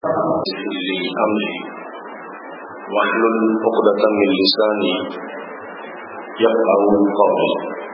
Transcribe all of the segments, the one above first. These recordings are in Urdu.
لي أمري واحلل عقدة من لساني يفقهوا قولي.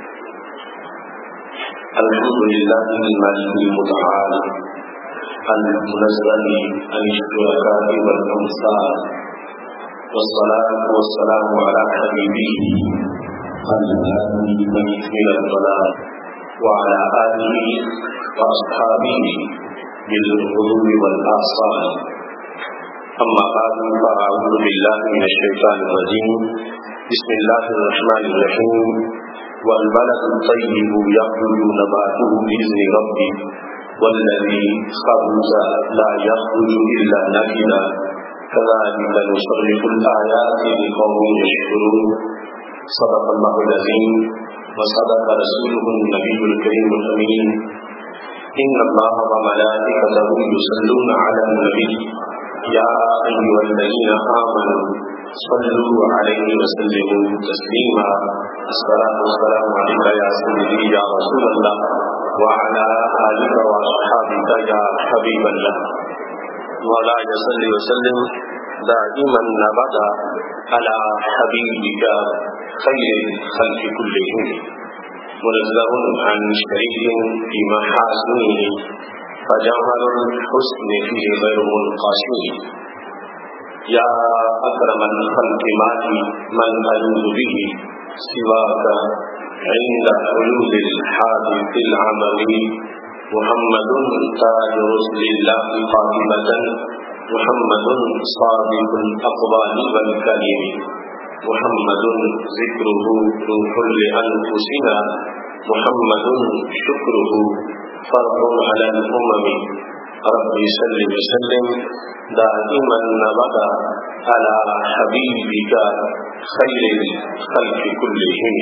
الحمد لله الملك المتعال المنزل عن الشركاء والأمثال، والصلاة والسلام على حبيبه الهادي من الضلال وعلى آله وأصحابه بالغدو والآصال. أما بعد، فأعوذ بالله من الشيطان الرجيم. بسم الله الرحمن الرحيم. والبلد الطيب يخرج نباته بإذن ربه والذي خبث لا يخرج إلا نكدا كذلك نصرف الآيات لقوم يشكرون. صدق الله العظيم وصدق رسوله النبي الكريم الأمين. إن الله وملائكته يصلون على النبي يا أيها الذين آمنوا صلوا عليه وسلموا تسليما. الصلاة والسلام عليك يا سيدي يا رسول الله وعلى آلك وأصحابك يا حبيب الله. مولاي صل وسلم دائما أبدا على حبيبك خير الخلق كلهم منزه عن شريك في محاسنه فجمال الحسن فيه غير منقسم. يا أكرم الخلق مالي من ألوذ به سواك عند حلول الحادث العملي. محمد تاج رسل الله قائمة، محمد صادق الأقوال والكلم، محمد ذكره روح لأنفسنا، محمد شكره فرض على الأمم. ربي صل وسلم دائما أبدا على حبيبك خير الخلق كلهم.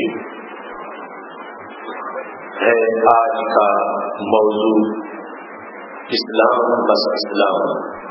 ہے آج کا موضوع اسلام بس اسلام.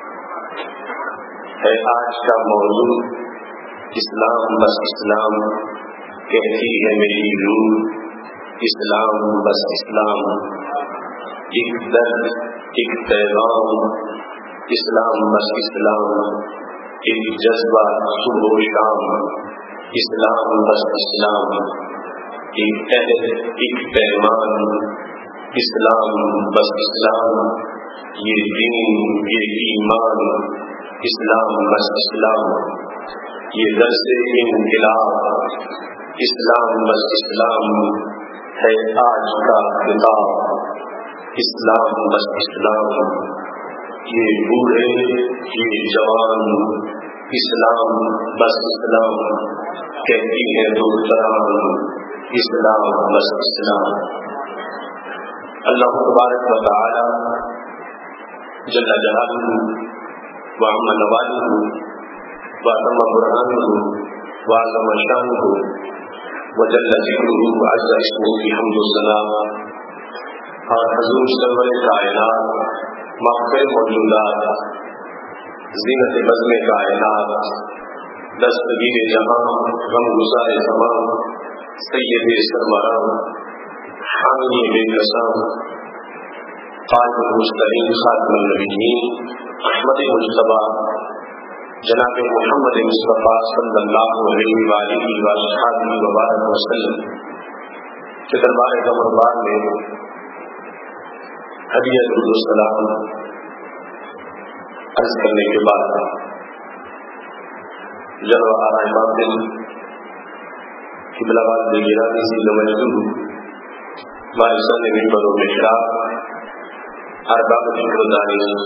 ہے آج کا موضوع اسلام بس اسلام. کہتی ہے میری روح اسلام بس اسلام. ایک درد ایک پیغام اسلام بس اسلام. ایک جذبہ صبح و شام اسلام بس اسلام. ایک عہد ایک پیمان اسلام بس اسلام. یہ دین یہ ایمان اسلام بس اسلام. یہ درس انقلاب اسلام بس اسلام. ہے آج کا خطاب اسلام بس اسلام. یہ بوڑھے یہ جوان اسلام بس اسلام. کہتی ہے دختران اسلام بس اسلام. اللہ تبارک و تعالی جل جلالہ وعم نوالہ وعظم برہانہ وعظم شانہ وجل ذکرہ وعز اسمہ کی حمد و ثنا. اور حضور سرور کائنات مغفر موجودات زینت بزم کائنات دستگیر جہاں غم گسار زمان سید سروران حامی بے قسم قائد المستقیم خاتم النبیین احمد مجتبی جناب محمد مصطفیٰ صلی اللہ علیہ وآلہ وآلہ وبارک وسلم کے دربار قمربان میں ہدیۃ السلام عرض کرنے کے بعد جلوہ آرا امام دل قبلہ باد گرامی سی نمجدو بارسان منبر و محراب ارباب فکر و دانش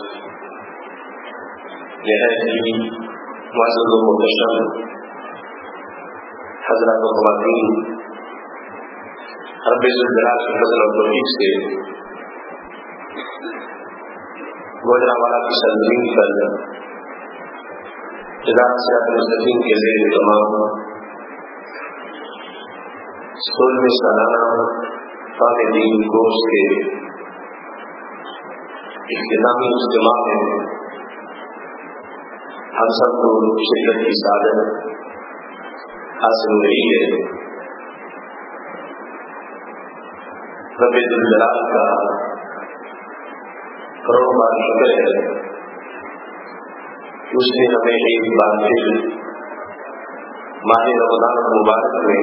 نہایت ہی معزز و محتشم حضرات و خواتین، رب ذوالجلال کی فضل و توفیق سے گوجرانوالہ کی سرزمین پر ادارہ صراط مستقیم کے زیر تمام 16ویں سالانہ فاضل دین کورس کے اختتامی اجتماع میں ہم سب کو شرکت کی سعادت حاصل ہو رہی ہے. رب ذوالجلال کا کروڑوں بار شکر ہے اس نے ہمیں ایک بار پھر ماہ رمضان المبارک میں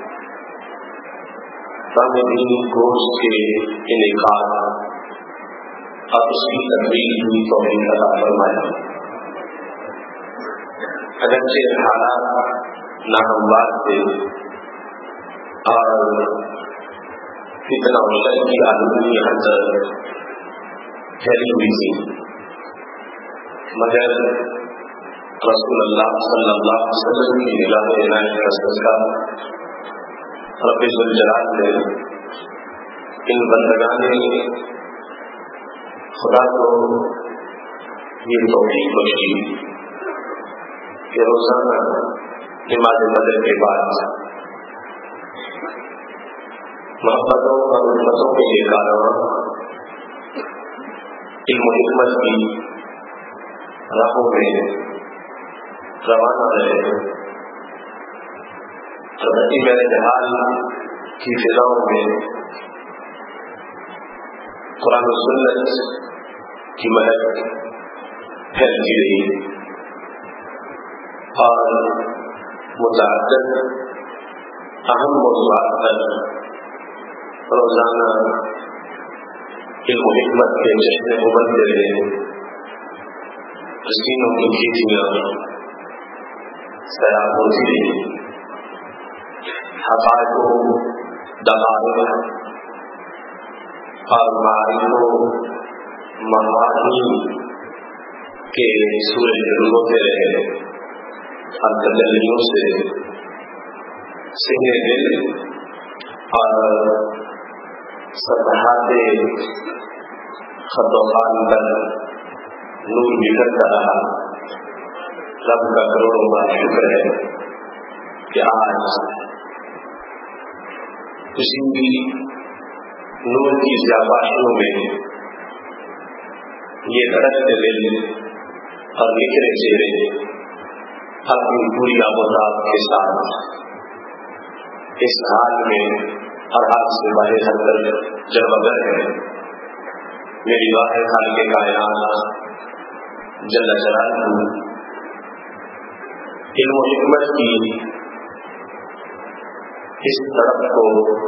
دین گوشت کے انعقاد اور اس کی تقریر کی توفیق عطا فرمایا۔ اگرچہ حالات ناہموار تھے اور فتنہ و شر کی آلودگی ہر طرف پھیلی ہوئی تھی، مگر رسول اللہ صلی اللہ علیہ وسلم کی نگاہ عنایت کا صدقہ رب ذوالجلال نے ان بندگان خدا کو یہ توفیق بخشی کہ روزانہ نماز فجر کے بعد محبتوں اور الفتوں کے یہ کارواں علم و حکمت کی راہوں میں روانہ رہے، سنتی میرے جہال کی فضاؤں میں قرآن و سنت کی مہک پھیلتی رہی اور متعدد اہم موضوعات پر روزانہ علم و حکمت کے چشمے ابلتے رہے، رسینوں کی کھیتیاں سیراب ہوتی رہی، حقائق و دقائق اور معارف و معانی کے سورج ہوتے رہے، اور تجلیوں سے سینہ دل اور صفحات خط و خال پر نور بکھرتا رہا۔ رب کا کروڑوں بار شکر ہے کہ آج کسی بھی نور کی زیاباشیوں میں یہ دھڑکتے دل اور نکھرے چہرے اپنی پوری آبوداب کے ساتھ اس حال میں ہر حال سے باہر ہر کر جلوگر ہے۔ میری واحد خالق کائنات جل جلالہ علم و حکمت کی اس طرف کو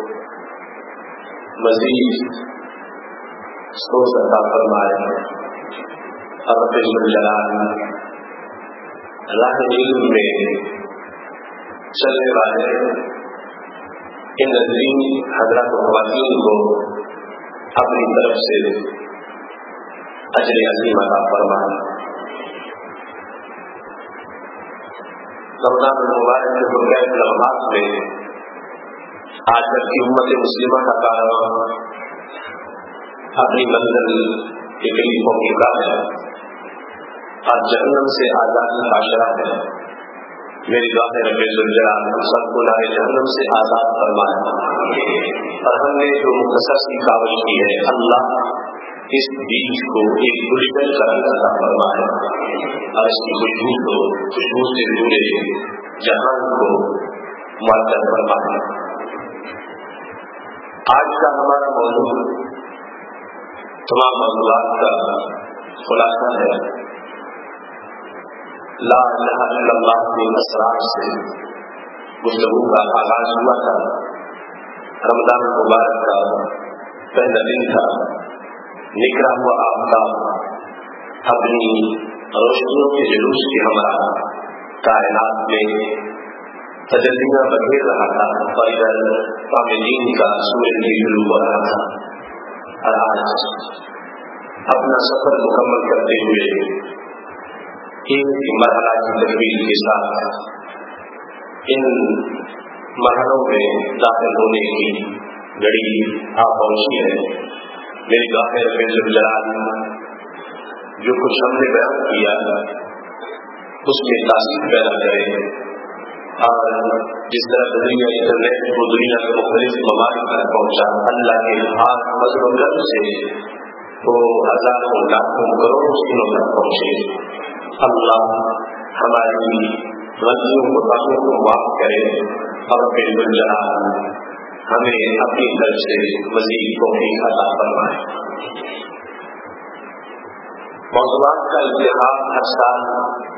مزید سوچ عطا فرمائے اور رب ذوالجلال راہ علم میں چلنے والے ان عظیم حضرات و خواتین کو اپنی طرف سے اجر عظیم عطا فرمائے۔ رمضان المبارک کے پرکیف لمحات میں آج تک کی امت مسلمہ کا کارواں اپنی منزل کے قریب پہنچ چکا ہے اور جہنم سے آزاد معاشرہ ہے۔ میری دعا ہے رب ذوالجلال ہم سب کو نار جہنم سے آزاد فرمائے، اور ہم نے جو مختصر سی کاوش کی ہے اللہ اس بیج کو ایک گلشن کا رنگ عطا فرمائے اور اس کی خوشبو سے پورے جہان کو معطر فرمائے۔ آج کا ہمارا موضوع تمام موضوعات کا خلاصہ ہے۔ لا الہ الا اللہ کے اسرار سے گفتگو کا آغاز ہوا تھا۔ رمضان المبارک کا پہلا دن تھا، نکلا ہوا آفتاب اپنی روشنیوں کے جلوس کے ہمراہ کائنات میں تجلیاں بکھیر رہا تھا اور ادھر دین کا سورج بھی طلوع ہو رہا تھا، اور آج اپنا سفر مکمل کرتے ہوئے ایک مرحلہ کی تکمیل کے ساتھ ان مرحلوں میں داخل ہونے کی گھڑی آ پہنچی ہے۔ میری دعا ہے رب ذوالجلال جو کچھ ہم نے بیان کیا اس میں تاثیر پیدا کرے، اور جس طرح دنیا انٹرنیٹ کو دنیا کے مختلف ممالک تک پہنچا، اللہ کے ہاتھ فضل و کرم سے وہ ہزاروں لاکھوں کروڑوں سینوں تک پہنچے۔ اللہ ہماری غلطیوں کو تاخیر کو معاف کرے اور رب ذوالجلال ہمیں اپنی طرف سے مزید توفیق عطا فرمائے۔ موضوعات کا انتخاب ہر سال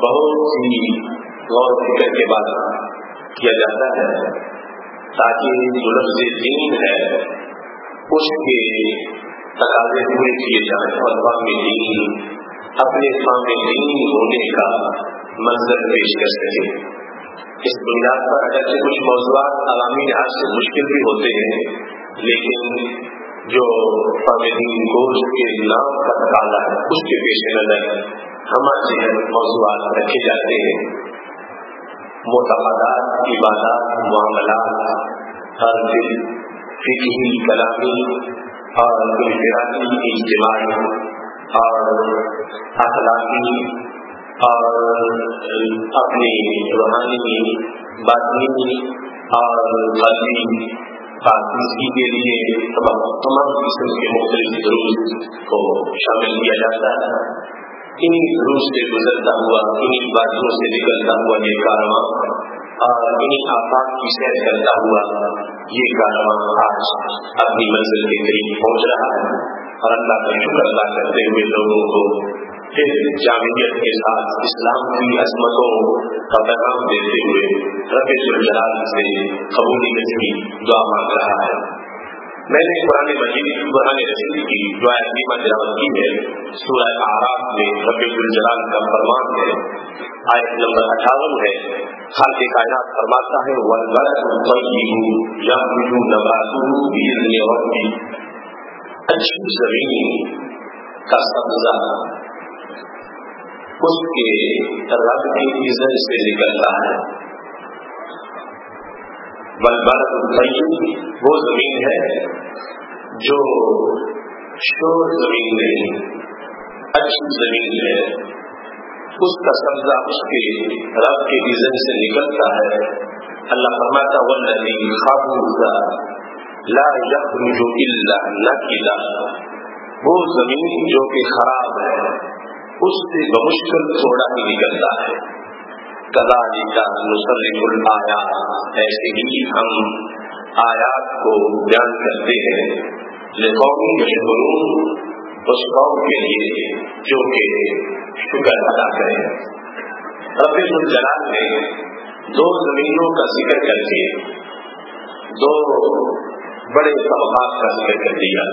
بہت ہی غور و فکر کے بعد کیا جاتا ہے، تاکہ جو لفظ دین ہے اس کے تقاضے پورے کیے جائیں اور فہم دین اپنے فہم دین ہونے کا منظر پیش کر سکے۔ اس بنیاد پر اگرچہ کچھ موضوعات عوامی لحاظ سے مشکل بھی ہوتے ہیں، لیکن جو فہم دین گوشت کے نام کا تقاضا ہے اس کے پیش نظر ہمارے موضوعات رکھے جاتے ہیں۔ معتقدات، عبادات، معاملات اور دل، فقہی، کلامی اور انفرادی، اجتماعی اور اخلاقی اور اپنی روحانی، باطنی اور قلبی پاکیزگی کے لیے تمام قسم کے مختلف دروس کو شامل کیا جاتا ہے۔ انہی دروس سے گزرتا ہوا، انہی باتوں سے نکلتا ہوا یہ کارواں اور انہی آفاق کی سیر کرتا ہوا یہ کارواں آج اپنی منزل کے قریب پہنچ رہا ہے، اور اللہ کا شکر ادا کرتے ہوئے لوگوں کو پھر جامعیت کے ساتھ اسلام کی عظمتوں کا پیغام دیتے ہوئے رب ذوالجلال سے قبولیت کی دعا مانگ رہا ہے۔ میں نے قرآن مجید قرآن رسول کی دعا عظیمہ تلاوت کی ہے۔ سورہ اعراف میں رب ذوالجلال کا فرمان ہے، آیت نمبر 58 ہے، خالق کائنات فرماتا ہے والبلد الطیب یخرج نباتہ بإذن ربہ، اچھی زمین کا سبزہ اس کے رب کے اذن سے نکلتا ہے۔ والبلد الطیب وہ زمین ہے جو شور زمین نہیں، اچھی زمین ہے، اس کا سبزہ اس کے رب کے اذن سے نکلتا ہے۔ اللہ فرماتا والذی خبث لا یخرج الا نکدا، وہ زمین جو کہ خراب ہے اس سے بمشکل تھوڑا ہی نکلتا ہے۔ کذالک نصرف الآیات، ایسے ہی ہم آیات کو بیان کرتے ہیں لقوم یشکرون، اس قوم کے لیے جو کہ شکر ادا کرے۔ رب ذوالجلال نے دو زمینوں کا ذکر کر کے دو بڑے طبقات کا ذکر کر دیا۔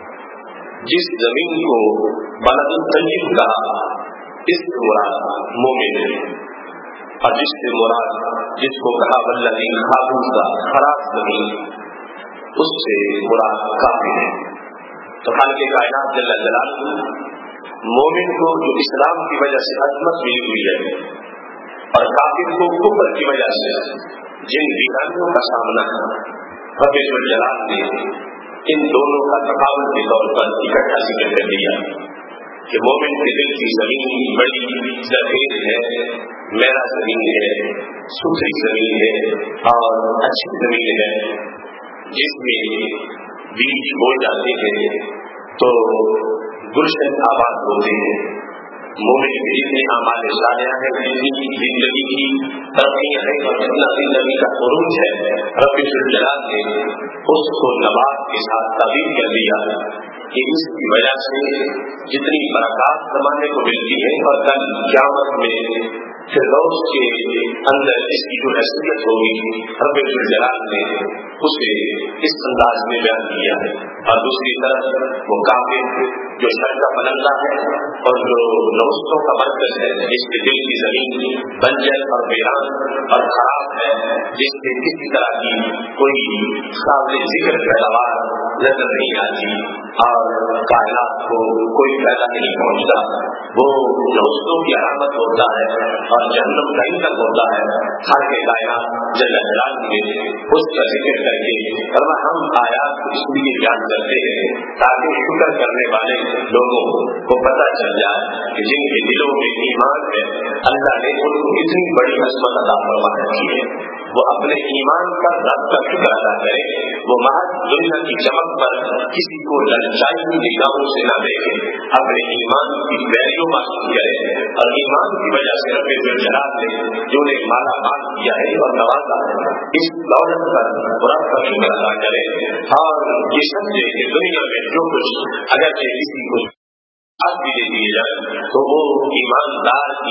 جس زمین کو بلد طیب کہا اس سے مراد مومن ہے، اور جس سے مراد جس کو کہا والذی خبث خراب زمین، اس سے مراد کافر ہے۔ تو خالق کائنات جل جلالہ مومن کو جو اسلام کی وجہ سے عظمت ملی ہوئی ہے اور کافر کو کفر کی وجہ سے جن ویرانیوں کا سامنا رب ذوالجلال نے ان دونوں کا تقابل کے طور پر اکٹھا ذکر کر دیا کہ مومن کے دل کی زمین بڑی زرخیز ہے، میرا زمین ہے، ستھری زمین ہے اور اچھی زمین ہے، جس میں بیج بو جاتے ہیں تو گلشن آباد ہوتے ہیں۔ مومن کے جتنے اعمال صالحہ ہیں، جتنی زندگی کی ترقیاں ہیں اور جتنا زندگی کا عروج ہے، رب ذوالجلال نے اس کو نبات کے ساتھ تعبیر کر دیا کہ اس کی وجہ سے جتنی برکات زمانے کو ملتی ہے اور کل قیامت میں فردوس کے اندر اس کی جو حیثیت ہوگی رب ذوالجلال نے اسے اس انداز میں بیان کیا ہے۔ اور دوسری طرف وہ کافر جو شر کا پلندہ ہے اور جو نوستوں کا مرکز ہے، جس کے دل کی زمین بنجر اور ویران اور خراب ہے، جس سے کسی طرح کی کوئی قابل ذکر پیداوار نظر نہیں آتی اور کائنات کو کوئی فائدہ نہیں پہنچتا، وہ نوستوں کی علامت ہوتا ہے اور جہنم کا ایندھن ہوتا ہے۔ خالق کائنات جل جلالہ نے اس کا ذکر کر کے ہم آیات کو اس لیے بیان کرتے ہیں تاکہ شکر کرنے والے لوگوں کو پتہ چل جائے کہ جن کے دلوں میں ایمان ہے اللہ نے ان کو اتنی بڑی عظمت عطا فرما رکھی ہے، وہ اپنے ایمان کا رب کا شکر ادا کرے، وہ محض دنیا کی چمک پر کسی کو للچائی ہوئی نگاہوں سے نہ دیکھے، اپنے ایمان کی ویلیو محسوس کرے اور ایمان کی وجہ سے رب ذوالجلال نے جو نے مالا مال کیا ہے اور نوازا ہے اس دولت پر رب کا شکر ادا کرے اور یہ سمجھے کہ دنیا میں جو کچھ اگرچہ کسی کو بھی دے دیے جائے تو وہ ایماندار کی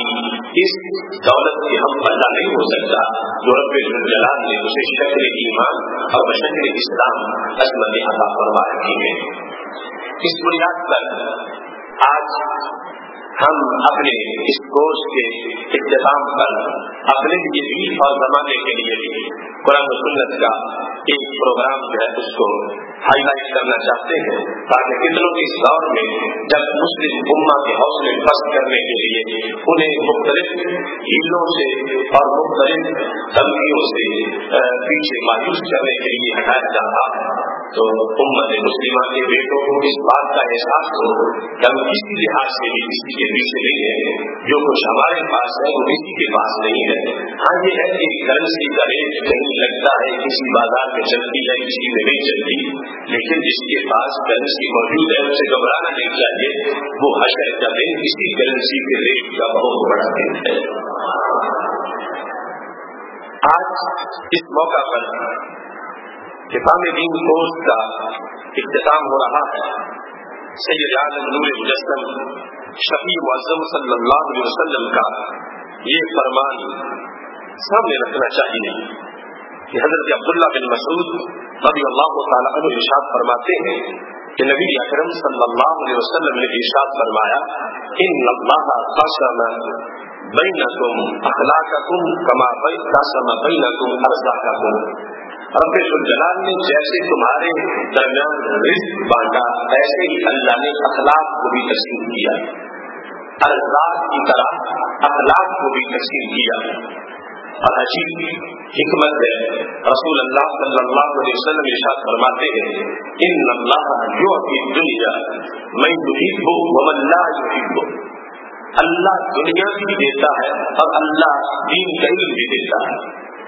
اس دولت کی ہم پلہ نہیں ہو سکتا جو رب الجلال نے اسے شکل ایمان اور شکل اسلام عظمت عطا فرما رکھی ہے. اس بنیاد پر آج ہم اپنے اس کورس کے اختتام پر اپنے لیے اور زمانے کے لیے قرآن و سنت کا ایک پروگرام جو ہے اس کو ہائی لائٹ کرنا چاہتے ہیں تاکہ کتنوں کے اس دور میں جب مسلم امہ کے حوصلے پست کرنے کے لیے انہیں مختلف ہیلوں سے اور مختلف دھمکیوں سے پیچھے مایوس کرنے کے لیے ہٹایا جا رہا تو امت مسلمہ کے بیٹوں کو اس بات کا احساس ہو کہ ہم کسی لحاظ سے بھی کسی کے پیچھے نہیں ہے. جو کچھ ہمارے پاس ہے وہ کسی کے پاس نہیں ہے. ہاں یہ ہے کہ کرنسی کا ریٹ کہیں لگتا ہے کسی بازار میں چلتی ہے کسی میں نہیں چلتی, لیکن جس کے پاس کرنسی موجود ہے اسے گھبرانا نہیں چاہیے. وہ حشر کا دن اسی کرنسی کے ریٹ کا بہت بڑا دن ہے. آج اس موقع پر کتاب دین کورس کا اختتام ہو رہا ہے. سید عالم نور مجسم شفیع معظم صلی اللہ علیہ وسلم کا یہ فرمان سامنے رکھنا چاہیے کہ حضرت عبداللہ بن مسعود رضی اللہ تعالیٰ عنہ ارشاد فرماتے ہیں کہ نبی اکرم صلی اللہ علیہ وسلم نے ارشاد فرمایا ان اللہ قسم بینکم اخلاقکم کما قسم بینکم ارزاقکم. رب الجلال نے جیسے تمہارے درمیان رزق بانٹا ایسے ہی اللہ نے اخلاق کو بھی تقسیم کیا, ارزاق کی طرح اخلاق کو بھی تقسیم کیا. اور عجیب حکمت ہے, رسول اللہ صلی اللہ علیہ وسلم ارشاد فرماتے ہیں ان اللہ یعطی الدنیا من یحب ومن لا یحب. اللہ دنیا بھی دیتا ہے اور اللہ دین کا علم بھی دیتا ہے.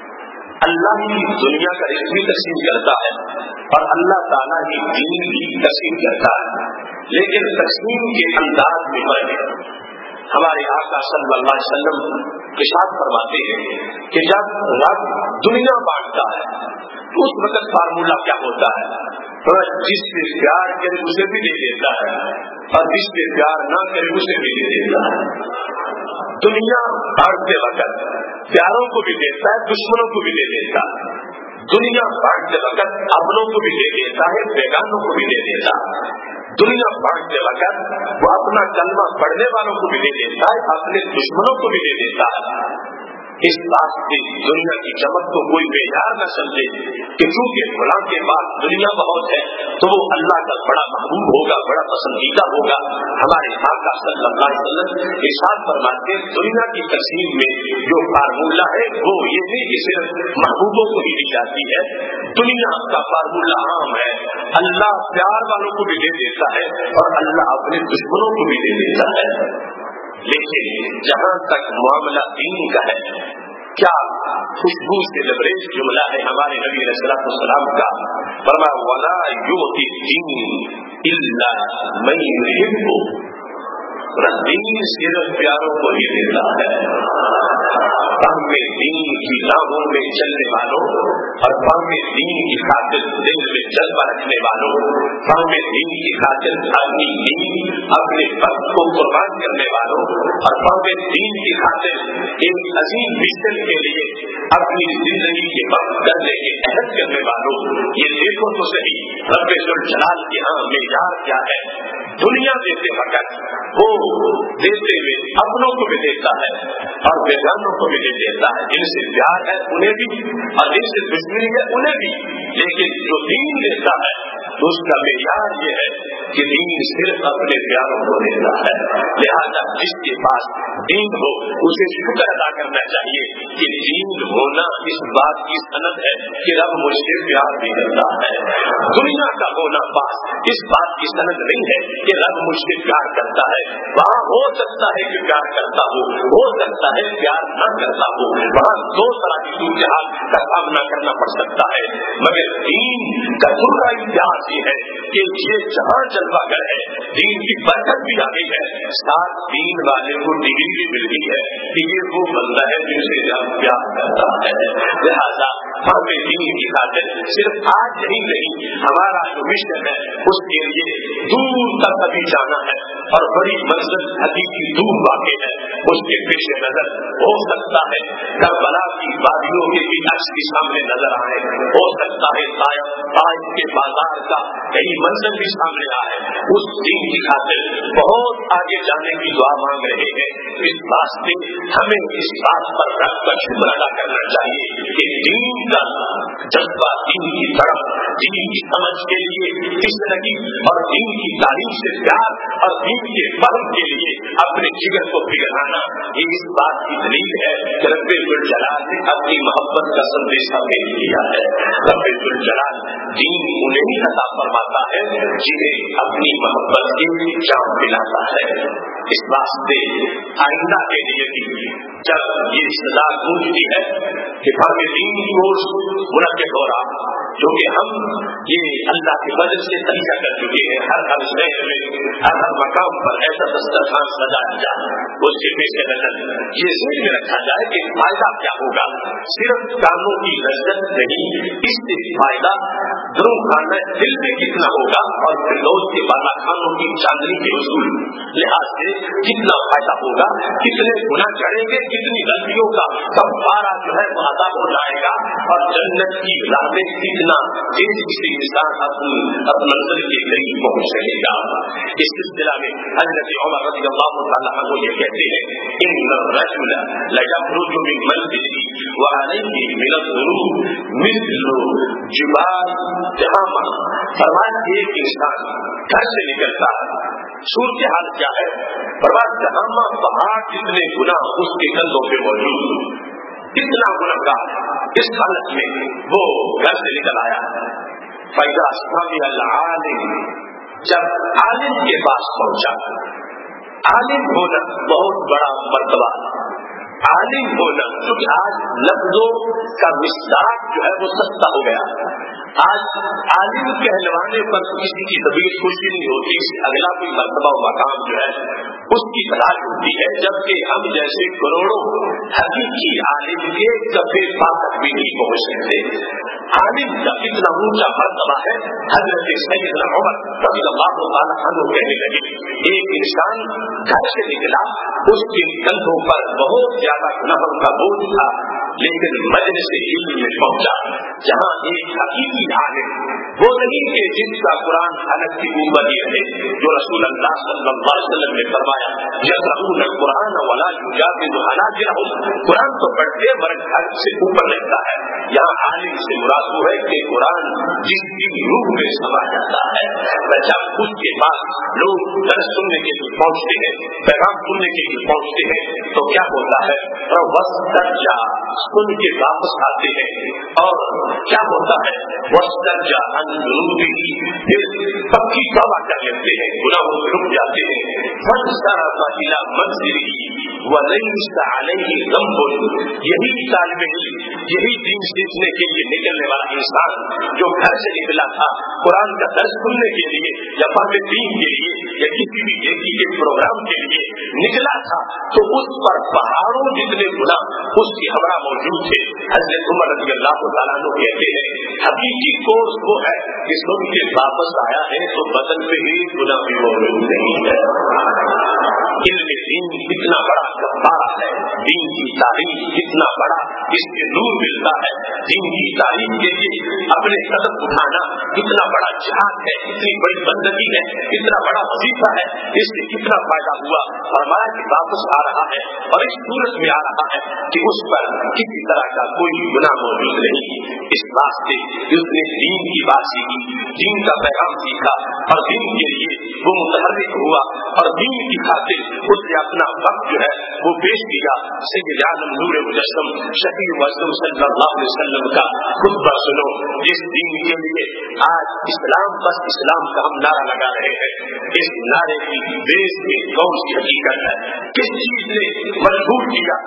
اللہ ہی دنیا کا رزق بھی تقسیم کرتا ہے اور اللہ تعالیٰ ہی دین بھی تقسیم کرتا ہے, لیکن تقسیم کے انداز میں فرق ہے. ہمارے آقا صلی اللہ علیہ وسلم ارشاد فرماتے ہیں کہ جب رب دنیا بانٹتا ہے تو اس وقت فارمولہ کیا ہوتا ہے, جس سے پیار کرے اسے بھی دے دیتا ہے اور جس سے پیار نہ کرے اسے بھی دے دیتا ہے. دنیا بانٹتے وقت پیاروں کو بھی دیتا ہے دشمنوں کو بھی دے دیتا ہے. دنیا بانٹتے وقت اپنوں کو بھی دے دیتا ہے بیگانوں کو بھی دے دیتا ہے. دنیا بانٹتے وقت وہ اپنا کلمہ پڑھنے والوں کو بھی دے دیتا ہے اپنے دشمنوں کو بھی دے دیتا ہے. اس بات سے دنیا کی چمک کو کوئی معیار نہ سمجھے کہ چونکہ فلاں کے بعد دنیا بہت ہے تو وہ اللہ کا بڑا محبوب ہوگا, بڑا پسندیدہ ہوگا. ہمارے آقا صلی اللہ علیہ وسلم ارشاد فرماتے ہیں دنیا کی تقسیم میں جو فارمولہ ہے وہ یہ نہیں کہ صرف محبوبوں کو ہی دی جاتی ہے. دنیا کا فارمولہ عام ہے, اللہ پیار والوں کو بھی دے دیتا ہے اور اللہ اپنے دشمنوں کو بھی دے دیتا ہے. لیکن جہاں تک معاملہ دین کا ہے, کیا خوشبو سے لبریز جملہ ہے ہمارے نبی علیہ السلام کا, فرمایا ولا یؤتی الدین الا من یحب. دین صرف پیاروں کو ہی دیتا ہے. ہم میں دین کی راہوں میں چلنے والوں اور ہم میں دین کی خاطر دل میں جذبہ رکھنے والوں, ہم میں دین کی خاطر اپنی دین اپنے وقت کو قربان کرنے والوں اور ہم میں دین کی خاطر ایک عظیم مشن کے لیے اپنی زندگی کے وقت کرنے کے عہد کرنے والوں. یہ دیکھو تو صحیح رب الجلال کے ہاں معیار کیا ہے. دنیا دیتے وقت وہ دیتے ہوئے اپنوں کو بھی دیتا ہے اور بیگانوں کو بھی دے دیتا ہے, جن سے پیار ہے انہیں بھی اور جن سے دشمنی ہے انہیں بھی. لیکن جو دین دیتا ہے تو اس کا معیار یہ ہے کہ دین صرف اپنے پیاروں کو دیتا ہے. لہذا جس کے پاس دین ہو اسے شکر ادا کرنا چاہیے کہ دین ہونا اس بات کی سند ہے کہ رب مجھ سے پیار بھی کرتا ہے. دنیا کا ہونا پاس اس بات کی سند نہیں ہے کہ رب مجھ سے پیار کرتا ہے. وہاں ہو سکتا ہے کہ پیار کرتا ہو سکتا ہے پیار نہ کرتا ہو, وہاں دو طرح کی صورتحال کا سامنا کرنا پڑ سکتا ہے. مگر دین کا پورا احساس یہ ہے کہ یہ جہاں جلوہ گر ہے دین کی برکت بھی آ گئی ہے, ساتھ دین والے کو ڈگری بھی مل گئی ہے کہ یہ وہ بندہ ہے جن سے پیار کرتا ہے. لہذا ہمیں دین کی خاطر صرف آج یہی نہیں, ہمارا جو مشن ہے اس کے لیے دور تک ابھی جانا ہے اور بڑی منزل حقیقی دور واقع ہے، اس کے پیش نظر ہو سکتا ہے کربلا کی وادیوں کے بھی عکس کے سامنے نظر آئے، ہو سکتا ہے طائف کے بازار کا کئی منزل بھی سامنے آئے. اس دین کی خاطر بہت آگے جانے کی دعا مانگ رہے ہیں. اس واسطے ہمیں اس بات پر رب کا شکر ادا کرنا چاہیے کہ دین کا جذبہ، دین کی طرف، دین کی سمجھ کے لیے اس لگی اور دین کی تعلیم سے پیار اور دین کے فہم کے لیے اپنے جگر کو پگھلانا، یہ اس بات کی دلیل ہے کہ رب ذوالجلال نے اپنی محبت کا سندیشہ بھیج دیا ہے. رب ذوالجلال دین انہیں ہی عطا فرماتا ہے جنہیں اپنی محبت کی جام پلاتا ہے. اس واسطے آئندہ کے لیے بھی جب یہ سزا گونجتی ہے کہ فرق دین کی کورس منعقد ہو رہا، جو کہ ہم یہ اللہ کی وجہ سے طریقہ کر چکے ہیں، ہر شہر میں ہر مقام پر ایسا دسترخوان سجایا جائے، اس کے پیش نظر یہ ذہن میں رکھا جائے کہ فائدہ کیا ہوگا. صرف کاموں کی لذت نہیں، اس سے فائدہ دروں کھانا دل میں کتنا ہوگا اور فردوس کے بالا خانوں کی چاندنی کے اصول لحاظ سے کتنا فائدہ ہوگا، کتنے گناہ چڑھیں گے، کتنی غلطیوں کا کفارہ جو ہے وہ ادا ہو جائے گا اور جنت کی راہیں کتنا تیزی سے انسان اپنے منزل کے قریب پہنچ سکے گا. اس سلسلہ میں حضرت عمر رضی اللہ تعالیٰ عنہ یہ کہتے ہیں ان الرجل لیخرج من منزله وعلیہ من الذنوب مثل جبال تہامہ. فرمایا ایک انسان گھر سے نکلتا ہے، صورتحال کیا ہے؟ فرمایا تہامہ پہاڑ جتنے گناہ اس کے کندھوں پہ موجود، کتنا گنہگار اس حالت میں وہ گھر سے نکل آیا. فَإِذَا سَمِعَ الْعَالِمُ، جب عالم کے پاس پہنچا، عالم ہونا بہت بڑا مرتبہ، عالم ہونا، کیونکہ آج لفظوں کا مصداق جو ہے وہ سستا ہو گیا. آج عالم کہلوانے پر کسی کی طبیعت خوشی نہیں ہوتی، اس سے اگلا کوئی مرتبہ و مقام جو ہے اس کی تلاش ہوتی ہے، جبکہ ہم جیسے کروڑوں حقیقی عالم کے کفے پا تک بھی نہیں پہنچ سکتے. عالم کا کتنا اونچا مرتبہ ہے. حضرت سیدنا عمر رضی اللہ تعالیٰ عنہ کہنے لگے ایک انسان گھر سے نکلا، اس کے کندھوں پر بہت زیادہ گناہوں کا بوجھ تھا، لیکن مجلس علم میں پہنچا جہاں ایک حقیقی عالم، وہ نہیں کہ جس کا قرآن الگ کی امت یہ ہے، جو رسول اللہ صلی اللہ علیہ وسلم نے فرمایا یقرؤون القرآن ولا یجاوز حناجرهم، قرآن تو پڑھتے مگر گھر سے اوپر لگتا ہے. یہاں عالم سے مراد وہ ہے کہ قرآن جس کی روح میں سما جاتا ہے. جب اس کے پاس لوگ درس سننے کے لیے پہنچتے ہیں، پیغام سننے کے لیے پہنچتے ہیں، تو کیا ہوتا ہے وَاسْتَرْجَا، سن کے واپس آتے ہیں، اور کیا ہوتا ہے وَاسْتَرْجَا عَنْ ذُنُوبِهِ، پھر پکی توبہ کر لیتے ہیں، گناہوں سے رک جاتے ہیں. فَانْصَرَفَ إِلَىٰ مَنْزِلِهِ وَلَيْسَ عَلَيْهِ ذَنْبٌ، یہی طالب علم، یہی دین سیکھنے کے لیے نکلنے والا انسان جو گھر سے نکلا تھا قرآن کا درس سننے کے لیے یا فہم دین کے لیے یا کسی بھی نیکی کے پروگرام کے لیے نکلا تھا، تو اس پر پہاڑوں جتنے گناہ اس کی ہمراہ موجود تھے. حضرت عمر رضی اللہ تعالیٰ عنہ کہتے ہیں حقیقی کورس وہ ہے کہ سن کے واپس آیا ہے تو بدن پہ ایک گناہ بھی موجود نہیں ہے. علم دین کتنا بڑا کفارہ ہے، دین کی تعلیم کتنا بڑا اس کے نور ملتا ہے، دین کی تعلیم کے لیے اپنے قدم اٹھانا کتنا بڑا جہاد ہے، کتنی بڑی بندگی ہے، کتنا بڑا وظیفہ ہے، اس سے کتنا فائدہ ہوا. فرمایا کہ واپس آ رہا ہے اور اس صورت میں آ رہا ہے کہ اس پر کسی طرح کا کوئی گناہ موجود نہیں. اس واسطے اس نے دین کی بات سیکھی، دین کا پیغام سیکھا اور دین کے لیے وہ متحرک ہوا اور دین کی خاطر اس نے اپنا وقت جو ہے وہ پیش کیا. سید عالم نور مجسم شفیع معظم صلی اللہ علیہ وسلم کا خطبہ سنو. اس دین کے لیے آج اسلام بس اسلام کا ہم نعرہ لگا رہے ہیں. اس نعرے کی بیس میں کون سی حقیقت ہے؟ کس چیز نے مجبور کیا کہ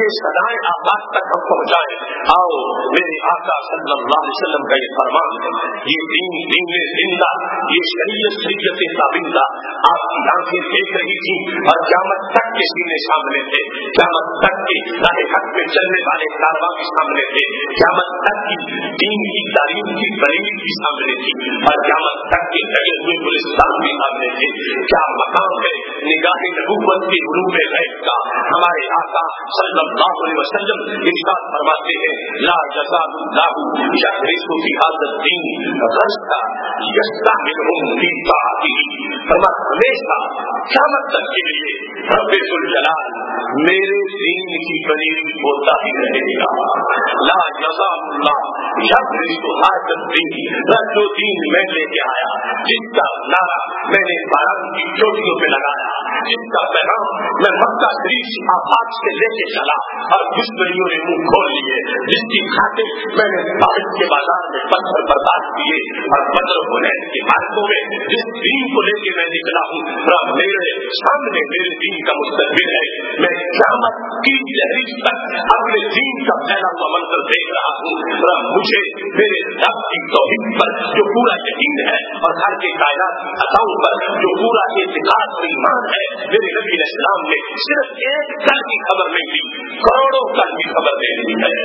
یہ सदाएं आबाद तक हम पहुंचाए। आओ मेरे आका सल्लल्लाहु अलैहि वसल्लम का ये फरमान है, ये दीन जिंदा, ये शरीयत ताबिंदा आपकी आंखें देख रही थी और क़यामत तक के सीने सामने थे, क़यामत तक के राहे हक पे चलने वाले कारवां के सामने थे, क़यामत तक की दीन की तारीफ की दलील की सामने थी और क़यामत तक के लगे हुए गुलिस्तान भी सामने थे। क्या मकाम है निगाह नबुव्वत की गुरूब गैब का। हमारे आका सल्लल्लाहु अलैहि वसल्लम इरशाद फरमाते हैं, ला यज़ालुल्लाहु यहरिसु फी हाज़ा दीन गज़ता यस्तअमिलहुम फी ताअतिही। हमेशा क़यामत तक के लिए रब्बुल जलाल मेरे दीन की पनीर होता ही रहेगा। ला यज़ालुल्लाहु यहरिसु हाज़ा दीन, जो दीन मैं लेके आया, जिसका नारा मैंने बारात की चोटियों पे लगाया, जिसका पैगाम मैं मक्का शरीफ की आफाक से लेके चला और दुश्मनियों ने मुंह खोल लिए, जिसकी खातिर मैंने ताइफ के बाजार में पत्थर बर्बाद किए और बदर हुनैन के मार्गों में जिस दीन को लेके मैं निकला हूँ, मेरे सामने मेरे दीन का मुस्तकबिल है। मैं क़यामत की तहरीक तक अपने दीन का फैला हुआ मंजर देख रहा हूँ। मुझे मेरे रब की तौहीद पर जो पूरा यकीन है और हर के कायनात की अताओं पर जो पूरा एतिकाद और ईमान है, मेरे नबी अलैहिस्सलाम ने सिर्फ एक कल की खबर नहीं दी, करोड़ों कल की खबर दे दी है।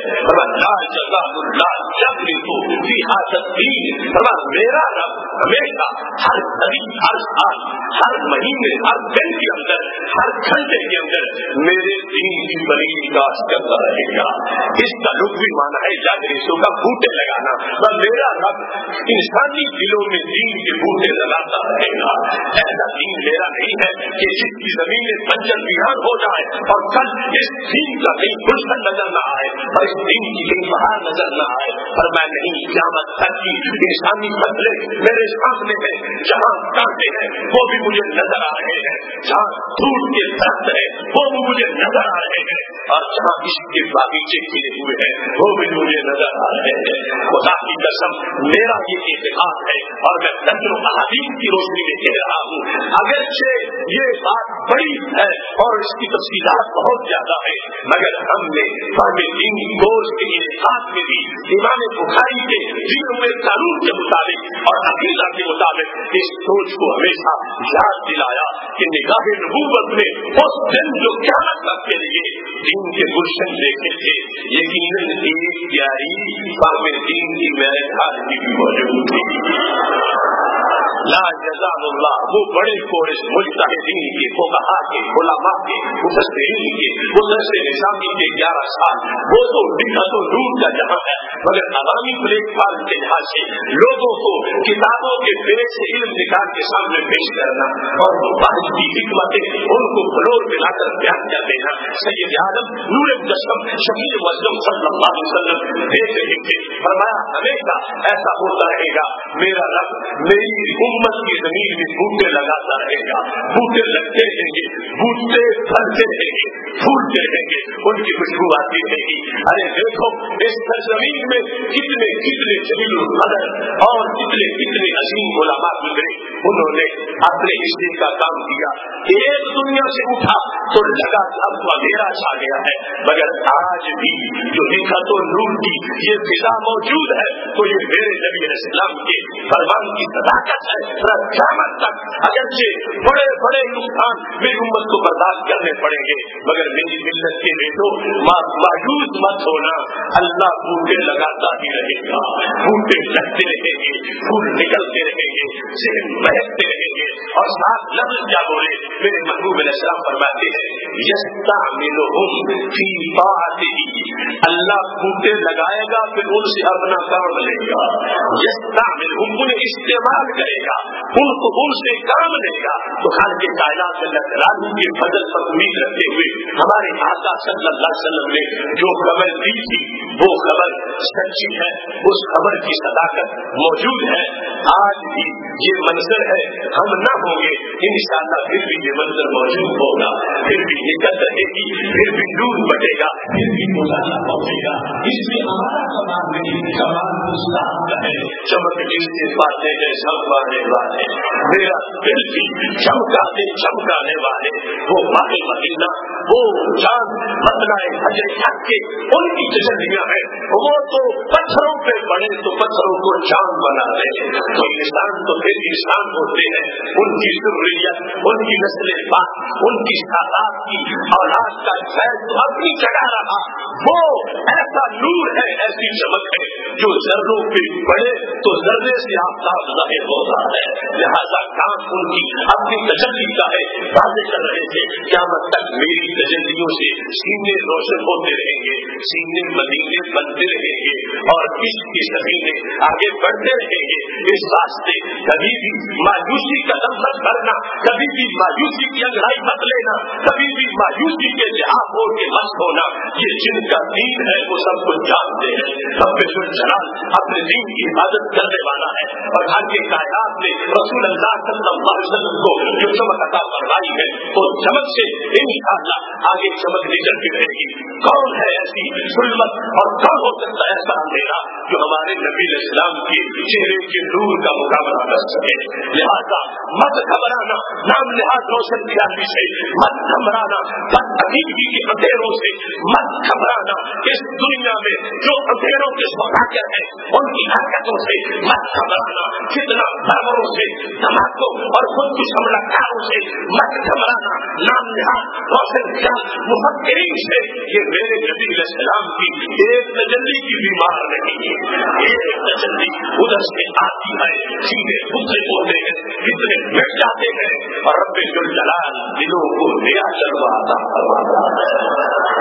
मेरा रब हमेशा हर कड़ी, हर साल, हर महीने, हर दिन के अंदर, हर घंटे के अंदर मेरे दीन की बड़ी विकास करता रहेगा। इसका लुत्फ़ी माना है जागरीसों का बूटे लगाना, और मेरा रब इंसानी दिलों में दीन के बूटे लगाता रहेगा। ऐसा दीन मेरा नहीं है कि जिसकी जमीन बंजर वीरान हो जाए और कल इस दीन का कहीं गुलशन नजर न आए और इस दीन की कहीं बहार नजर न आए। पर मैं नहीं, क़यामत तक की इंसानी फसलें मेरे सामने है, जहाँ कांटे हैं वो भी मुझे नजर आ रहे हैं, जहाँ फ्रूट के दरख्त है वो भी मुझे नजर आ रहे हैं, और जहाँ इसके बागीचे खिले हुए हैं वो भी मुझे नजर आ रहे हैं। खुदा की कसम मेरा ये इत्तेकाद है और मैं दर्जनों अहादीस की रोशनी में कह रहा हूँ, अगरचे ये बात बड़ी है और इसकी तफसीलात बहुत ज्यादा है, मगर हमने दीन गोश के इत्तेकाद में भी इमाम बुखारी के दिए हुए कानून के मुताबिक और अकीदा के मुताबिक इस सोच को हमेशा याद दिलाया कि निगाह नबूवत में उस दिन जो क़यामत तक के लिए दीन के गुलशन देखे थे, यकीनन एक प्यारी सामने दीन की महर की भी मौजूद थी। ला जज़ाहुल्लाह, वो बड़े कोर्स मुज्तहिदीन के, फुक़हा के, उलमा के, मुफस्सिरीन के, मुदर्रिस निज़ामी के 11 साल, वो तो दिक्कतों दूर का जहां है, मगर अवामी प्लेटफार्म के लिहाज से लोगों को किताबों के पेज से इल्म निकाल के सामने पेश करना और बात की हिकमतें उनको फ्लोर पे लाकर बयान कर देना, सैयद आदम नूर मुजस्सम शफीए मज़लूम सल्लल्लाहु अलैहि वसल्लम देख रहे थे। फरमाया हमेशा ऐसा होता रहेगा, मेरा रब मेरी उम्मत की जमीन में बूटे लगाता रहेगा, बूटे लगते रहेंगे, बूटे फलते रहेंगे, फूलते रहेंगे, उनकी खुशबू आती रहेगी। अरे देखो इस जमीन में कितने कितने जमीन कदर और कितने कितने अजीम उलमा गुजरे, उन्होंने अपने हिस्से का काम किया। एक दुनिया से उठा तो लगा अब अंधेरा छा गया है, मगर आज भी जो हिकमत और नूर की ये फिजा मौजूद है, तो ये मेरे नबी अलैहिस्सलाम के फरमान की सदाकत है। क़यामत तक अगरचे बड़े बड़े नुकसान मेरी उम्मत को बर्दाश्त करने पड़ेंगे, मगर मेरी मिल्लत के बेटों मायूस मत होना, अल्लाह बूटे लगाता ही रहेगा, बूटे लगते रहेंगे, फूल निकलते रहेंगे, सेहत महकते रहेंगे। और साथ लफ्ज़ क्या बोले मेरे महबूब अलैहिस्सलाम फरमाते हैं, यस्तअमिलुहुम फी ताअतिही, अल्लाह बूटे लगाएगा फिर उनसे अपना काम लेगा। यस्तअमिलुहुम, उन्हें इस्तेमाल करेगा, उनको उनसे काम लेगा। तो खाल के कायनात में रानी के फजल पर उम्मीद रखते हुए हमारे आका सल्लल्लाहु अलैहि वसल्लम ने जो खबर दी थी वो खबर सच्ची है, उस खबर की सदाकत मौजूद है। आज भी ये मंजर है, हम न होंगे انشاءاللہ پھر بھی یہ منظر موجود ہوگا، پھر بھی یہ قدر رہے گی، پھر بھی نور بٹے گا، پھر بھی گزارا پہنچے گا. اس لیے ہمارا کمال نہیں، کمال اسلام کا ہے. چمک جیسے باتیں ہیں چمکانے والے، میرا دل بھی چمکانے والے وہ ماہ مدینہ، وہ چاند مطلع حجر حق کے ان کی تجلیاں ہیں. وہ تو پتھروں پہ پڑے تو پتھروں کو چاند بنا دے، تو انسان تو پھر انسان ہوتے ہیں. ان کی ضروریت، ان کی نسل پاک، ان کی سادات کی اولاد کا خیر تو اپنی جگہ رہا. وہ ایسا نور ہے، ایسی چمک ہے جو ذروں پہ پڑے تو ذرے سے آفتاب ظاہر ہوتا ہے. لہذا کام ان کی اپنی تجلی کا ہے. واضح کر رہے تھے قیامت تک میری تجلیوں سے سینے روشن ہوتے رہیں گے، سینے مدینے بنتے رہیں گے اور اس کی سفینے آگے بڑھتے رہیں گے. اس واسطے کبھی بھی مایوسی کا دم مت کرنا، کبھی بھی مایوسی کی انگڑائی مت لینا، کبھی بھی مایوسی کے لحاظ ہو کے مت ہونا. یہ جن کا دین ہے وہ سب کچھ جانتے ہیں. رب الجلال اپنے دین کی حفاظت کرنے والا ہے اور ہر کے کائنات میں رسول اللہ صلی اللہ علیہ وسلم کو جو چمک عطا فرمائی ہے وہ چمک سے انشاءاللہ آگے چمک نکلتی رہے گی. کون ہے ایسی ظلمت اور کون ہو سکتا ہے ایسا اندھیرا جو ہمارے نبی علیہ السلام کے چہرے کے نور کا مقابلہ کر سکے. لہذا مت گھبرانا، نام نہاد روشن خیالی سے مت گھبرانا، بدعقیدگی کے اندھیروں سے مت گھبرانا، اس دنیا میں جو اندھیروں کے سوداگر ہیں ان کی حرکتوں سے مت گھبرانا، فتنہ پروروں سے، دھماکوں اور خود کش حملہ کاروں سے مت گھبرانا. نام نہاد روشن خیال مفکرین سے یہ میرے نبی علیہ السلام کی ایک تجلی کی بیمار نہیں ہے. ایک تجلی ادھر سے آتی ہے، سیدھے دوسرے ہوتے ہیں، کتنے مٹ جاتے ہیں اور رب الجلال دلوں کو نیا جلوہ عطا فرماتا ہے.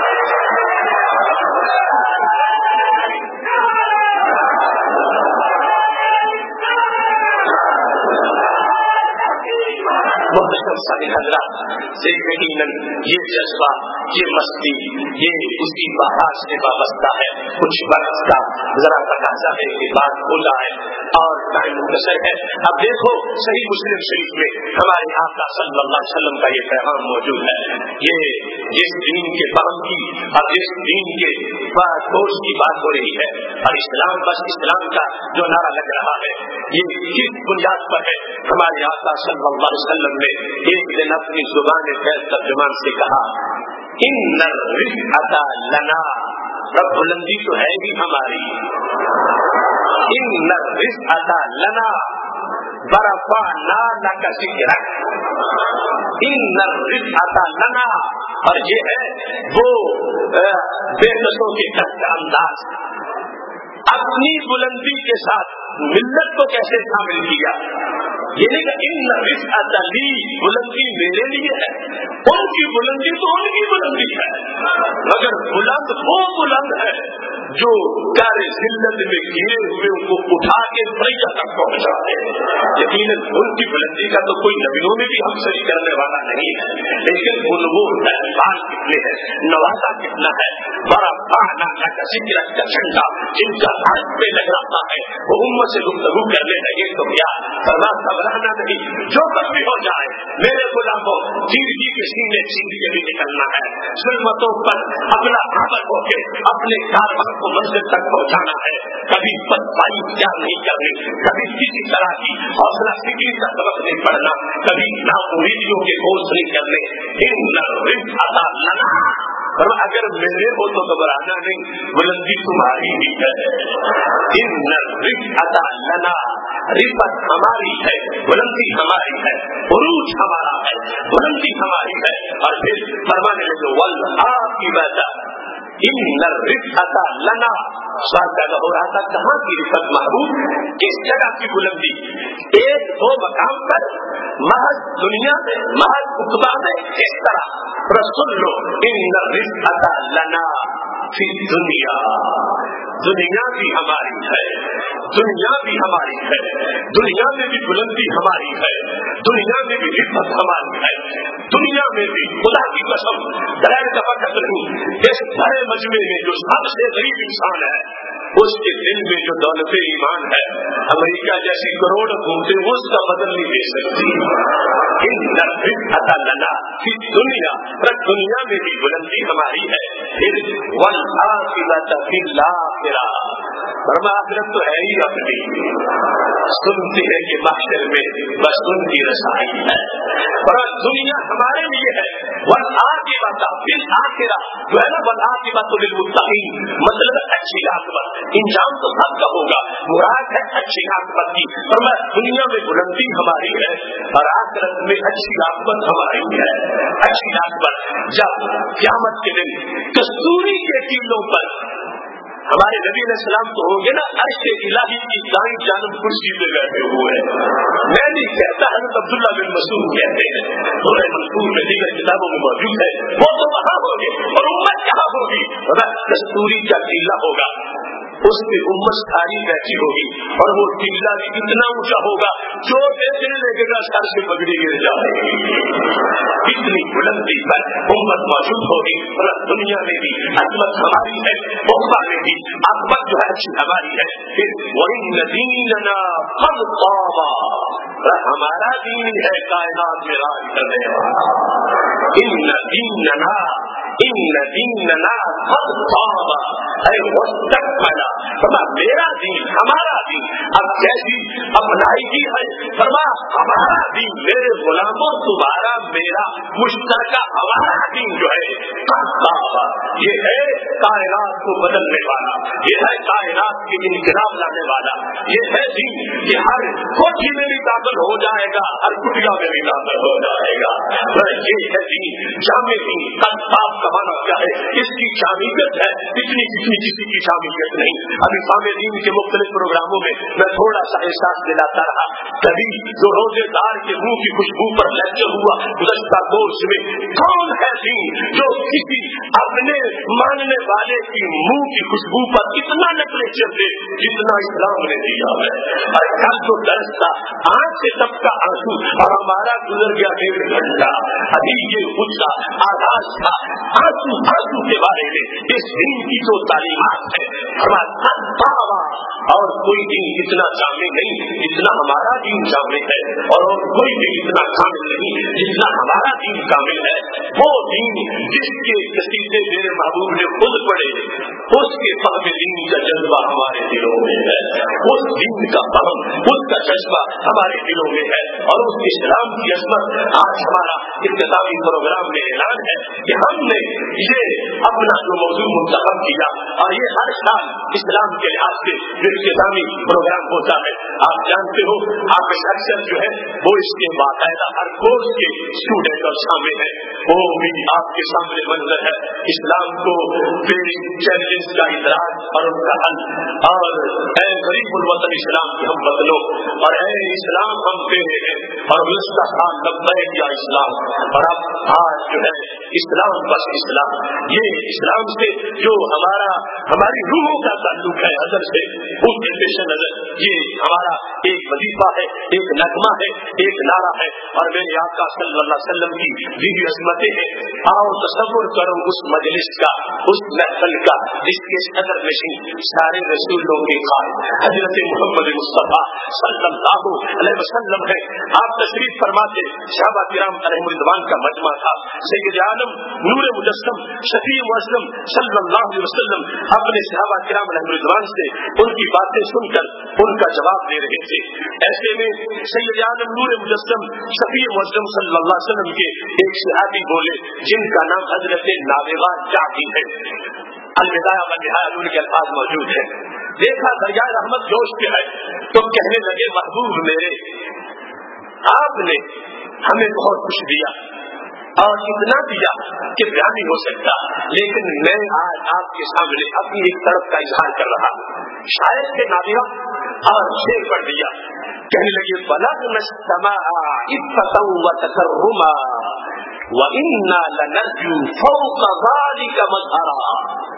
محترم سامعین حضرات، یقیناً یہ جذبہ، یہ مستی، یہ اسی بہار سے وابستہ ہے. کچھ وقت کا ذرا تقاضا ہے کہ بات ہو جائے اور ٹائم مختصر ہے. اب دیکھو صحیح مسلم شریف میں ہمارے آقا صلی اللہ علیہ وسلم کا یہ پیغام موجود ہے. یہ جس دین کے فہم کی اور جس دین کے کوش کی بات ہو رہی ہے اور اسلام بس اسلام کا جو نعرہ لگ رہا ہے، یہ کس بنیاد پر ہے؟ ہمارے آقا صلی اللہ علیہ وسلم نے ایک دن اپنی زبان خیر ترجمان سے کہا ان الرفعۃ لنا، رب بلندی تو ہے بھی ہماری. ان الرفعۃ لنا ورفعنا لک ذکرک، ان الرفعۃ لنا، اور یہ ہے وہ بے قصوں کے کٹ انداز، اپنی بلندی کے ساتھ ملت کو کیسے شامل کیا. یہ نہیں کہ ان رفعت لی، بلندی میرے لیے ہے، ان کی بلندی تو ان کی بلندی ہے، مگر بلند وہ بلند ہے جو کار ذلت میں گرے ہوئے ان کو اٹھا کے دریا تک پہنچا ہے. یقیناً ان کی بلندی کا تو کوئی نبیوں میں بھی ہم سری کرنے والا نہیں ہے، لیکن وہ احسان کتنے ہیں، نوازا کتنا ہے. بڑا پانا کا ذکر کا جھنڈا جن کا عرض پہ لگاتا ہے وہ امت سے گفتگو کرنے لگے تو کیا سزا گھبرانا نہیں، جو کچھ بھی ہو جائے میرے غلاموں، چیر جی کے سینے چیر کے بھی نکلنا ہے. ظلمتوں پر اپنا عمل ہو کے اپنے کاروبار کو منزل تک پہنچانا ہے. کبھی بدفائی کیا نہیں کرنی، کبھی کسی طرح کی حوصلہ فکری کا سبق نہیں پڑنا، کبھی ناامیدیوں کے بوجھ نہیں کرنے. ان الرفعۃ لنا، اور اگر میرے ہو تو گھبرانا نہیں، بلندی تمہاری ہی ہے. ان الرفعۃ لنا، رفعت ہماری ہے، بلندی ہماری ہے، عروج ہمارا ہے، بلندی ہماری ہے. اور پھر فرمانے لگے والعاقبۃ ان الرفعۃ لنا. سوال پیدا ہو رہا تھا کہاں کی رفعت محبوب، کس جگہ کی بلندی؟ ایک دو مقام پر، محض دنیا میں، محض عقبہ میں، کس طرح؟ رسول لو ان الرفعۃ لنا فی دنیا، دنیا بھی ہماری ہے، دنیا بھی ہماری ہے، دنیا میں بھی بلندی ہماری ہے، دنیا میں بھی رفعت ہماری ہے، دنیا میں بھی خدا کی قسم غیر کا وقت نہیں، اس بڑے مجمع میں جو سب سے غریب انسان ہے اس کے دل میں جو دولت ایمان ہے، امریکہ جیسی کروڑ گھومتے اس کا بدل نہیں دے سکتی. ان الرفعۃ لنا فی الدنیا، دنیا میں بھی بلندی ہماری ہے، پھر والعاقبۃ فی الآخرہ، فرما آخرت تو ہے ہی اپنی، سنتے ہیں کہ محشر میں بس ان کی رسائی ہے، اور دنیا ہمارے لیے ہے، والعاقبۃ فی الآخرہ جو ہے نا، والعاقبۃ للمتقین، مطلب اچھی عاقبت، انجام تو سب کا ہوگا، مراد ہے اچھی عاقبت کی، فرما دنیا میں بلندی ہماری ہے اور آخرت میں اچھی عاقبت ہماری ہے، اچھی عاقبت جب قیامت کے دن کستوری کے ٹیلوں پر ہمارے نبی علیہ السلام تو ہوں گے نا عرش الہی کی دائیں جانب کرسی پہ بیٹھے ہوئے ہیں، میں نہیں کہتا، حضرت عبداللہ بن مسعود کہتے ہیں، سورہ منصور میں دیگر کتابوں میں موجود ہے، وہ تو وہاں ہوگی اور امت کہاں ہوگی، کستوری کا ٹیلا ہوگا، اس پہ امت ساری بیٹھی ہوگی اور وہ ٹیلا بھی اتنا اونچا ہوگا جو دیکھنے لگے گا سر سے پگڑی گر جائے گی، اتنی بلندی پر امت موجود ہوگی، اور دنیا میں بھی عظمت ہماری ہے، عقبہ میں بھی عظمت جو ہے اچھی ہماری ہے، پھر وَإِنَّ دِينَنَا قَدْ طَابَ، ہمارا دین ہے کائنات میں راج کرنے والا، إِنَّ دِينَنَا قَدْ طَابَ اے مستقبل، فرما میرا دین، ہمارا دین اب کیسی اپنائی کی ہے، فرما ہمارا دین میرے غلاموں تمہارا میرا مشترکہ ہمارا دین جو ہے یہ ہے کائنات کو بدلنے والا، یہ ہے کائنات کی انقلاب لانے والا، یہ ہے دین کہ ہر کوٹھی میں بھی داخل ہو جائے گا، ہر کٹیا میں بھی داخل ہو جائے گا، یہ ہے دین جامع دین، کتاب کا مانا کیا ہے، اس کی شاملیت ہے اتنی جتنی کسی کی شاملیت نہیں۔ ابھی سامع دین کے مختلف پروگراموں میں میں تھوڑا سا احساس دلاتا رہا، کبھی جو روزے دار کے منہ کی خوشبو پر لیکچر ہوا گزشتہ کورس میں، کون ہے دین جو کسی اپنے ماننے والے کی منہ کی خوشبو پر اتنا لیکچر دے جتنا اسلام نے دیا ہے، اور کل تو درس تھا آنکھ سے سب کا آنسو اور ہمارا گزر گیا 1.5 گھنٹہ، ابھی یہ غصہ آغاز تھا آنسو کے بارے میں، اس دین کی جو تعلیمات ہے اور کوئی دین اتنا جامع نہیں جتنا ہمارا دین جامع ہے، اور کوئی دین اتنا کامل نہیں جتنا ہمارا دین کامل ہے، وہ دین جس کے قصیدے میرے محبوب نے خود پڑھے، اس کے فہم دین کا جذبہ ہمارے دلوں میں ہے، اس دین کا فہم، اس کا جذبہ ہمارے دلوں میں ہے، اور اس اسلام کی عظمت آج ہمارا اختتامی پروگرام میں اعلان ہے کہ ہم نے یہ اپنا جو موضوع منتخب کیا، اور یہ ہر سال اسلام کے لحاظ سے جو اختتامی پروگرام ہوتا ہے، آپ جانتے ہو آپ اکثر جو ہے وہ اس کے باقاعدہ ہر کورس کے اسٹوڈنٹ اور شامل ہیں، وہ بھی آپ کے سامنے منظر ہے، اسلام کو چیلنج کا ادراک اور ان کا حل، اور اے غریب الوطن اسلام کے ہم بدلو، اور اے اسلام ہم تیرے ہیں، اور گزشتہ سال لبیک یا اسلام، اور اب آج جو ہے اسلام بس اسلام، یہ اسلام سے جو ہماری روحوں کا تعلق ہے ازل سے، اس کے پیش نظر یہ ہمارا ایک وظیفہ ہے، ایک نغمہ ہے، ایک نعرہ ہے، اور میرے آقا صلی اللہ علیہ وسلم کی بیوی عظمتیں ہیں، آؤ تصور کرو اس مجلس کا، اس محفل کا جس کے صدر نشین سارے رسولوں کے قائد حضرت محمد مصطفیٰ صلی اللہ علیہ وسلم ہے، آپ تشریف فرماتے، صحابہ کرام علیہم رضوان کا مجمع تھا، سید عالم نور مجسم شفیع معظم صلی اللہ علیہ وسلم اپنے صحابہ کرام علیہم رضوان سے ان کی باتیں سن کر ان کا جواب دے رہے تھے، ایسے میں سید عالم نور مجسم شفیع معظم صلی اللہ علیہ وسلم کے ایک صحابی بولے جن کا نام حضرت نابغہ جعفی ہے، الوداع والنہایہ ان کے الفاظ موجود ہیں، دیکھا دریائے رحمت جوش کے ہے تو کہنے لگے محبوب میرے، آپ نے ہمیں بہت کچھ دیا اور اتنا دیا کہ بیان نہیں ہو سکتا، لیکن میں آج آپ کے سامنے اپنی ایک طرف کا اظہار کر رہا ہوں، شاید کے نابغہ اور شعر پڑھ دیا، کہنے لگے بلغنا السماء عفة وتكرما وإنا لنرجو فوق ذلك مظهرا،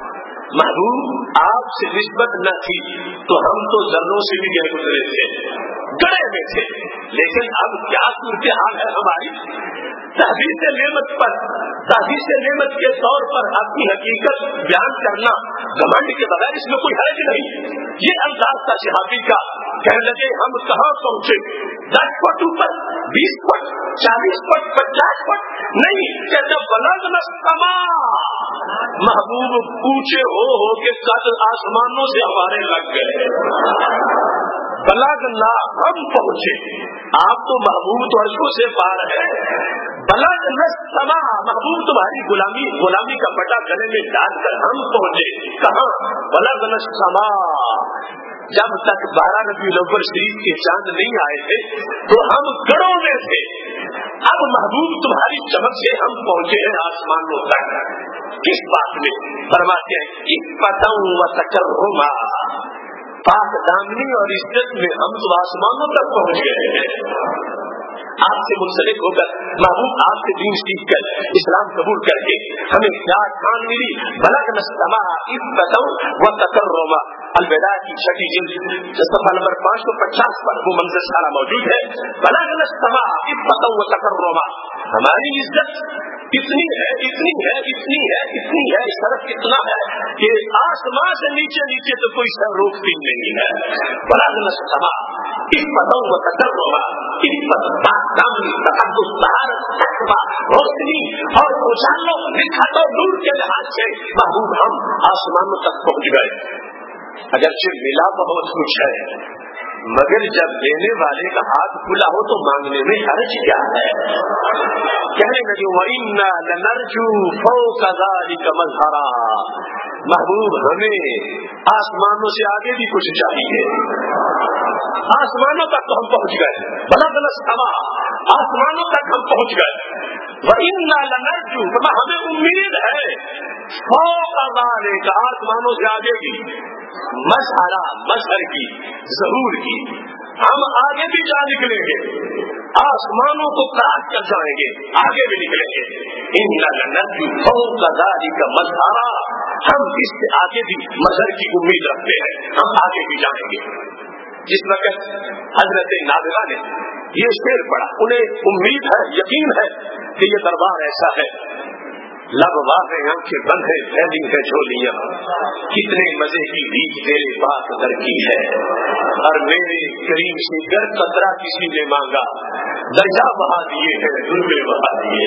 محبوب آپ سے نسبت نہ تھی تو ہم تو ذروں سے بھی گہرے گزرے تھے، گڑے میں تھے، لیکن اب کیا صورتحال ہے ہماری، تحدیث نعمت پر، تحدیث نعمت کے طور پر اپنی حقیقت بیان کرنا گھمنڈ کے بغیر اس میں کوئی حرج نہیں، یہ انداز تھا صحابی کا، کہنے لگے ہم کہاں پہنچے، 10 फुट ऊपर, 20 फुट, 40 फुट, 50 फुट नहीं, कहते बलगना समा, महबूब ऊंचे हो के कद आसमानों से हमारे लग गए। बलगना हम पहुंचे, आप तो महबूब तो अर्शों से पार है। बलगना समा, महबूब तुम्हारी गुलामी का पटा गले में डालकर हम पहुंचे कहाँ? बलगना समा। जब तक 12 रबीउल अव्वल शरीफ के चांद नहीं आए थे तो हम गढ़ों में थे, अब महबूब तुम्हारी चमक से हम पहुंचे हैं आसमानों तक। किस बात में? फरमाते हैं इफ़्फ़तन व तकर्रुमा, पाक दामनी और इज्जत में हम तो आसमानों तक पहुंच गए हैं। आपसे मुंसलिक होकर, महबूब आपसे दीन सीख कर, इस्लाम कबूल करके हमें क्या ठान मिली? बलगना समा इफ़्फ़तन व तकर्रुमा। अलविदा की छठी जिल्द सफा नंबर 550 पर वो मंजर सारा मौजूद है। बलगना समा इफ़्फ़तन व तकर्रुमा, हमारी इज्जत इतनी है, इतनी है, इतनी है, इतनी है, शरफ इतना है कि आसमान से नीचे तो कोई सर रोकती नहीं है। बलगना समा इफ़्फ़तन व तकर्रुमा, रोशनी और उजालों निखातों दूर के लिहाज से महबूब हम आसमानों तक पहुंच गए। अगरचे मिला बहुत कुछ है, मगर जब देने वाले का हाथ खुला हो तो मांगने में हर्ज क्या है? कहने लगे वइन्ना लनरजू फौका ज़ालिका मज़हरा, महबूब हमें आसमानों से आगे भी कुछ चाहिए। आसमानों तक तो हम पहुंच गए, बलगना समा, आसमानों तक हम पहुंच गए। वइन्ना लनरजू, हमें उम्मीद है फौका ज़ालिका, आसमानों से आगे की, मज़हरा, मज़हर की, ज़रूर की, हम आगे भी जा निकलेंगे, आसमानों को काट कर जाएंगे, आगे भी निकलेंगे। इन्ना लनरजू फौका ज़ालिका मज़हरा, हम इससे आगे भी मज़हर की उम्मीद रखते हैं, हम आगे भी जाएंगे। जिस वक्त हजरत नाबिगा ने ये शेर पढ़ा, उन्हें उम्मीद है, यकीन है कि ये दरबार ऐसा है, लब वाक़े आंखें बंद है, फैली है झोलियां, कितने मजे की भीख तेरे पास दर की है, और मेरे करीम से गर कतरा किसी ने मांगा, दरिया बहा दिए हैं, दुर्गे बहा दिए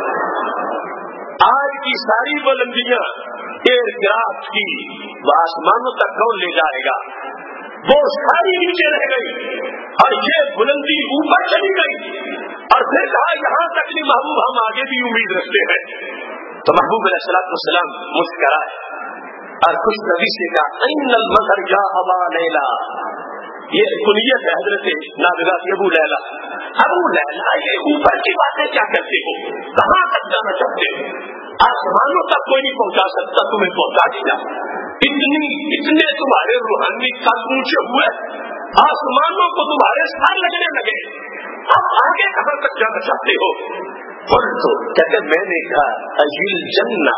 हैं। आज की सारी बुलंदियां एयरक्राफ्ट की आसमानों तक कौन ले जाएगा? वो सारी नीचे रह गई और ये बुलंदी ऊपर चली गई, और फिर कहा यहाँ तक नहीं महबूब, हम आगे भी उम्मीद रखते हैं। तो महबूब अलैहिस्सलाम मुस्कुराए और खुश नबी से कहा इन्नल मज़हर या अबा लैला, ये कुनियत है हजरत नाबिगा की अबू लैला। अबू लैला, ये ऊपर की बातें क्या करते हो? कहाँ तक जाना चाहते हो? आसमानों तक कोई नहीं पहुंचा सकता, तुम्हें पहुंचा दिया। इतने तुम्हारे रूहानी कद ऊंचे हुए, आसमानों को तुम्हारे साथ लगने लगे, अब आगे कहाँ तक जाना चाहते हो? तो कहते मैंने कहा अजील जन्ना,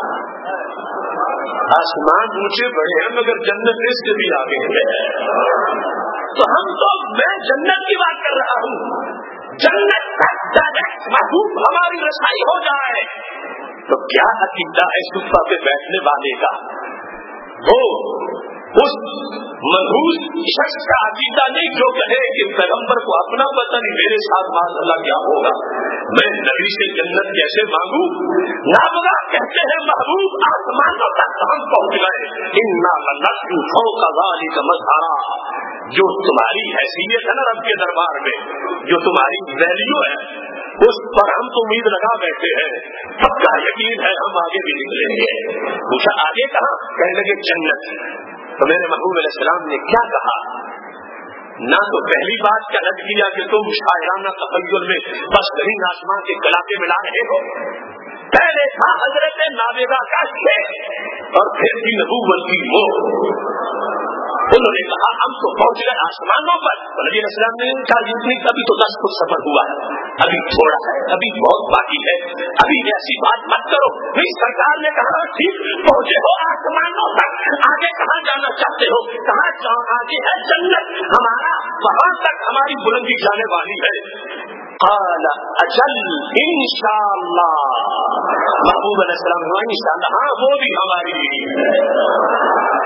आसमान ऊंचे बड़े हैं मगर जन्नत इससे भी आगे है। तो मैं जन्नत की बात कर रहा हूँ, जन्नत तक डायरेक्ट महबूब हमारी रसाई हो जाए। तो क्या अकीदा है सुफ़ा पे बैठने वाले का? वो उस मनहूस शख्स का अकीदा नहीं जो कहे कि पैगंबर को अपना पता नहीं मेरे साथ माशाअल्लाह क्या होगा, मैं नबी से जन्नत कैसे मांगू? नाबिगा कहते हैं महबूब आसमानों तक हम पहुंच गए। इन्ना लनरजू फौका ज़ालिका मज़हरा, जो तुम्हारी हैसियत है ना रब के दरबार में, जो तुम्हारी वैल्यू है, उस पर हम तो उम्मीद लगा बैठे हैं, पक्का यकीन है हम आगे भी निकलेंगे। पूछा आगे कहाँ? कहने लगे जन्नत। तो मेरे महबूब अलैहिस्सलाम ने क्या कहा? ना तो पहली बात का रद्द किया कि तुम शायराना तखय्युल में बस कहीं आसमान के कलाते मिला रहे हो, पहले था हजरत नाबिगा का शेर और फिर भी नबूवत की मोह। उन्होंने कहा हम तो पहुंच गए आसमानों पर। नबी अलैहिस्सलाम ने कहा अभी तो 10 फुट सफर हुआ है, अभी थोड़ा है, अभी बहुत बाकी है, अभी ऐसी बात मत करो। नहीं, सरकार ने कहा ठीक पहुंचे हो आसमानों तक, आगे कहाँ जाना चाहते हो? कहाँ आगे है जन्नत हमारा, वहां तक हमारी बुलंदी जाने वाली है। क़ाल अजल इंशाअल्लाह, महबूब अलैहिस्सलाम ने इंशाअल्लाह, हाँ वो भी हमारी है। अब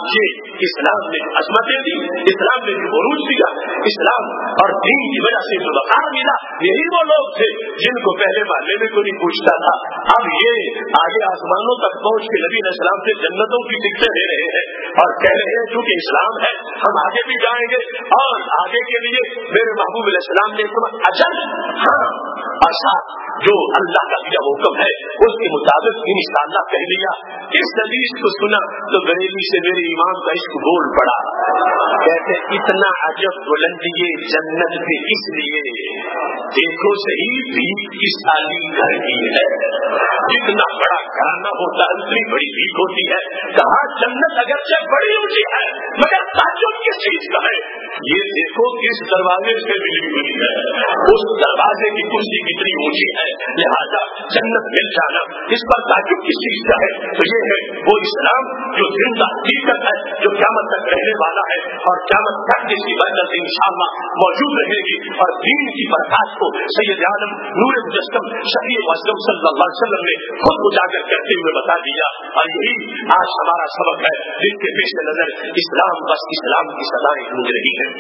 یہ اسلام نے عظمتیں دی، اسلام نے جو عروج دیا، اسلام اور دین کی وجہ سے جو وقار ملا، یہی وہ لوگ تھے جن کو پہلے محلے میں کوئی نہیں پوچھتا تھا، اب یہ آگے آسمانوں تک پہنچ کے نبی علیہ السلام سے جنتوں کی ٹکٹیں دے رہے ہیں اور کہہ رہے ہیں چونکہ اسلام ہے ہم آگے بھی جائیں گے، اور آگے کے لیے میرے محبوب علیہ السلام نے اجل ہاں اور ساتھ جو اللہ کا دیا حکم ہے اس کے مطابق انشاءاللہ کہہ لیا۔ اس حدیث کو سنا تو بریلی سے میرے امام کا عشق بول پڑا، کہتے اتنا عجب بلندی جنت پہ اس لیے دیکھو صحیح بھیک کی سالی گھر کی ہے، جتنا بڑا گھرانا ہوتا ہے اتنی بڑی بھیک ہوتی ہے، کہاں جنت اگرچہ بڑی اونچی ہے مگر تعجب کس چیز کا ہے، یہ دیکھو کس دروازے سے ملی ہوئی ہے، اس دروازے کی کرسی کتنی اونچی ہے، لہذا جنت مل جانا اس پر تعجب کس چیز کا ہے، تو یہ ہے وہ اسلام جو زندہ حقیقت ہے، جو قیامت تک رہنے والا ہے اور قیامت تک جس کی برکت انشاءاللہ موجود رہے گی، اور دین کی برکات کو سید عالم نور مجسم شفیع معظم صلی اللہ علیہ وسلم نے خود اجاگر کرتے ہوئے بتا دیا، اور یہی آج ہمارا سبق ہے جن کے پیش نظر اسلام بس اسلام کی سدائیں گونج رہی ہیں۔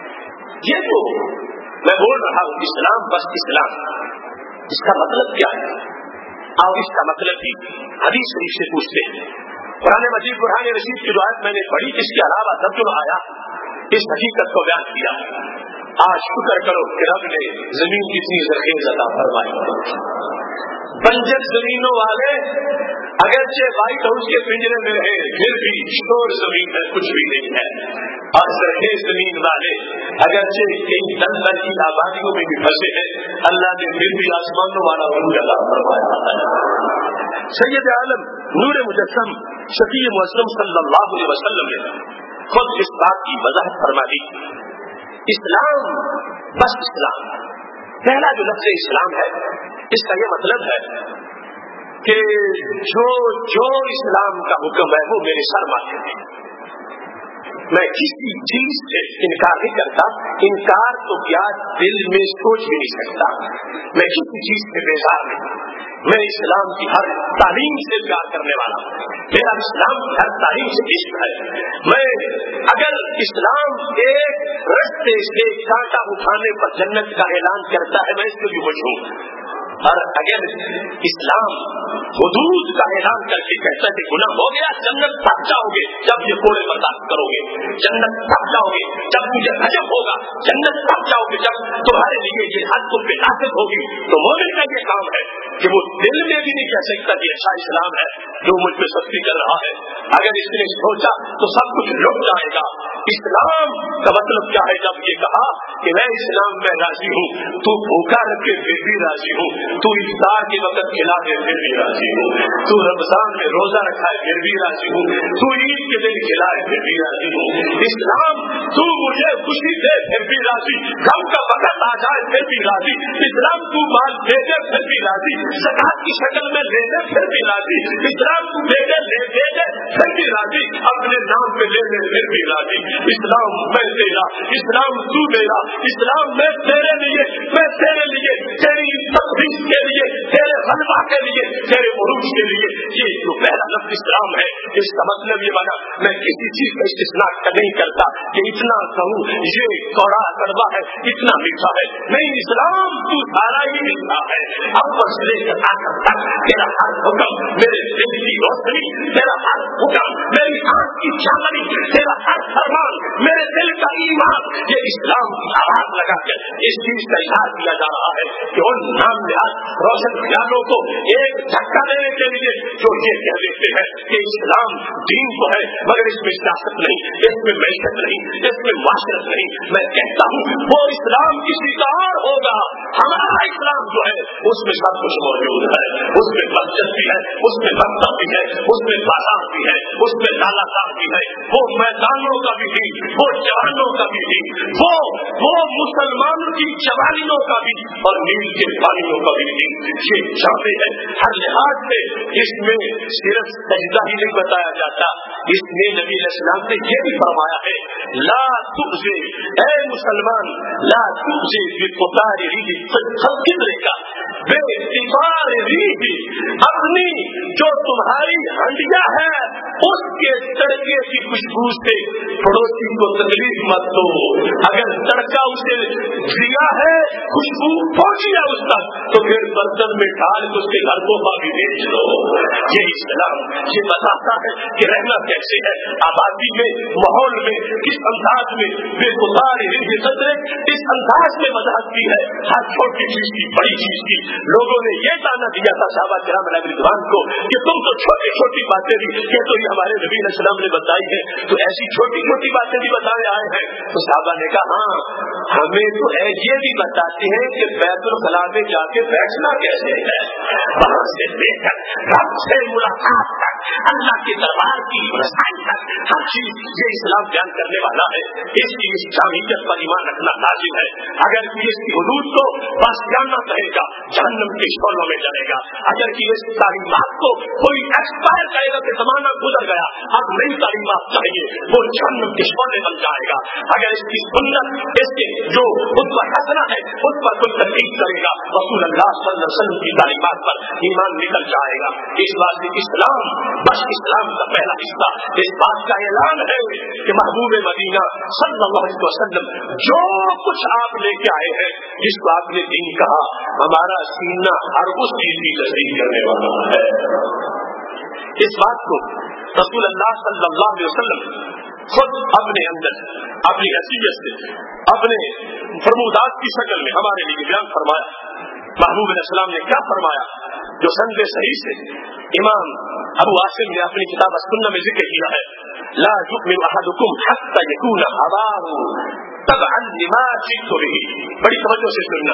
یہ جو میں بول رہا ہوں اسلام بس اسلام، اس کا مطلب کیا ہے؟ اور اس کا مطلب بھی حدیث شریف سے پوچھتے ہیں۔ قرآن مجید برہان رشید کی روایت میں نے پڑھی، اس کے علاوہ ترجمہ آیا اس حقیقت کو بیان کیا۔ آج شکر کرو کہ رب نے زمین کتنی زرخیز عطا فرمائی، بنجر زمینوں والے اگرچہ وائٹ ہاؤس کے پنجرے میں رہے پھر بھی شور زمین ہے، کچھ بھی نہیں ہے، اور زرخیز زمین والے اگرچہ کئی دن کی آبادیوں میں بھی پھنسے ہیں، اللہ نے پھر بھی آسمانوں والا عروج عطا فرمایا ہے۔ سید عالم نور مجسم شفیع معظم صلی اللہ علیہ وسلم نے خود اس بات کی وضاحت فرما دی، اسلام بس اسلام، پہلا جو لفظ اسلام ہے اس کا یہ مطلب ہے کہ جو اسلام کا حکم ہے وہ میرے سر ماتھے ہے، میں کسی چیز سے انکار نہیں کرتا، انکار تو کیا دل میں سوچ بھی نہیں سکتا، میں کسی چیز سے بیزار نہیں، میں اسلام کی ہر تعلیم سے پیار کرنے والا ہوں، میرا اسلام کی ہر تعلیم سے عشق ہے، میں اگر اسلام ایک رستے سے کانٹا اٹھانے پر جنت کا اعلان کرتا ہے میں اس کو بھی خوش ہوں، اور اگر اسلام حدود کا اعلان کر کے کہتا ہے کہ گناہ ہو گیا جنت تک جاؤ گے جب یہ کوڑے برداشت کرو گے، جنت تک جاؤ گے جب مجھے عجب ہوگا، جنت تک جاؤ گے جب تمہارے لیے یہ حد تم پہ نافذ ہوگی، تو مومن کا یہ کام ہے کہ وہ دل میں بھی نہیں کہہ سکتا کہ اچھا اسلام ہے جو مجھ پہ سختی کر رہا ہے، اگر اس نے سوچا تو سب کچھ لٹ جائے گا۔ اسلام کا مطلب کیا ہے؟ جب یہ کہا کہ میں اسلام میں راضی ہوں، تو بھوکا رکھے پھر بھی راضی ہوں، تو افطار کے وقت کھلا دے پھر بھی راضی ہوں، تو رمضان میں روزہ رکھا ہے پھر بھی راضی ہوں، تو عید کے دن کھلائے پھر بھی راضی ہوں، اسلام تو مجھے خوشی دے پھر بھی راضی، غم کا وقت آ جائے پھر بھی راضی، اسلام تو مال دے دے پھر بھی راضی، زکات کی شکل میں لے دے پھر بھی راضی، اسلام تو دے دے لے دے دے پھر بھی راضی، اپنے نام پہ لے لے پھر بھی راضی، اسلام میں تیرا، اسلام تو میرا، اسلام میں تیرے لیے، میں تیرے لیے، تیری تقدیس کے لیے، تیرے غلبہ کے لیے، تیرے عروج کے لیے، یہ جو پہلا لفظ اسلام ہے اس کا مطلب یہ بنا میں کسی چیز کا استثناء نہیں کرتا کہ اتنا کہوں یہ کوڑا کڑوا ہے اتنا میٹھا ہے، نہیں، اسلام تو سارا ہی میٹھا ہے، اول سے لے کر آخر تک تیرا ہر حکم میرے دل کی روشنی، تیرا ہر حکم میری آنکھ کی چاندنی، تیرا ہر فرمان میرے دل کا ایمان، یہ اسلام کی آواز لگا کر اس چیز کا اظہار کیا جا رہا ہے کہ ان نام نہاد روشن خیالوں کو ایک دھکا دینے کے لیے جو یہ کہہ دیتے ہیں کہ اسلام دین تو ہے مگر اس میں سیاست نہیں، اس میں معیشت نہیں، اس میں معاشرت نہیں، میں کہتا ہوں وہ اسلام کسی کا اور ہوگا، ہمارا اسلام جو ہے اس میں سب کچھ موجود ہے، اس میں مسجد بھی ہے، اس میں مکتب بھی ہے، اس میں بازار بھی ہے، اس میں تالاب بھی ہے، وہ میدانوں کا بھی تھی، وہ جوانوں کا بھی تھی، وہ مسلمانوں کی جوانیوں کا بھی اور نیل کے پانیوں کا بھی تھی، یہ جامع ہے ہر لحاظ سے، اس میں صرف سجدہ ہی نہیں بتایا جاتا، اس میں نبی علیہ السلام نے یہ بھی فرمایا ہے لا تؤذی، اے مسلمان لا تؤذی بقطار ریح قدرے کا، بے اعتبار ریح، اپنی جو تمہاری ہنڈیاں ہے اس کے तड़के की खुशबू से पड़ोसी को तकलीफ मत दो। अगर तड़का उसे दिया है, खुशबू पहुंची है उस तक, तो फिर बर्तन में डाल के उसके घर को भी बेच लो। ये इस्लाम ये बताता है कि रहना कैसे है, आबादी में, माहौल में, किस अंदाज में बेखुदार इस अंदाज में वजाहत की है, हर छोटी चीज की, बड़ी चीज की। लोगों ने ये ताना दिया था साहबा किराम रिज़वान को कि तुम तो छोटी छोटी बातें भी, ये तो हमारे नबी अलैहिस्सलाम ने बताई है, तो ऐसी छोटी छोटी बातें भी बताने आए हैं। तो साहबा ने कहा हाँ, हमें तो ये भी बताते हैं कि बैतुल खला में जाके बैठना कैसे है, वहां से लेकर रब से मुलाकात तक, अल्लाह के दरबार की रसाई तक, हर चीज ये इस्लाम बयान करने वाला है। इसकी इस्लामियत पर ईमान रखना लाजिम है। अगर इसकी हुदूद को बस जानना कहेगा, जहन्नम के शोलों में चलेगा। अगर की इस तालीमात को कोई एक्सपायर करेगा कि जमाना गुजर गया, अब नई तालीमात चाहिए, वो जहन्नम के शोले बन जाएगा। अगर इसकी सुन्नत, इसके जो उस पर हंसना है, उस पर कोई तकलीफ करेगा, रसूल अल्लाह सल्लल्लाहु अलैहि वसल्लम की तालीमात पर ईमान निकल जाएगा। इस बात से इस्लाम, बस इस्लाम का पहला हिस्सा इस बात का ऐलान है कि महबूब मदीना सल्लल्लाहु अलैहि वसल्लम जो कुछ आप लेके आए हैं, जिसको आपने दीन कहा, हमारा सीना हर उस चीज की तस्दीक करने वाला है। इस बात को रसूल अल्लाह सल्लल्लाहु अलैहि वसल्लम खुद अपने अंदर, अपनी हैसियत से, अपने फरमूदात की शक्ल में हमारे लिए बयान फरमाया। महबूब अलैहिस्सलाम ने क्या फरमाया, जो संदे सही से इमाम अबू आसिम ने अपनी किताब सुन्नह में जिक्र किया है, ला युमिनु अहदुकुम हत्ता यकूना हवाहु तबअन लिमा जितु बिही। बड़ी तवज्जो से सुनना।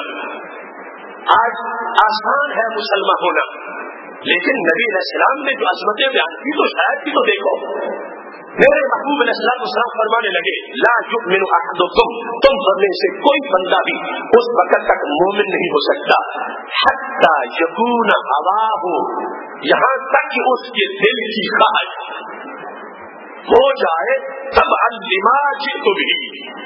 आज आसान है मुसलमान होना, लेकिन नबी अलैहिस्सलाम ने जो अज़मतें बयान की तो शायद की तो देखो। मेरे महबूब अलैहिस्सलाम फरमाने लगे, ला युमिनु अहदुकुम, तुम में से कोई बंदा भी उस वक्त तक मोमिन नहीं हो सकता, हत्ता यकूना हवाहु, यहाँ तक कि उसके दिल की ख्वाहिश हो जाए, तब अल्लिमा जितु बिही,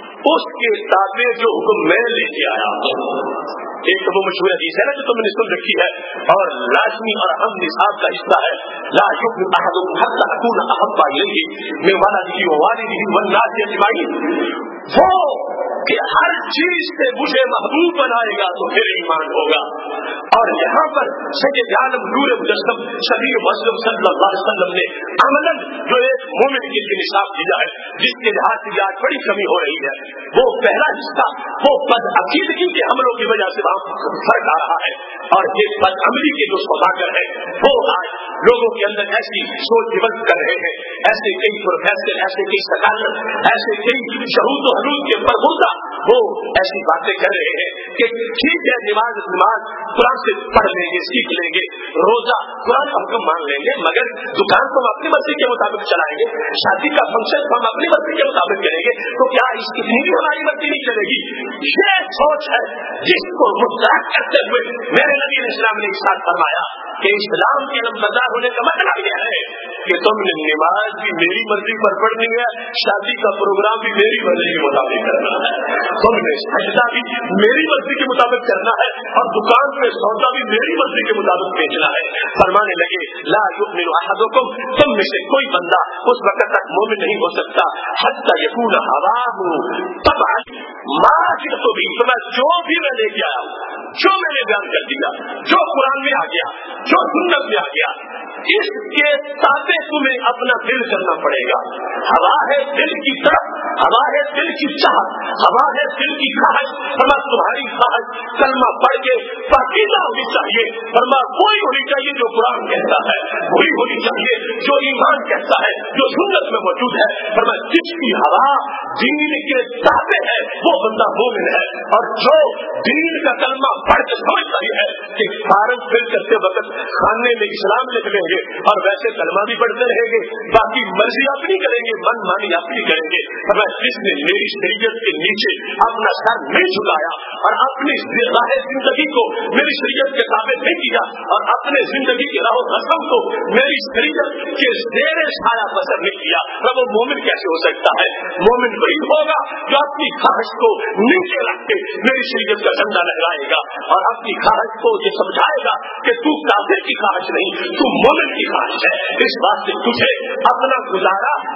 उसके ताबे जो हुक्म मैं लेके आया हूँ। एक तो वो मशहूर हदीस है ना जो तुमने सुन रखी है, और लाजमी और अहम निसाब का हिस्सा है, ला युमिनु अहदुकुम हत्ता अकूना अहब्बा इलैहि मिन वलदिही व वालिदिही वन नासि अजमाइन। वो कि हर चीज से मुझे महबूब बनाएगा तो फिर ईमान होगा। और यहाँ पर सैयद आलम नूर मुजस्सम शबीर मुअज़्ज़म सल्लल्लाहु अलैहि वसल्लम ने अमलन जो एक मोमिन के लिए निसाब दिया है, जिसके लिहाज से आज बड़ी कमी हो रही है, वो पहला हिस्सा वो बदअकीदगी के हमलों की वजह से वहां फर्क आ रहा है, और ये बदअमली के जो सौदागर है वो आज लोगों के अंदर ऐसी सोच डिवेल्प कर रहे हैं, ऐसे कई प्रोफेसर, ऐसे कई सकालत, ऐसे कई शहूद व हलूद के बरगुज़ा वो ऐसी बातें कर रहे हैं कि ठीक है नमाज कुरान से पढ़ लेंगे, सीख लेंगे, रोजा कुरान का हुक्म मान लेंगे, मगर दुकान को हम अपनी मर्जी के मुताबिक चलाएंगे, शादी का फंक्शन को हम अपनी मर्जी के मुताबिक करेंगे, तो क्या इतनी भी हमारी मर्जी नहीं चलेगी? ये सोच है जिसको मुस्तरद करते हुए मेरे नबी अलैहिस्सलाम ने इरशाद फरमाया कि इस्लाम के नंबरदार होने का मतलब यह है कि तुमने नमाज भी मेरी मर्जी पर पढ़नी है, शादी का प्रोग्राम भी मेरी मर्जी के मुताबिक करना है, तुमने सजदा भी मेरी मर्जी के मुताबिक करना है, और दुकान में सौदा भी मेरी मर्जी के मुताबिक बेचना है। फरमाने लगे, ला युमिनु अहदुकुम, तुम में से कोई बंदा उस वक्त तक मोमिन नहीं हो सकता, हत्ता यकूना हवाहु तबअन मा जितु बिही, तो मैं जो भी मैं लेके आया हूँ, जो मैंने बयान कर दिया, जो कुरान में आ गया, जो सुन्नत में आ गया, इसके ताबे तुम्हें अपना दिल करना पड़ेगा। हवा है दिल की तरफ, हवा है दिल की चाहत, हवा है दिल की ख्वाहिश, फरमा तुम्हारी ख्वाहिश कलमा पढ़ के पाकीज़ा होनी चाहिए, फरमा वही होनी चाहिए जो कुरान कहता है, वही होनी चाहिए जो ईमान कहता है, जो सुन्नत में मौजूद है। फरमा जिसकी हवा दीन के ताबे है वो बंदा मोमिन है, और जो दीन का कलमा पढ़ के समझता है कि फारग फिर करते वक्त खाने में इस्लाम लिख लेंगे और वैसे कलमा भी पढ़ते रहेंगे, बाकी मर्जी अपनी करेंगे, मन मानी अपनी करेंगे। जिसने मेरी शरीयत के नीचे अपना सर नहीं झुकाया और अपनी जिंदगी को मेरी शरीयत के ताबे नहीं किया, और अपने जिंदगी के राह रस्म को मेरी शरीयत के ज़ेरे साया बसर नहीं किया, तो वो मोमिन कैसे हो सकता है? मोमिन वही होगा जो अपनी ख्वाहिश को नीचे रख के मेरी शरीयत का झंडा लहराएगा, और अपनी ख्वाहिश को ये समझाएगा कि तू काफिर की ख्वाहिश नहीं, तू मोमिन की ख्वाहिश है। इस बात से तुझे अपना गुजारा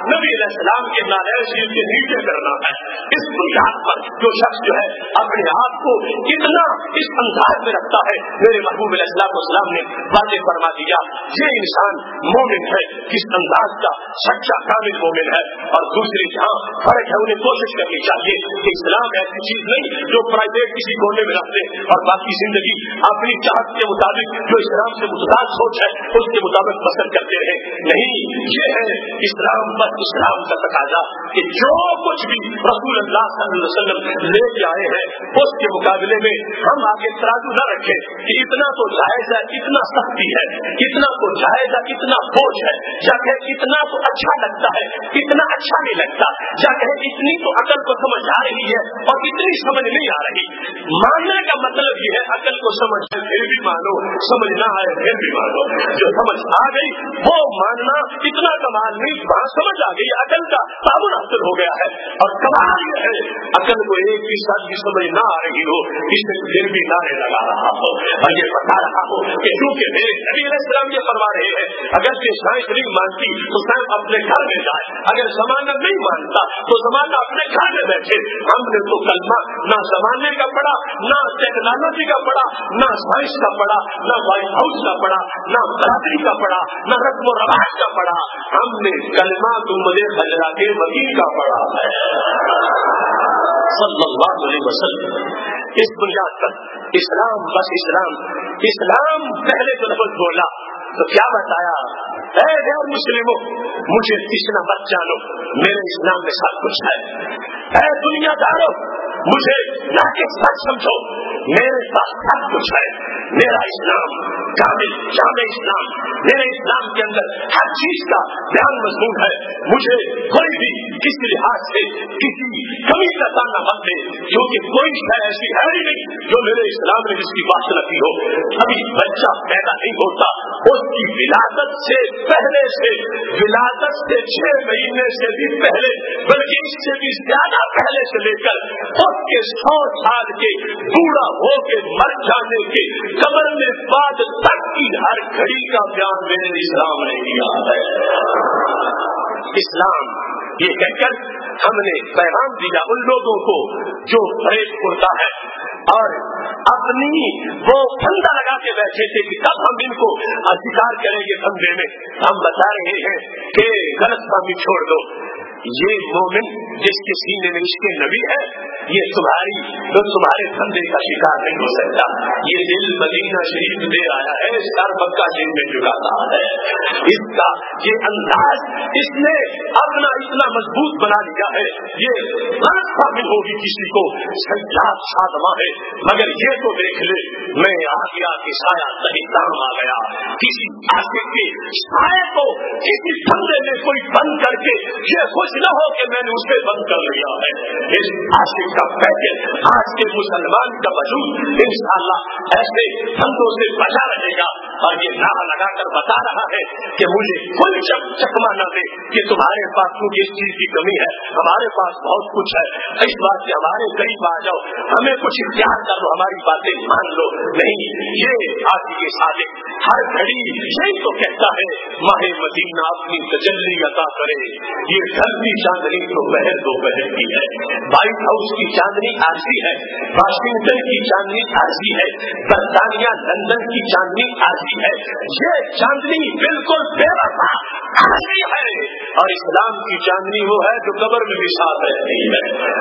نبی علیہ السلام کے نالین شریف کے نیچے کرنا ہے. اس بنیاد پر جو شخص جو ہے اپنے آپ کو اتنا اس انداز میں رکھتا ہے, میرے محبوب علیہ السلام نے واضح فرما دیا یہ انسان مومن ہے, کس انداز کا سچا کامل مومن ہے. اور دوسری جہاں فرق ہے انہیں کوشش کرنی چاہیے کہ اسلام ایسی چیز نہیں جو پرائیویٹ کسی کونے میں رکھتے اور باقی زندگی اپنی چاہت کے مطابق جو اسلام سے متضاد سوچ ہے اس کے مطابق بسر کرتے رہے. نہیں, یہ ہے اسلام بس اسلام کا تقاضا کہ جو کچھ بھی رسول اللہ صلی اللہ علیہ وسلم لے کے آئے ہیں اس کے مقابلے میں ہم آگے ترازو نہ رکھیں کہ اتنا تو جائز ہے, اتنا سختی ہے, اتنا تو جائز ہے, اتنا بوجھ ہے, یا کہ اتنا تو اچھا لگتا ہے, اتنا اچھا نہیں لگتا, یا کہ اتنی تو عقل کو سمجھ آ رہی ہے اور اتنی سمجھ نہیں آ رہی. ماننے کا مطلب یہ ہے عقل کو سمجھ پھر بھی مانو, سمجھ نہ آئے پھر بھی مانو. جو سمجھ آ گئی وہ ماننا اتنا کمال نہیں, وہاں سمجھ آ گئی, عقل کا تعاون حاصل ہو گیا ہے. اور کمال یہ ہے عقل کو ایک بھی ساتھ بھی سمجھ نہ آ رہی ہو, اس سے پھر بھی نعرے لگا رہا ہو اور یہ بتا رہا ہو کہ کیونکہ میرے نبی علیہ السلام یہ فرما رہے ہیں اگر یہ سائنس نہیں مانتی تو سائنس اپنے گھر میں جائے, اگر زمانہ نہیں مانتا تو زمانہ اپنے گھر میں بیٹھے. ہم نے تو کلمہ نہ زمانے کا پڑھا, نہ ٹیکنالوجی کا پڑھا, نہ سائنس کا پڑھا, نہ وائٹ ہاؤس کا پڑھا, نہ برادری کا پڑھا, نہ رسم و رواج کا پڑھا. ہم نے کلمہ تمہارے خجرا کے وکیل کا پڑھا ہے صلی اللہ علیہ وسلم. اس بنیاد پر اسلام بس اسلام. اسلام پہلے جو لفظ بولا تو کیا بتایا, اے غیر مسلموں مجھے تیسنا مت جانو, میرے اسلام میں سب کچھ ہے. اے دنیا داروں مجھے ناقص مت سمجھو, میرے پاس سب کچھ ہے. میرا اسلام کامل جامع اسلام, میرے اسلام کے اندر ہر چیز کا بیان مضمون ہے. مجھے کوئی بھی کسی لحاظ سے کسی کمی کا سامنا مت دے, کیونکہ کوئی شے ایسی ہے ہی نہیں جو میرے اسلام میں جس کی بات لگی ہو. ابھی بچہ پیدا نہیں ہوتا, اس کی ولادت سے پہلے سے, ولادت سے 6 مہینے سے بھی پہلے, بلکہ اس سے بھی زیادہ پہلے سے لے کر اس کے 100 سال کے بوڑھا ہو کے مر جانے کے قبر میں بعد تک کی ہر گھڑی کا بیان میرے اسلام نے کیا ہے. اسلام یہ کہہ کر ہم نے پیغام دیا ان لوگوں کو جو فریب کرتا ہے اور اپنی وہ پھندا لگا کے بیٹھے تھے کہ کب ہم ان کو ادھیکار کریں گے پھندے میں. ہم بتا رہے ہیں کہ غلط فہمی چھوڑ دو. یہ مومن جس کے سینے میں عشق نبی ہے یہ تمہارے پھندے کا شکار نہیں ہو سکتا. یہ دل مدینہ شریف دے آیا ہے, سر مکہ شریف میں جگاتا ہے. اس کا یہ انداز اس نے اپنا اتنا مضبوط بنا لیا ہے. یہ غلط فہمی ہوگی کسی کو سیاد شادماں ہے, مگر یہ تو دیکھ لے میں آ گیا کہ سایہ صحیح کام آ گیا. کسی عاشق کے سائے کو کسی پھندے میں کوئی بند کر کے یہ خوش نہ ہو کہ میں نے اسے بند کر لیا ہے. اس عاشق کا پیکج آج کے مسلمان کا وجود انشاءاللہ ایسے پھندوں سے بچا رہے گا. اور یہ نعرہ لگا کر بتا رہا ہے کہ مجھے کوئی چکما نہ دے کہ تمہارے پاس کچھ اس چیز کی کمی ہے, ہمارے پاس بہت کچھ ہے, اس بات سے ہمارے قریب آ جاؤ, ہمیں کچھ اختیار کر دو, ہماری باتیں مان لو. نہیں, یہ آج کے صادق ہر گھڑی یہی تو کہتا ہے ماہ مدینہ اپنی تجلی عطا کرے. یہ ڈھلتی چاندنی تو بہر دوپہر کی ہے, وائٹ ہاؤس کی چاندنی عارضی ہے, واشنگٹن کی چاندنی عارضی ہے, برطانیہ لندن کی چاندنی عارضی ہے. یہ چاندنی بالکل بے وفا عارضی ہے, اور اسلام کی چاندنی وہ ہے جو قبر میں بھی ساتھ رہتی ہے.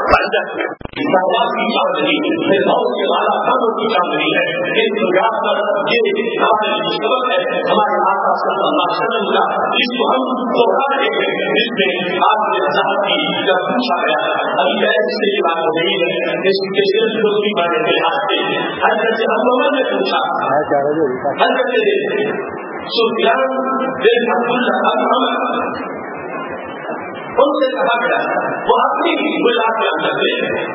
کی چاندنی کے والا کاموں کی چاندنی ہے. اس بنیاد پر یہ ہمارے سبق ہے ہمارے آقا صلی اللہ علیہ وسلم کا, جس کو ہم دوہرا رہے ہیں, جس میں آپ نے ذات کی جب پوچھا گیا ابھی ایسے یہ بات ہو رہی ہے اس کے صرف دوسری باتیں آتے ہیں. حضرت عمر نے پوچھا, حضرت سفیان بن عبداللہ ابن ان سے کہا گیا وہ اپنی بلاد بیان کرتے ہیں.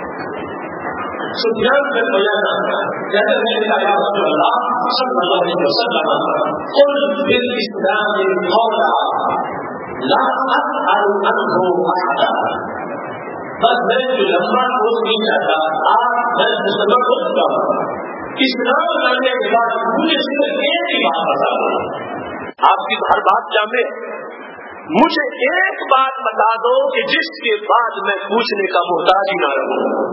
سفیان بن عیینہ کہتے ہیں کہ یا رسول اللہ صلی اللہ علیہ وسلم قل بالاسلام قولا لا اسأل عنه احدا. بس میں جو لمبا کوس نہیں چاہتا, آج میں مسلمان ہو چکا ہوں, اسلام لانے کے بعد مجھے صرف ایک ہی بات بتا دو. آپ کی ہر بات جامع, مجھے ایک بات بتا دو کہ جس کے بعد میں پوچھنے کا محتاج ہی نہ رہوں.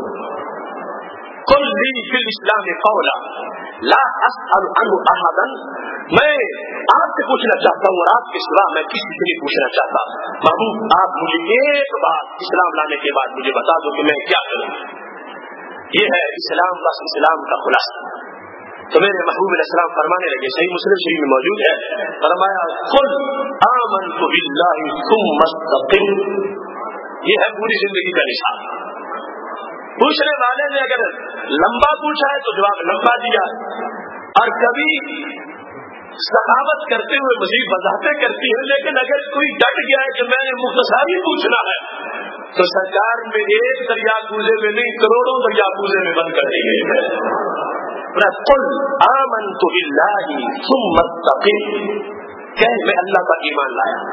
قل لی فی الاسلام قولا لا اسأل عنہ احدا. میں آپ سے پوچھنا چاہتا ہوں اور آپ کے سوا میں کسی سے نہیں پوچھنا چاہتا. محبوب آپ مجھے ایک بات اسلام لانے کے بعد مجھے بتا دو کہ میں کیا کروں. یہ ہے اسلام، بس اسلام کا خلاصہ. تو میرے محبوب علیہ السلام فرمانے لگے، صحیح مسلم شریف میں موجود ہے، فرمایا قل آمنت باللہ ثم استقم. یہ ہے پوری زندگی کا نشان. پوچھنے والے نے اگر لمبا پوچھا ہے تو جواب لمبا دیا، اور کبھی سخاوت کرتے ہوئے مزید وضاحتیں کرتی ہے، لیکن اگر کوئی ڈٹ گیا ہے کہ میں نے مختصر ہی پوچھنا ہے تو سرکار میں ایک دریا کوزے میں نہیں کروڑوں دریا کوزے میں بند کر دی گئی ہے. قل آمنت باللہ ثم استقم، کہ میں اللہ کا ایمان لایا.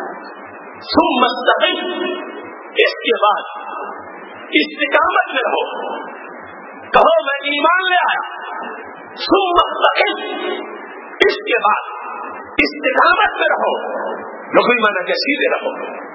ثم استقم، اس کے بعد استقامت میں رہو. کہو میں ایمان لے آیا. ثم استقم، اس کے بعد استقامت میں رہو. لغوی معنی کہ سیدھے رہو.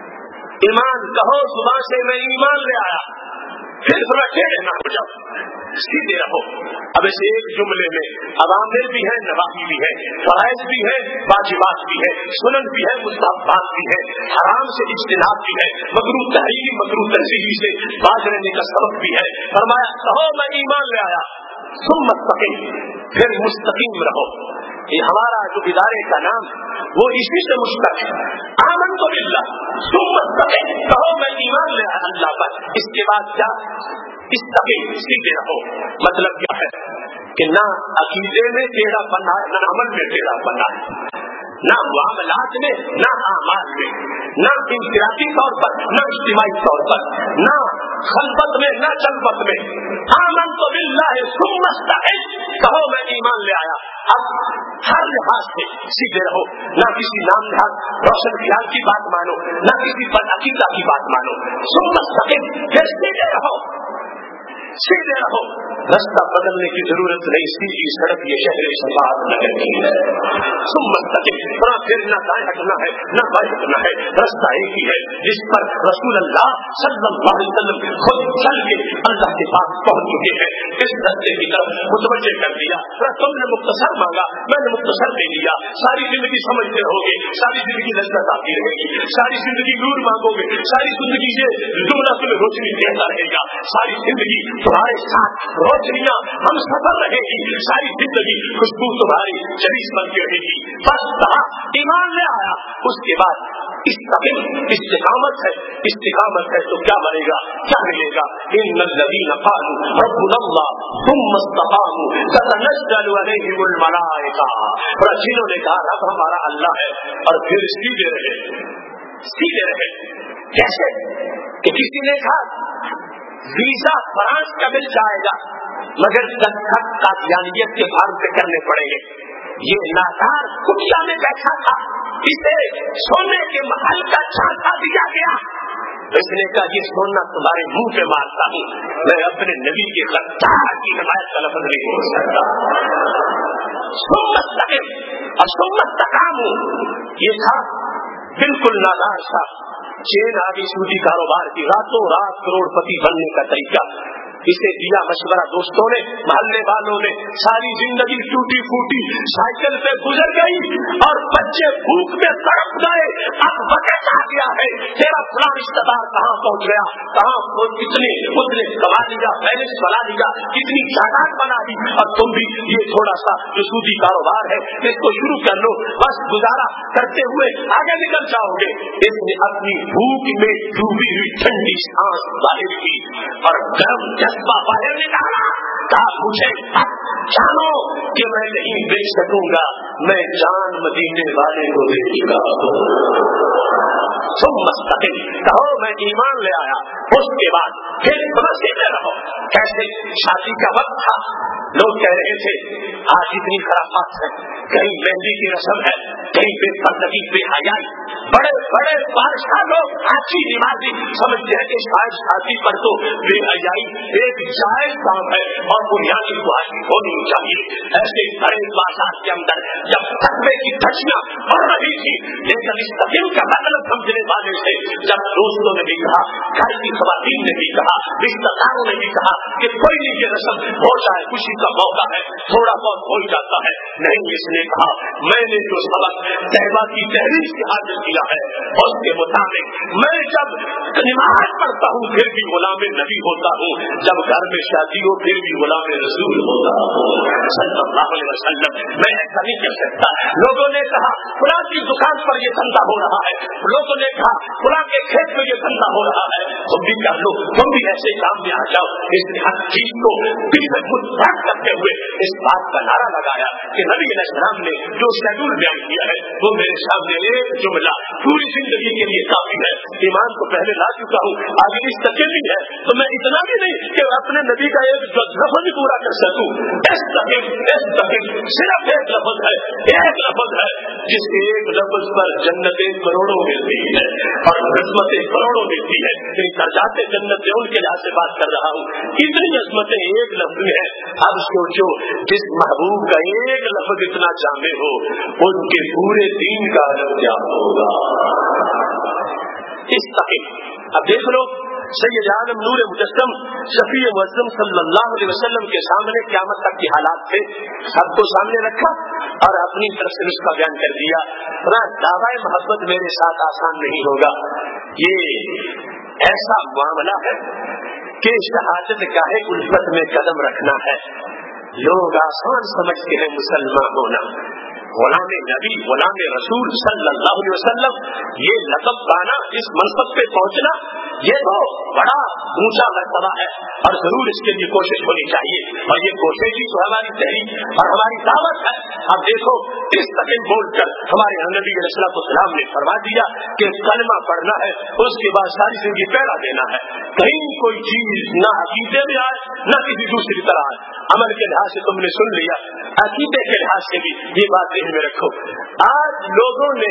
ایمان کہو صبح سے میں ایمان لے آیا، پھر تھوڑا ٹیڑھے نہ ہو جاؤ، سیدھے رہو. اب اس ایک جملے میں اوامر بھی ہے، نواہی بھی ہے، فرائض بھی ہے، واجبات بھی ہے، سنن بھی ہے، مستحبات بھی ہے، حرام سے اجتناب بھی ہے، مکروہ تحریمی مکروہ تنزیہی سے باز رہنے کا سبب بھی ہے. فرمایا کہو میں ایمان لے آیا. ثم استقم، پھر مستقیم رہو. یہ ہمارا جو ادارے کا نام وہ اسی سے مشتق ہے. آمنت باللہ ثم استقم، کہو میں ایمان لے آیا اللہ پر. اس کے بعد کیا؟ استقم، سیدھے رہو. مطلب کیا ہے کہ نہ عقیدے میں ٹیڑھا پنا ہے، نہ عمل میں ٹیڑھا پنا ہے، نہ معاملات میں، نہ اعمال میں، نہ انفرادی طور پر، نہ اجتماعی طور پر، نہ خلوت میں، نہ جلوت میں. آمنت باللہ ثم استقم، کہو میں ایمان لے آیا. اب ہر لحاظ سے سیدھے رہو. نہ کسی نام نہاد روشن خیال کی بات مانو، نہ کسی بد عقیدہ کی بات مانو. ثم استقم، پھر سیدھے رہو. سیدھے رہو. رستہ بدلنے کی ضرورت نہیں، سیدھی سڑک یہ شہر شفاعت نگر کی ہے. ثم استقم، پھر نہ دائیں ہٹنا ہے نہ بائیں ہٹنا ہے، رستہ ایک ہی ہے جس پر رسول اللہ صلی اللہ علیہ وسلم خود چل کے اللہ کے پاس پہنچ چکے ہیں. اس رستے کی طرف متوجہ کر دیا. تم نے مختصر مانگا، میں نے مختصر دے دیا. ساری زندگی سمجھتے رہو گے، ساری زندگی لذت آتی رہے گی، ساری زندگی نور مانگو گے، ساری زندگی یہ جملہ تمہیں روشنی دیتا رہے گا، ساری زندگی تمہارے ساتھ روشنیاں ہم سفر رہے گی، ساری زندگی خوشبو تمہاری چریس بن کے رہے گی. بس کہا ایمان لے آیا. اس کے بعد استقامت ہے. استقامت ہے تو کیا بنے گا، کیا ملے گا؟ ان الذین قالوا ربنا اللہ ثم استقاموا تتنزل علیہم الملائکہ. اور جنہوں نے کہا رب ہمارا اللہ ہے اور پھر سیدھے رہے. سیدھے رہے کیسے کہ کسی نے کہا ویزا فرانس کا مل جائے گا مگر دستخط قادیانیت کے فارم پہ کرنے پڑیں گے. یہ نادار کٹیا میں بیٹھا تھا، اسے سونے کے محل کا چھانٹا دیا گیا. اس نے کہا یہ سونا تمہارے منہ پہ مارتا ہوں، میں اپنے نبی کے غدار کی حمایت کا لفظ نہیں بول سکتا. سمت تک سمت تکام یہ تھا بالکل نادار تھا. چین آگے سودی کاروبار کی راتوں رات کروڑ پتی بننے کا طریقہ. اسے دیا مشورہ دوستوں نے، محلے والوں نے. ساری زندگی ٹوٹی پھوٹی سائیکل پہ گزر گئی اور بچے بھوک میں تڑپ گئے. اب وقت آ گیا ہے، تیرا فلاں رشتہ دار کہاں پہنچ گیا، کہاں کتنے اتنے کما لیا، بیلنس بنا لیا، کتنی جائیداد بنا لی، اور تم بھی یہ تھوڑا سا جو سودی کاروبار ہے اس کو شروع کر لو، بس گزارا کرتے ہوئے آگے نکل جاؤ گے. اس نے اپنی بھوک میں ڈوبی ہوئی ٹھنڈی سانس باہر کی اور گرم جذبہ باہر نکالا. کہا مجھے جانو کہ میں نہیں بیچ سکوں گا، میں جان مدینے والے کو دے چکا ہوں. تم مستقل کہو میں ایمان لے آیا. اس کے بعد پھر مسجد میں رہو. کیسے شادی کا وقت تھا، لوگ کہہ رہے تھے آج اتنی خرافات ہے، کہیں مہندی کی رسم ہے، کہیں بے پردگی بے حیائی. بڑے بڑے بادشاہ لوگ حاجی نمازی سمجھتے ہیں کہ شاید شادی پر تو بے حیائی ایک جائز کام ہے اور بنیادی خواہش ہونی چاہیے. ایسے بڑے بازار کے اندر جب تقوی کی دھجیاں بڑھ رہی تھی لیکن اس تقیم کا مطلب سمجھنے والے سے جب دوستوں نے بھی کہا, گھر کی خواتین نے بھی کہا, رشتہ داروں نے بھی کہا کہ کوئی نہیں یہ رسم ہو جائے, خوشی کا موقع ہے, تھوڑا بہت ہو جاتا ہے. نہیں, اس نے کہا میں نے جو سبق طیبہ کی تحریر سے حاصل کیا ہے اس کے مطابق میں جب نماز پڑھتا ہوں پھر بھی غلام نبی ہوتا ہوں, جب گھر میں شادی ہو پھر بھی غلام رسول ہوتا ہوں صلی اللہ علیہ وسلم. میں ایسا نہیں کر سکتا. لوگوں نے کہا فلاں کی دکان پر یہ دھندا ہو رہا ہے, لوگوں نے کہا فلاں کے کھیت میں یہ دھندا ہو رہا ہے, تم بھی کر لو, تم بھی ایسے کام میں آ جاؤ. اس نے ہر چیز کو دل میں متحد کرتے ہوئے اس بات کا نعرہ لگایا کہ نبی علیہ السلام نے جو شیڈول بیان کیا ہے وہ میرے سامنے ایک جملہ پوری زندگی کے لیے کافی ہے. ایمان کو پہلے لا چکا ہوں, آگے اس تکلیف ہے تو میں اتنا بھی نہیں کہ اپنے نبی کا ایک لفظ پورا کر سکوں. اس تکلیف صرف ایک لفظ ہے, ایک لفظ ہے جس ایک لفظ پر جنتیں کروڑوں ملتی ہے اور عظمتیں کروڑوں ملتی ہے. درجات جنت ان کے لحاظ سے بات کر رہا ہوں. اتنی عظمتیں ایک لفظ میں ہے. اب سوچو جس محبوب کا ایک لفظ اتنا جامع ہو ان کے پورے دین کا عالم کیا ہوگا. اس تقریب اب دیکھ لو سید عالم نور مجسم شفیع معظم صلی اللہ علیہ وسلم کے سامنے قیامت تک کے حالات تھے, سب کو سامنے رکھا اور اپنی طرف سے اس کا بیان کر دیا. دعوی محبت میرے ساتھ آسان نہیں ہوگا. یہ ایسا معاملہ ہے کہ شہادت گاہ الفت میں قدم رکھنا ہے. لوگ آسان سمجھتے ہیں مسلمان ہونا. غلام نبی غلام رسول صلی اللہ علیہ وسلم یہ لقب پانا, اس منصب پہ پہنچنا, یہ تو بڑا اونچا مرتبہ ہے اور ضرور اس کے لیے کوشش ہونی چاہیے. اور یہ کوشش ہی تو ہماری تحریک اور ہماری دعوت ہے. اب دیکھو اس تقریب بول کر ہمارے نبی علیہ السلام نے فرما دیا کہ کلمہ پڑھنا ہے, اس کے بعد ساری زندگی پہلا دینا ہے. کہیں کوئی چیز نہ عقیدے میں آئے نہ کسی دوسری طرح آئے. عمل کے لحاظ سے تم نے سن لیا, عقیدے کے لحاظ سے بھی یہ بات ذہن میں رکھو. آج لوگوں نے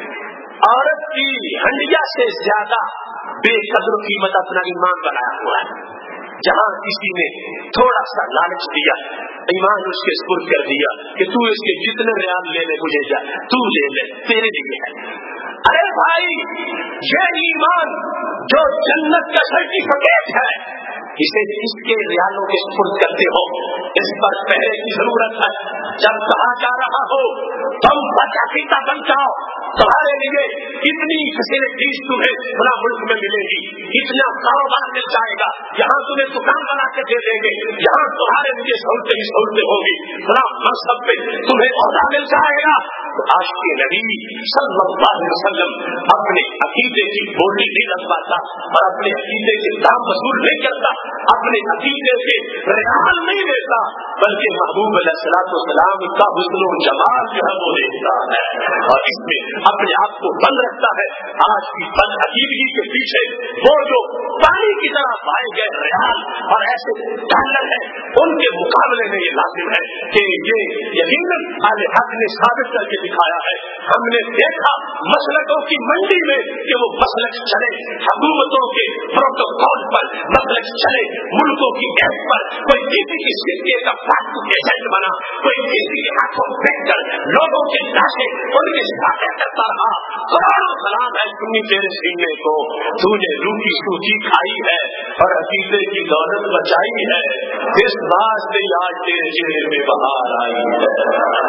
عورت کی ہنڈیا سے زیادہ بے قدر و قیمت اپنا ایمان بنایا ہوا ہے. جہاں کسی نے تھوڑا سا لالچ دیا, ایمان اس کے سپرد کر دیا کہ تو اس کے جتنے ریال لے لے مجھے جا, تو لے لے, تیرے لیے ہے. ارے بھائی, یہ ایمان جو جنت کا سرٹیفکیٹ ہے اسے اس کے ریالوں کے سپرد کرتے ہو, اس پر پہلے کی ضرورت ہے. جب کہا جا رہا ہو تم بچا بن جاؤ, تمہارے لیے کتنی فیسلٹیز تمہیں پورا ملک میں ملے گی, اتنا کاروبار مل جائے گا, یہاں تمہیں دکان بنا کے دے دیں گے, یہاں تمہارے لیے سہولتیں ہوگی, بڑا منصب پہ تمہیں عہدہ مل جائے گا. عاشق نبی صلی اللہ علیہ وسلم اپنے عقیدے کی بولی نہیں لگواتا اور اپنے عقیدے کے دام وصول نہیں کرتا, اپنے عقیدے سے ریال نہیں لیتا, بلکہ محبوب علیہ السلام کا حسن و جمال جو ہے وہ دیکھتا ہے اور اس میں اپنے آپ کو بند رکھتا ہے. آج کی بد عقیدگی کے پیچھے وہ جو پانی کی طرح پائے گئے ریال اور ایسے ڈالر ہے, ان کے مقابلے میں یہ لازم ہے کہ یہ یقیناً اہل حق نے ثابت کر کے دکھایا ہے. ہم نے دیکھا مسلکوں کی منڈی میں کہ وہ مسلک چلے, حکومتوں کے پروٹوکول پر مسلک چلے, ملکوں کی ایپ پر کوئی کسی کی سکے کا فاسٹ ایجنٹ بنا, کوئی کسی کے ہاتھوں پھینک کر لوگوں کی لاشیں ان کے ساتھ کرتا رہا. کروڑوں سلام ہے سنی تیرے سینے کو, تو نے روٹی سوچی کھائی ہے اور عقیدے کی دولت بچائی ہے, اس بات سے آج تیرے چہرے میں بہار آئی ہے.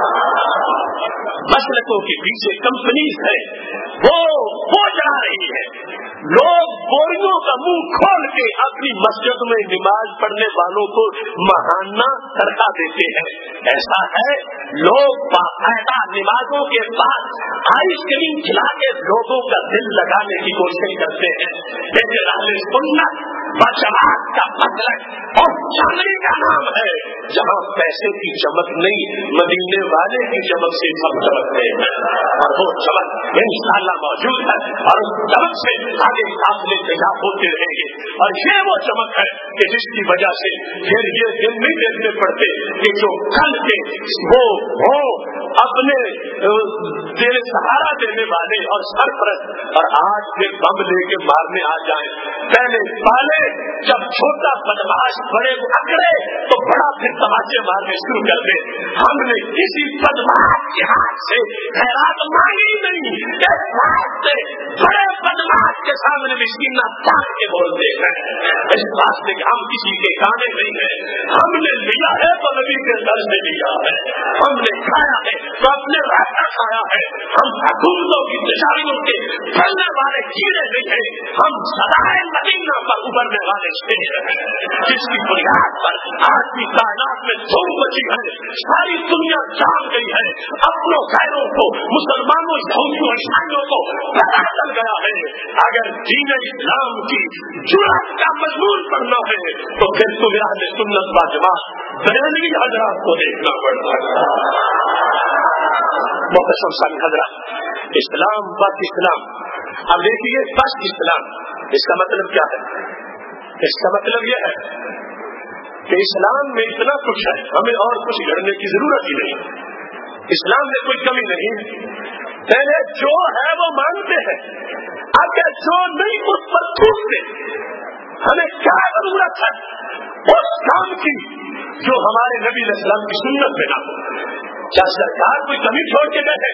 مسلکوں کے پیچھے کمپنیز ہے وہ چلا رہی ہے. لوگ بوریوں کا منہ کھول کے اپنی مسجد میں نماز پڑھنے والوں کو ماہانہ تنخواہ دیتے ہیں. ایسا ہے لوگ باقاعدہ نمازوں کے بعد آئس کریم کھلا کے لوگوں کا دل لگانے کی کوشش کرتے ہیں. لیکن اہل سنت बजमात का मतलब और चांदनी का नाम है जहाँ पैसे की चमक नहीं, मदीने वाले की चमक से सब चमकते हैं, और वो चमक इंशाअल्लाह मौजूद है, और उस चमक से आगे काफिले तैयार होते रहेंगे। और ये वो चमक है कि जिसकी वजह से फिर ये दिन नहीं देखने पड़ते कि जो कल के वो हो अपने तेरे सहारा देने वाले और सरपरस्त, और आज फिर बम लेके मारने आ जाए। पहले जब छोटा बदमाश बड़े अकड़े तो बड़ा फिर तमाचे मारने शुरू कर दे। हमने किसी बदमाश के हाथ से खैरात मांगी नहीं, से बड़े बदमाश के सामने भी सीना ताक के बोलते हैं। इस वास्ते हम किसी के गाने नहीं है, हमने लिया है तो नबी के दर से लिया है, हमने खाया है तो अपने रास्ता खाया है। हम हुकूमतों की तैयारियों के फैलने वाले कीड़े नहीं है, हम सदाए मदीना पर उभरने वाले शेर हैं, जिसकी बुनियाद पर आज की कायनात में धूम मची है, सारी दुनिया जान गई है, अपनों गैरों को, मुसलमानों, यहूदियों, ईसाइयों को पता चल गया है। अगर दीन इस्लाम की जुरात का मजबूर पढ़ना है तो फिर तुम्हें अहले सुन्नत व जमात बरेलवी हजरात को देखना पड़ता है। मोहतरम साहब हजरात, इस्लाम बस इस्लाम। अब देखिए, बस इस्लाम इसका मतलब क्या है? इसका मतलब यह है कि इस्लाम में इतना कुछ है, हमें और कुछ गढ़ने की जरूरत ही नहीं। इस्लाम में कोई कमी नहीं है, पहले जो है वो मानते हैं, अगर जो नहीं उस पर थूकते। हमें क्या जरूरत है उस काम की जो हमारे नबी अलैहिस्सलाम की सुन्नत में ना हो। क्या सरकार कोई कमी छोड़ के बैठे?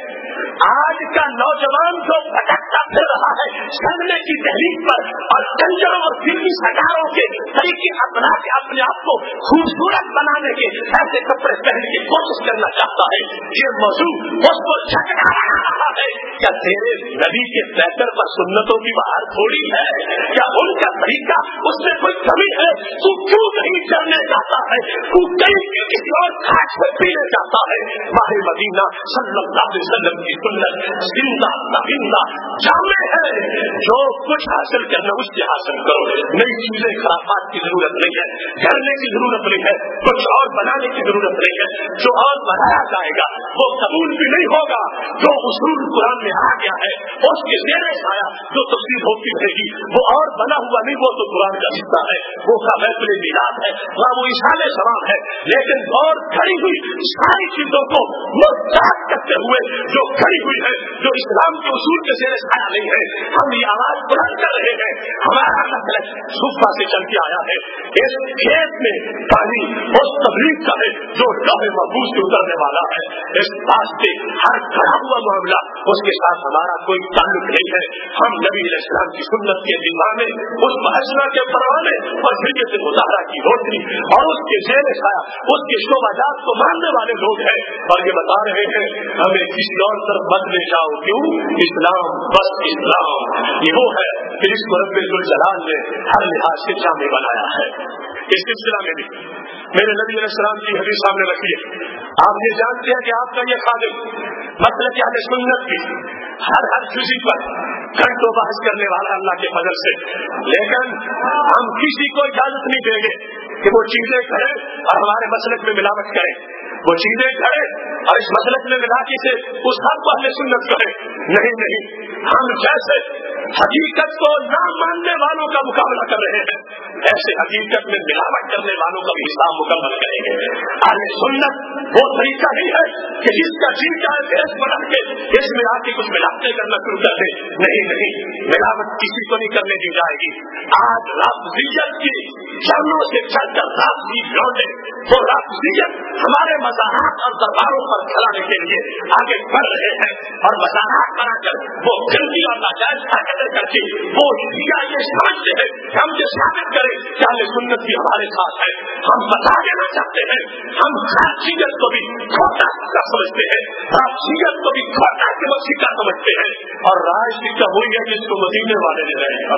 आज का नौजवान जो भटकता फिर रहा है सामने की तहरीक पर और कंजरों और फिल्मी सरकारों के तरीके अपना के अपने आप को खूबसूरत बनाने के ऐसे कपड़े पहनने की कोशिश करना चाहता है, ये मौजू उसको झटका रहा है। क्या तेरे नबी के पैकर पर सुन्नतों की बाहर थोड़ी है? क्या उनका तरीका उसमें कोई कमी है? तू क्यों नहीं चलने जाता है? तू कहीं किसी और खाट से पीने जाता है? माहे मदीना सल्लल्लाहु अलैहि वसल्लम की सुन्नत जिंदा नविंदा जामे है। जो कुछ हासिल करना उससे हासिल करो, नई चीजें खराबात की जरूरत नहीं है, करने की जरूरत नहीं है, कुछ और बनाने की जरूरत नहीं है। जो और बनाया जाएगा वो कबूल भी नहीं होगा। जो उसूल कुरान में आ गया है उसके जेरे आया जो तफसीर होती रहेगी, वो और बना हुआ नहीं, वो तो कुरान का हिस्सा है, वो महफिल मिलाद है, वहाँ वो इशारे सवाब है। लेकिन और खड़ी हुई सारी चीजों को मुर्ताद करते हुए जो खड़ी हुई है, जो इस्लाम के उसूल के जेरे आया नहीं है, हम ये आवाज बुलंद कर रहे हैं। हमारा मतलब सूफा से चल के आया है, इस खेत में पानी उस तबलीग का है जो लौहे महफूज से उतरने वाला है। इस वास्ते हर खड़ा हुआ मामला उसके साथ हमारा कोई ताल्लुक नहीं है। हम नबी अलैहिस्सलाम की सुन्नत के दीवाने, उस महसना के परवाने और शरीयत मुज़ाहरा की रोशनी और उसके जेरे साया उसके शोभाजात को मानने वाले लोग हैं, और ये बता रहे हैं हमें किसी और तरफ मत ले जाओ। क्यों? इस्लाम बस इस्लाम। ये वो है कि जिसको रब्बुल जलाल ने हर लिहाज से जामे बनाया है। इस सिलसिला में भी मेरे नबी अलैहिस्सलाम की हदीस सामने रखिए। आप ये जानते हैं कि आपका ये खादिम मतलब अहले सुन्नत की हर जुज़ी पर घंटों बहस करने वाला अल्लाह के फजल से, लेकिन हम किसी को इजाजत नहीं देंगे कि वो चीजें करें और हमारे मसलक में मिलावट करें, वो चीजें करें और इस मसलक में मिलाके से उस हक को अहले सुन्नत करें। नहीं नहीं, हम जैसे हकीकत को ना मानने वालों का मुकाबला कर रहे हैं, ऐसे हकीकत में मिलावट करने वालों का भी हिसाब मुकम्मल करेंगे। अहले सुन्नत वो तरीका नहीं है कि जिसका जी चाहे भेष बना के इसमें आके कुछ मिलावटें करना शुरू कर दे। नहीं नहीं, मिलावट किसी को नहीं करने दी जाएगी। आज राफ्जियत की चरणों से चलकर राफ्जी लौटे, वो राफ्जियत हमारे मज़ारात और दरबारों पर चलाने के लिए आगे बढ़ रहे हैं, और मज़ारात बनाकर वो गंदी और नाजायज हरकतें करके वो शिया ये समझते हैं कि हम ये साबित करें कि अहले सुन्नत भी हमारे साथ है। हम बता देना चाहते हैं, हम राफ्जियत को भी खोटा सिक्का समझते हैं, राफ्जियत को भी खोटा सिक्का समझते हैं, और राय सिक्का वही है जिसको मदीने वाले ने रहे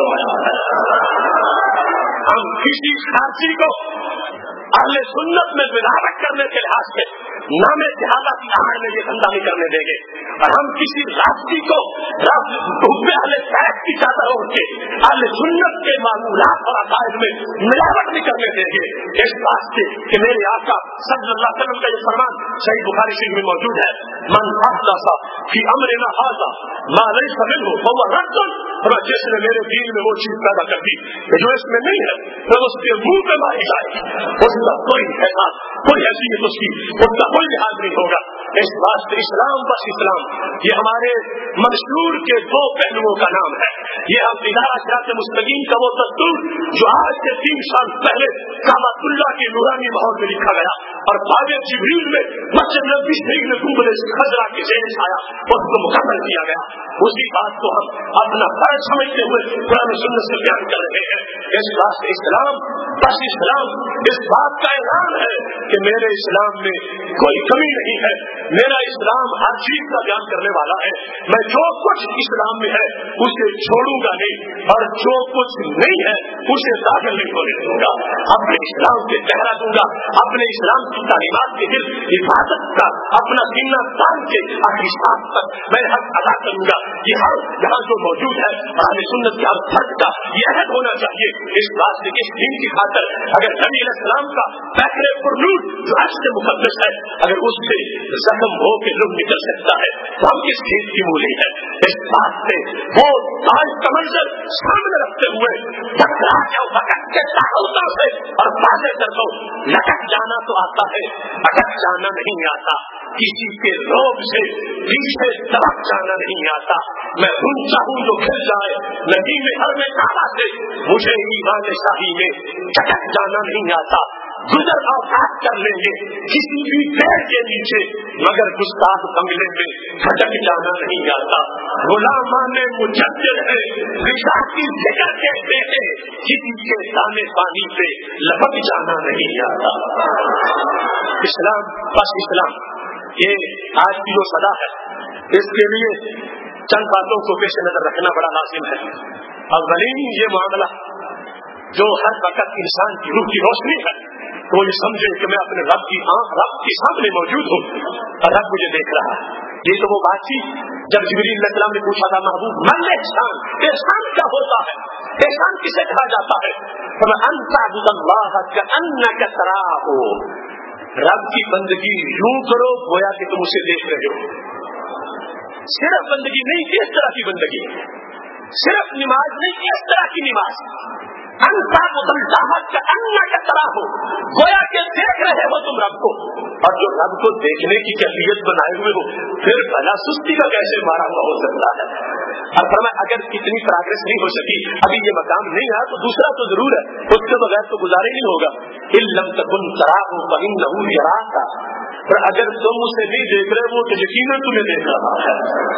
करवाया। हम किसी खारजी को अहले सुन्नत में मिलावट करने के लिहाज से नामे जहादा की आड़ में ये धंधा नहीं करने देंगे, और हम किसी राष्ट्री को अहले सैफ की चादर ओढ़ के अहले सुन्नत के मामूलात और अकायद में मिलावट नहीं करने देंगे। इस बात से कि मेरे आका सल्लल्लाहु अलैहि वसल्लम का ये फरमान सही बुखारी शरीफ में मौजूद है, मन अहदसा फी अमरिना हाज़ा मा लैसा मिन्हु फहुव रद्दुन, और जिसने मेरे दीन में वो चीज पैदा कर दी जो इसमें नहीं है तो उसके मुंह पे मारी जाएगी, उसका कोई एहसास, कोई हैसियत उसकी, उसका कोई लिहाज नहीं होगा। इस वास्ते इस्लाम बस इस्लाम ये हमारे मंशूर के दो पहलुओं का नाम है। ये हम इदारा सिरात मुस्तकीम का वो दस्तूर जो आज से 3 साल पहले काबतुल्लाह के नूरानी माहौल में लिखा गया और बाद जिब्रील में मस्जिद नबी शरीफ में गुंबद खजरा के ज़ेर आया, उसको मुकम्मल किया गया। उसी बात को हम अपना फर्ज समझते हुए कुरान सुन्नत से बयान कर रहे हैं। इस वास्ते इस्लाम बस इस्लाम इस बात का ऐलान है कि मेरे इस्लाम में कोई कमी नहीं है, मेरा इस्लाम हर चीज का बयान करने वाला है। मैं जो कुछ इस्लाम में है उसे छोड़ूंगा नहीं और जो कुछ नहीं है उसे दाखिल नहीं होने दूंगा। अपने इस्लाम से पहरा दूंगा, अपने इस्लाम की तालीमात के दिल हिफाजत का अपना सीना तान के आखिरी सांस तक मैं हक अदा करूंगा। ये हर यहाँ जो मौजूद है अहले सुन्नत के हर फर्द का ये अहद होना चाहिए। इस बात से इस दीन की खातर अगर नबी अलैहिस्सलाम का बहरे पुरनूर जो अश्र मुक़द्दस है अगर उससे जख्म हो के लोग निकल सकता है तो हम किस चीज की मूली है। इस बात से वो ताज का मंजर सामने रखते हुए टकरा जाओ भटक के ताकतों से और बातें कर दो। लटक जाना तो आता है, अटक जाना नहीं आता। किसी के रोब से पीछे दबक जाना नहीं आता। मैं ऊंचा हूँ जो खिल जाए नदी में हर में काबा से मुझे ईमान शाही में चटक जाना नहीं आता। गुजर औकात कर लेंगे किसी भी पेड़ के नीचे मगर गुस्ताख बंगले में खटक जाना नहीं आता। गुलामाने मुजद्दिद है रिशा की जिगर के बेटे किसी के दाने पानी पे लपक जाना नहीं आता। इस्लाम बस इस्लाम ये आज की जो सदा है इसके लिए चंद बातों को पेश नजर रखना बड़ा लाजिम है। अव्वलीन ये मामला जो हर वक्त इंसान की रूह की रोशनी है तो ये समझे कि मैं अपने रब के सामने मौजूद हूँ और रब मुझे देख रहा है। ये तो वो बात थी जब जिब्रील अलैहिस्सलाम ने पूछा था महबूब मन एहसान, एहसान क्या होता है, एहसान किसे कहा जाता है। तो अन्तअबुदल्लाह कअन्नका तराहु, रब की बंदगी यूं करो गोया कि तुम उसे देख रहे हो। सिर्फ बंदगी नहीं, इस तरह की बंदगी, सिर्फ नमाज नहीं, इस तरह की नमाज। गोया के देख रहे हो तुम रब को, और जो रब को देखने की कैफियत बनाए हुए हो फिर भला सुस्ती का कैसे मारा हुआ हो सकता है। और फरमाया अगर इतनी प्रोग्रेस नहीं हो सकी, अभी ये मकाम नहीं आया तो दूसरा तो जरूर है, उसके बगैर तो गुजारे नहीं होगा। इल्लम तकुन तराहु फइन्नहु यराका, पर अगर तुम उसे नहीं देख रहे वो तो यकीनन तुम्हें देख रहा है।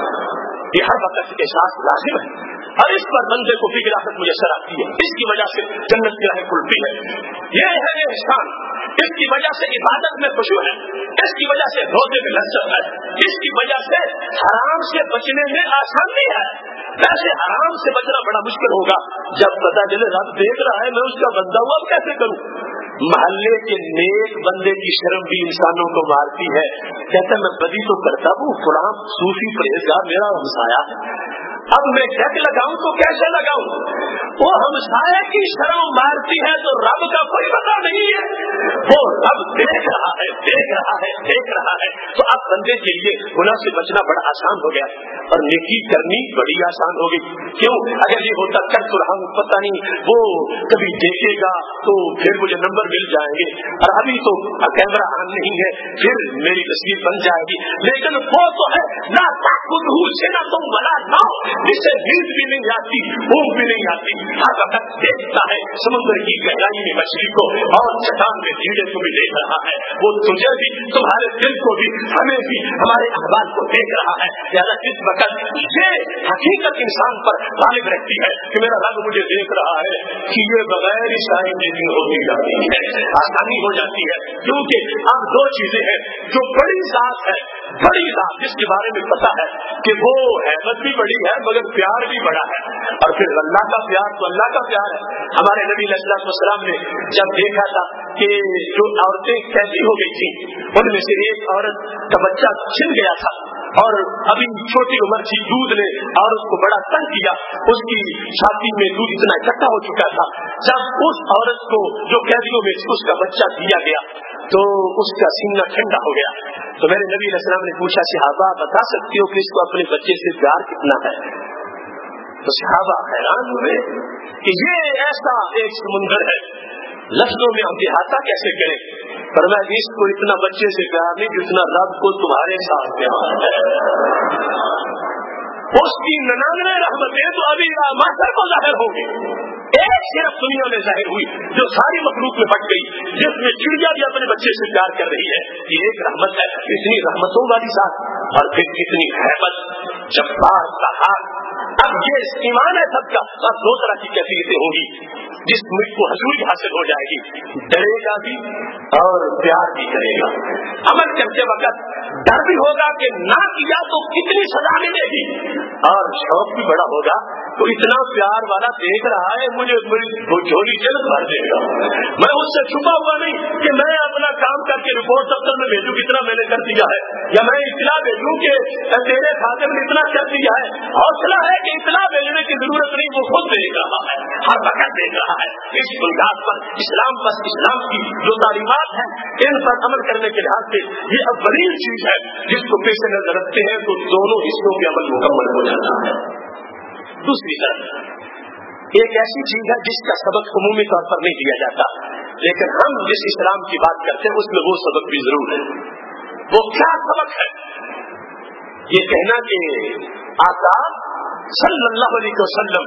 ये हर वक्त एहसास लाजिम है और इस पर बंदे को फिक्र राहत मुयस्सर आती है। इसकी वजह से जन्नत की राहें खुलती है। ये है एहसान, इसकी वजह से इबादत में खुशू है, इसकी वजह से रोजे में लज्जत है, इसकी वजह से हराम से बचने में आसानी है। वैसे हराम से बचना बड़ा मुश्किल होगा जब पता चले रब देख रहा है, मैं उसका बंदा हुआ कैसे करूं। महल्ले के नेक बंदे की शर्म भी इंसानों को मारती है। कहता मैं बदी तो करता हूँ, फलां सूफी परहेजगार मेरा हमसाया है, अब मैं जग लगाऊं तो कैसे लगाऊं। वो हमसाये की शर्म मारती है तो रब का कोई पता नहीं है। वो रब देख रहा है, देख रहा है, देख रहा है। तो अब बंदे के लिए गुनाह से बचना बड़ा आसान हो गया और नेकी करनी बड़ी आसान हो गई। क्यों? अगर ये होता कर तो रहा हूं, पता नहीं वो कभी देखेगा तो फिर मुझे नंबर मिल जाएंगे, और अभी तो कैमरा ऑन नहीं है फिर मेरी तस्वीर बन जाएगी। लेकिन वो तो है ना ताकुदहू से ना तुम बना ना, जिसे नींद भी नहीं आती, ऊँघ भी नहीं आती, हर वक्त देखता है समुद्र की गहराई में मछली को और चट्टान में कीड़े को भी देख रहा है। वो तुझे भी, तुम्हारे दिल को भी, हमें भी, हमारे अहवाल को देख रहा है। यानी इस वक्त ये हकीकत इंसान पर गालिब रहती है कि मेरा रब मुझे देख रहा है कि ये बगैर ईसाई मीटिंग होती जाती है, आसानी हो जाती है। क्योंकि अब दो चीजें हैं जो बड़ी जात है, बड़ी जात जिसके बारे में पता है कि वो हैबत भी बड़ी है मगर प्यार भी बड़ा है, और फिर अल्लाह का प्यार तो अल्लाह का प्यार है। हमारे नबी अलैहि सल्लम ने जब देखा था कि जो औरतें कैदी हो गई थी उनमें से एक औरत का बच्चा छिन गया था اور ابھی چھوٹی عمر تھی, دودھ نے اور اس کو بڑا تنگ کیا, اس کی چھاتی میں دودھ اتنا اکٹھا ہو چکا تھا. جب اس عورت کو جو قیدیوں میں اس کا بچہ دیا گیا تو اس کا سینہ ٹھنڈا ہو گیا. تو میرے نبی علیہ السلام نے پوچھا, صحابہ بتا سکتی ہو کہ اس کو اپنے بچے سے پیار کتنا ہے؟ تو صحابہ حیران ہوئے کہ یہ ایسا ایک سمندر ہے, لفظوں میں ہم احاطہ کیسے کریں. فرمایا اس کو اتنا بچے سے پیار نہیں جتنا رب کو تمہارے ساتھ پیار ہے. اس کی 99 رحمتیں تو ابھی ماسٹر کو ظاہر ہوں گی, ایک صرف دنیا میں ظاہر ہوئی جو ساری مخلوق میں بٹ گئی, جس میں چڑیا بھی اپنے بچے سے پیار کر رہی ہے. یہ ایک رحمت ہے, اتنی رحمتوں والی ذات, اور پھر کتنی ہیبت, جبار کا ہاتھ. اب یہ ایمان ہے سب کا, اور 2 طرح کی کیفیتیں ہوں گی. جس ملک کو حضوری حاصل ہو جائے گی, ڈرے گا بھی اور پیار بھی کرے گا. عمل کرتے وقت ڈر بھی ہوگا کہ نہ کیا تو کتنی سزا ملے گی, اور شوق بھی بڑا ہوگا تو اتنا پیار والا دیکھ رہا ہے مجھے جھولی جلد بھر دے گا. میں اس سے چھپا ہوا نہیں کہ میں اپنا کام کر کے رپورٹ دفتر میں بھیجوں کتنا میں نے کر دیا ہے, یا میں اطلاع بھیجوں کہ تیرے کھاتے میں اتنا کر دیا ہے. حوصلہ ہے کہ اطلاع بھیجنے کی ضرورت نہیں, وہ خود دیکھ رہا ہے, ہر وقت دیکھ رہا ہے. اس بنیاد پر اسلام کی جو تعلیمات ہیں ان پر عمل کرنے کے لحاظ سے یہ اولین چیز ہے جس کو پیش نظر رکھتے ہیں تو دونوں حصوں کے عمل مکمل ہو جاتا ہے. دوسری طرف ایک ایسی چیز ہے جس کا سبق عمومی طور پر نہیں دیا جاتا, لیکن ہم جس اسلام کی بات کرتے ہیں اس میں وہ سبق بھی ضرور ہے. وہ کیا سبق ہے؟ یہ کہنا کہ آقا صلی اللہ علیہ وسلم,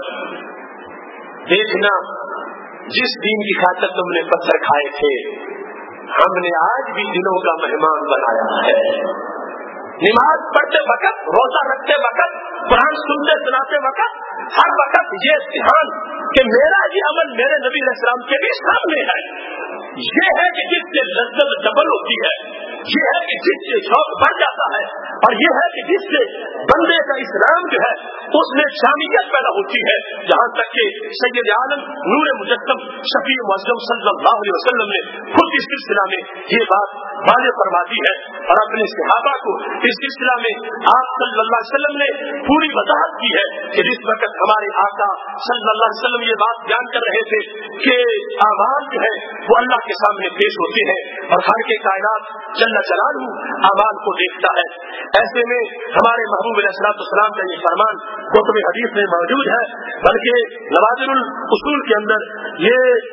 دیکھنا جس دین کی خاطر تم نے پتھر کھائے تھے ہم نے آج بھی دلوں کا مہمان بنایا ہے. نماز پڑھتے وقت, روزہ رکھتے وقت, قرآن سنتے سناتے وقت ہر وقت یہ دھیان کہ میرا یہ عمل میرے نبی علیہ السلام کے بھی سامنے ہے. یہ ہے کہ جس سے لذت ڈبل ہوتی ہے, یہ ہے کہ جس سے شوق بڑھ جاتا ہے, اور یہ ہے کہ جس سے بندے کا اسلام جو ہے اس میں شاملیت پیدا ہوتی ہے. جہاں تک کہ سید عالم نور مجسم شفیع معظم صلی اللہ علیہ وسلم نے خود اس سلسلہ میں یہ بات واضح فرما دی ہے, اور اپنے صحابہ کو اس سلسلہ میں آپ صلی اللہ علیہ وسلم نے پوری وضاحت کی ہے کہ جس وقت ہمارے آقا صلی اللہ علیہ وسلم یہ بات بیان کر رہے تھے کہ اعمال جو ہے وہ اللہ کے سامنے پیش ہوتے ہیں اور خالق کائنات جل جلالہ اعمال کو دیکھتا ہے. ایسے میں ہمارے محبوب علیہ السلام کا یہ فرمان کتب حدیث میں موجود ہے, بلکہ نوادر الاصول کے اندر یہ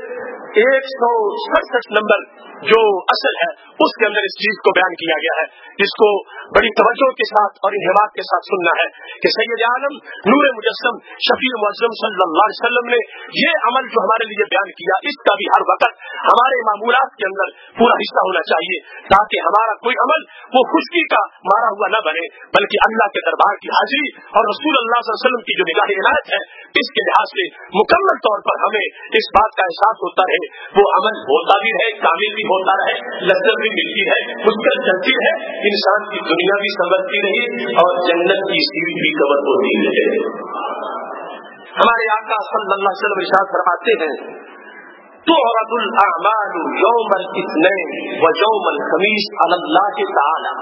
167 نمبر جو اصل ہے اس کے اندر اس چیز کو بیان کیا گیا ہے, جس کو بڑی توجہ کے ساتھ اور انہماک کے ساتھ سننا ہے کہ سید عالم نور مجسم شفیع معظم صلی اللہ علیہ وسلم نے یہ عمل جو ہمارے لیے بیان کیا اس کا بھی ہر وقت ہمارے معمولات کے اندر پورا حصہ ہونا چاہیے, تاکہ ہمارا کوئی عمل وہ خشکی کا مارا ہوا نہ بنے, بلکہ اللہ کے دربار کی حاضری اور رسول اللہ صلی اللہ علیہ وسلم کی جو نگاہ عنایت ہے اس کے لحاظ سے مکمل طور پر ہمیں اس بات کا احساس ہوتا رہے, وہ عمل ہوتا بھی رہے, کامل بھی ہوتا رہے, لذت بھی ملتی ہے, مشکل چلتی ہے, انسان کی دنیا بھی سنورتی رہی اور جنت کی سیڑھی بھی کور ہوتی رہے. ہمارے آقا صلی اللہ علیہ وسلم ارشاد فرماتے ہیں تعرض الاعمال یوم الاثنین و یوم الخمیس علی اللہ تعالی.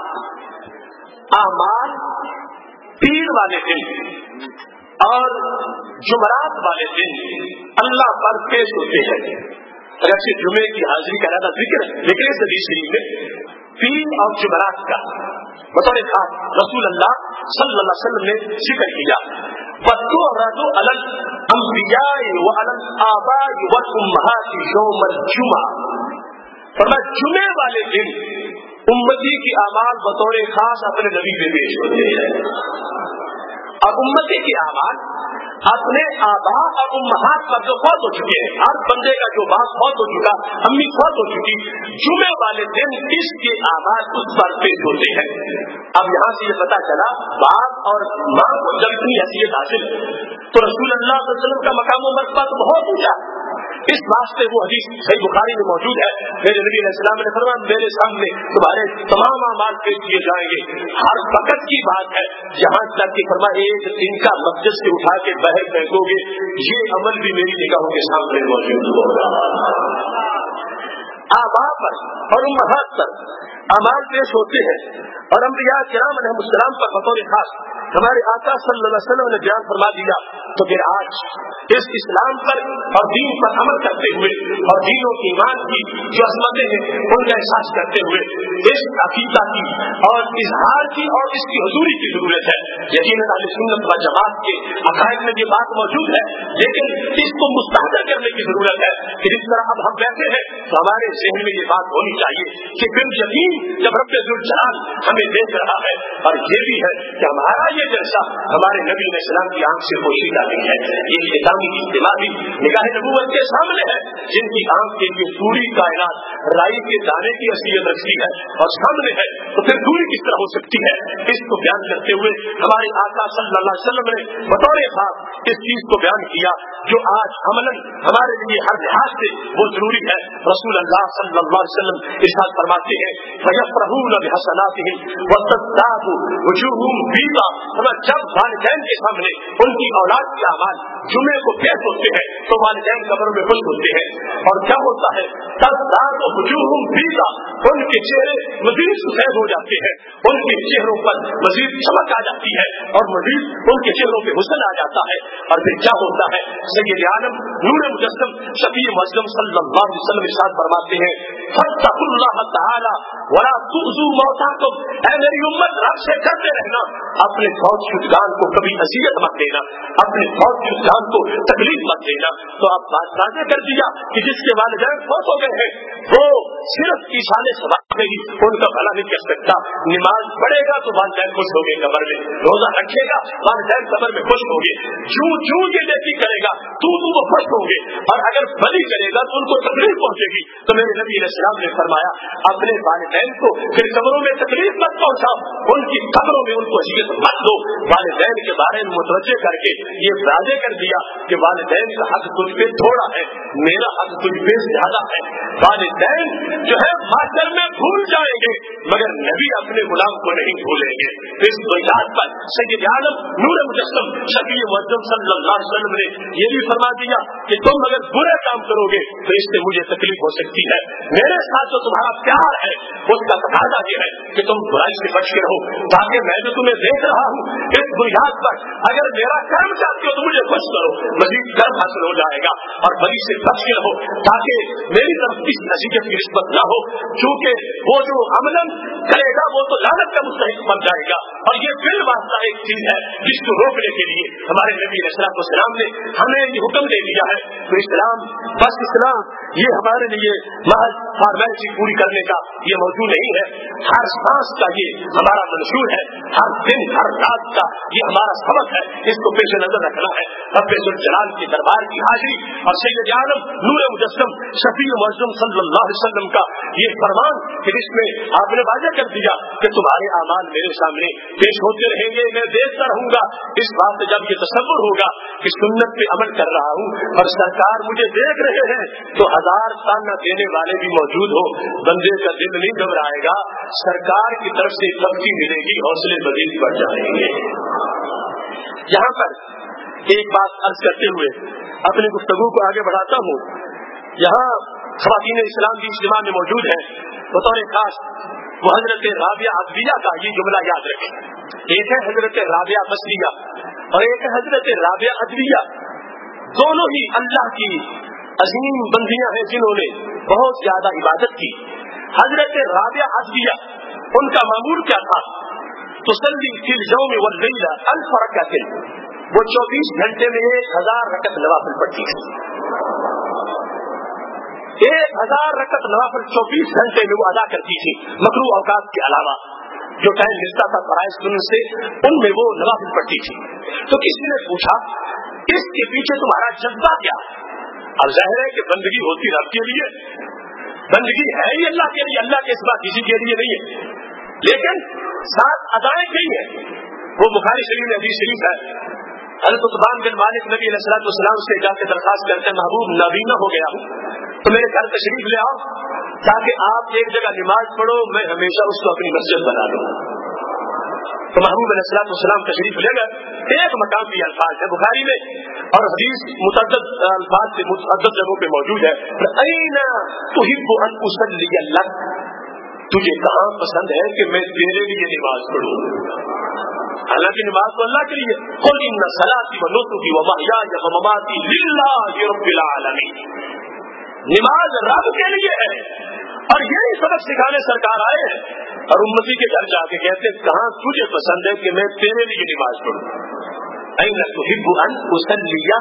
اعمال پیر والے دن اور جمعرات والے دن اللہ پر پیش ہوتے ہیں. اگرچہ جمعے کی حاضری کا زیادہ ذکر حدیث شریف میں پیر اور جمعرات کا بطور خاص رسول اللہ صلی اللہ علیہ وسلم نے ذکر کیا. وَتُعْرَضُ عَلَى الْأَنْبِيَاءِ وَعَلَى الْآبَاءِ وَالْأُمَّهَاتِ يَوْمَ الْجُمْعَةِ. فرمایا جمعے والے دن امتی کی اعمال بطور خاص اپنے نبی پہ پیش ہوتے ہیں, اور امتی کی اعمال اپنے آبا اور امہات پر جو فوت ہو چکے ہیں, ہر بندے کا جو باپ فوت ہو چکا, امی فوت ہو چکی, جمعے والے دن اس کے آباد اس پر پیش ہوتے ہیں. اب یہاں سے یہ پتا چلا باپ اور ماں کو جب اتنی حیثیت حاصل تو رسول اللہ صلی اللہ علیہ وسلم کا مقام و مرتبہ تو بہت اونچا. اس واسطے وہ حدیث صحیح بخاری میں موجود ہے, میرے نبی علیہ السلام نے فرمایا میرے سامنے تمہارے تمام اعمال پیش کیے جائیں گے. ہر وقت کی بات ہے جہاں تک کہ فرمایا ایک دن کا مسجد سے اٹھا کے باہر پھینکو گے, یہ عمل بھی میری نگاہوں کے سامنے موجود ہوگا. आबा पर और उम्महात पर अमाल पेश होते हैं और अंबिया किराम अलैहिस्सलाम पर बतौर खास हमारे आका सल्लल्लाहु अलैहि वसल्लम ने बयान फरमा दिया, तो फिर आज इस इस्लाम पर और दीन पर अमल करते हुए और दीन और ईमान की जो अजमतें हैं उनका एहसास करते हुए इस अकीदा की और इजहार की और इसकी हुजूरी की जरूरत है। यकीनन अहले सुन्नत व जमात के अकायद में ये बात मौजूद है, लेकिन इसको मुस्तहदर करने की जरूरत है कि जिस तरह अब हम बैठे हैं तो हमारे ज़हन में ये बात होनी चाहिए कि बिल यकीन जब रब्बे ज़ुल जलाल हमें देख रहा है, और ये भी है कि हमारा ये जैसा हमारे नबी अलैहिस्सलाम की आंख से पोशीदा नहीं है। ये इस्लामी इज्तिमा भी निगाह नबूवत के सामने है, जिनकी आंख के लिए पूरी कायनात राई के दाने की हैसियत रखती है और सामने है, तो फिर दूरी किस तरह हो सकती है। इसको बयान करते हुए हमारे आका सल्लल्लाहु अलैहि वसल्लम ने बतौर खास इस चीज को बयान किया जो आज अमलन हमारे लिए हर लिहाज से वो जरूरी है। रसूल अल्लाह सल्लल्लाहु अलैहि वसल्लम इरशाद फरमाते हैं, फयफ्रहून बिहसनातिहिम वतज़दादु वजूहुहुम बीदा, जब वालिदैन के सामने उनकी औलाद के अमाल जुमे को पेश होते हैं तो वालिदैन कब्र में खुश होते हैं, और क्या होता है तज़दादु वजूहुहुम बीदा, उनके चेहरे मजीद सफेद हो जाते हैं, उनके चेहरों पर मजीद चमक आ जाती है और मजीद उनके चेहरों पे हुस्न आ जाता है। और फिर क्या होता है, सय्यद आलम नूर मुजस्सम शफी मुअज़्ज़म सल्लल्लाहु अलैहि वसल्लम इरशाद फरमाते हैं, फत्तकुल्लाह तआला वला तुज़ू मौताकुम, ऐ मेरी उम्मत रब से डरते रहना, अपने फौज शुजान को कभी अज़ियत मत देना, अपने फौज शुजान को तकलीफ मत देना। तो आप बात वाज़ेह कर दिया कि जिसके वालिदैन फौत हो गए हैं वो सिर्फ ईशाने सवाब में ही उनका भला नहीं कर सकता। नमाज पढ़ेगा तो वालिदैन खुश होंगे कब्र में, रोजा रखेगा वालिदैन कब्र में खुश होंगे, जूं ये नेकी करेगा तू वो खुश होंगे, और अगर बली करेगा तो उनको तकलीफ पहुंचेगी। तो मेरे नबी अलैहिस्सलाम ने फरमाया, अपने वालिदैन को फिर कब्रों में तकलीफ मत पहुंचाओ, उनकी कब्रों में उनको अज़ियत मत दो। वालिदैन के बारे में मुतवज्जे करके ये वाज़ेह कर दिया कि वालिदैन का हक तुझ पे थोड़ा है, मेरा हक तुझ पे ज्यादा है। वालिदैन जो है माशर में भूल जाएंगे मगर नबी अपने गुलाम को नहीं भूलेंगे। इस बुनियाद पर सय्यद आलम नूर मुजस्सम शफी मुअज़्ज़म सल्लल्लाहु अलैहि वसल्लम ने ये भी फरमा दिया कि तुम अगर बुरे काम करोगे तो इससे मुझे तकलीफ हो सकती है, मेरे साथ जो तुम्हारा प्यार है उसका तकाज़ा ये है कि तुम बुराई से बच के रहो, ताकि मैं जो तुम्हें देख रहा हूँ इस बुनियाद पर अगर मेरा कर्म चाहते हो तो मुझे खुश करो, मजीद कर्म हासिल हो जाएगा, और बली से बच के रहो ताकि मेरी तरफ किसी नसीहत की निस्बत न हो, क्योंकि वो जो अमलन करेगा वो तो लानत का मुस्तहिक बन जाएगा। और ये बिल वास्ता एक चीज है जिसको रोकने के लिए हमारे नबी अलैहिस्सलाम ने हमें ये हुक्म दे दिया है। तो इस्लाम बस इस्लाम ये हमारे लिए महज फॉर्मेलिटी पूरी करने का ये मौजूद नहीं है, हर सांस का ये हमारा मंशूर है, हर दिन हर रात का ये हमारा सबक है, इसको पेश नजर रखना है। रब्बे ज़ुल जलाल के दरबार की हाजिरी और सय्यद आलम नूर मुजस्सम शफी मुअज़्ज़म सल्लल्लाहु अलैहि वसल्लम का ये फरमान कि इसमें आपने वाज़ेह कर दिया कि तुम्हारे आमाल मेरे सामने पेश होते रहेंगे, मैं देखता रहूंगा। इस बात से जब ये तसव्वुर होगा कि सुन्नत पे अमल कर रहा हूँ और सरकार मुझे देख रहे हैं तो हजार ताना देने वाले भी मौजूद हो, बंदे का दिल नहीं घबराएगा, सरकार की तरफ से तब्दी मिलेगी, हौसले मजीद बढ़ जाएंगे। यहाँ पर एक बात अर्ज करते हुए अपनी गुफ्तगू को आगे बढ़ाता हूँ। यहाँ ख़वातीन इस्लाम की इज्तिमा में मौजूद है, बतौर खास वो हजरत राबिया अदविया का ये जुमला याद रखें। एक है हजरत राबिया बसरिया और एक है हजरत राबिया अदविया, दोनों ही अल्लाह की अजीम बंदियां हैं जिन्होंने बहुत ज्यादा इबादत की। हजरत राबिया अदविया उनका मामूल क्या था, तो सल्ली फिल यौम वल लैला अल्फ रकअतिन, वो 24 घंटे में 1000 रकअत नवाफिल पढ़ती थी। 1000 रकअत नवाफिल 24 घंटे में वो अदा करती थी, मकरू औकात के अलावा जो टाइम मिलता था फराइज सुनने से उनमें वो नवाफिल पढ़ती थी। तो किसी ने पूछा इसके पीछे तुम्हारा जज्बा क्या? अब जाहिर है कि बंदगी होती रब के लिए, बंदगी है ही अल्लाह के लिए, अल्लाह के सिवा किसी के लिए नहीं है, लेकिन साथ अदाएं कई है। वो बुखारी शरीफ में हदीस शरीफ है, हज़रत उस्मान बिन मालिक नबी अलैहिस्सलाम से जाके दरखास्त करते महबूब नाबीना हो गया हूँ तो मेरे घर तशरीफ ले आओ ताकि आप एक जगह नमाज पढ़ो, मैं हमेशा उसको अपनी मस्जिद बना लूँ। تو محبوب علیہ السلام تشریف لے گئے. ایک مقام بھی الفاظ ہے بخاری میں اور حدیث متعدد الفاظ سے متعدد جگہوں پہ موجود ہے. أَيْنَ تُحِبُّ أَنْ أُصَلِّيَ لَكَ, تجھے کہاں پسند ہے کہ میں تیرے لیے نماز پڑھوں. حالانکہ نماز تو اللہ کے لیے. قُلْ إِنَّ صَلَاتِي وَنُسُكِي وَمَحْيَايَ وَمَمَاتِي لِلَّهِ رَبِّ الْعَالَمِينَ, نماز رب کے لیے ہے. اور یہی سبق سکھانے سرکار آئے ہیں اور امتی کے گھر جا کے کہتے ہیں کہاں تجھے پسند ہے کہ میں تیرے لیے نماز پڑھوں. أَيْنَ تُحِبُّ أَنْ أُصَلِّيَ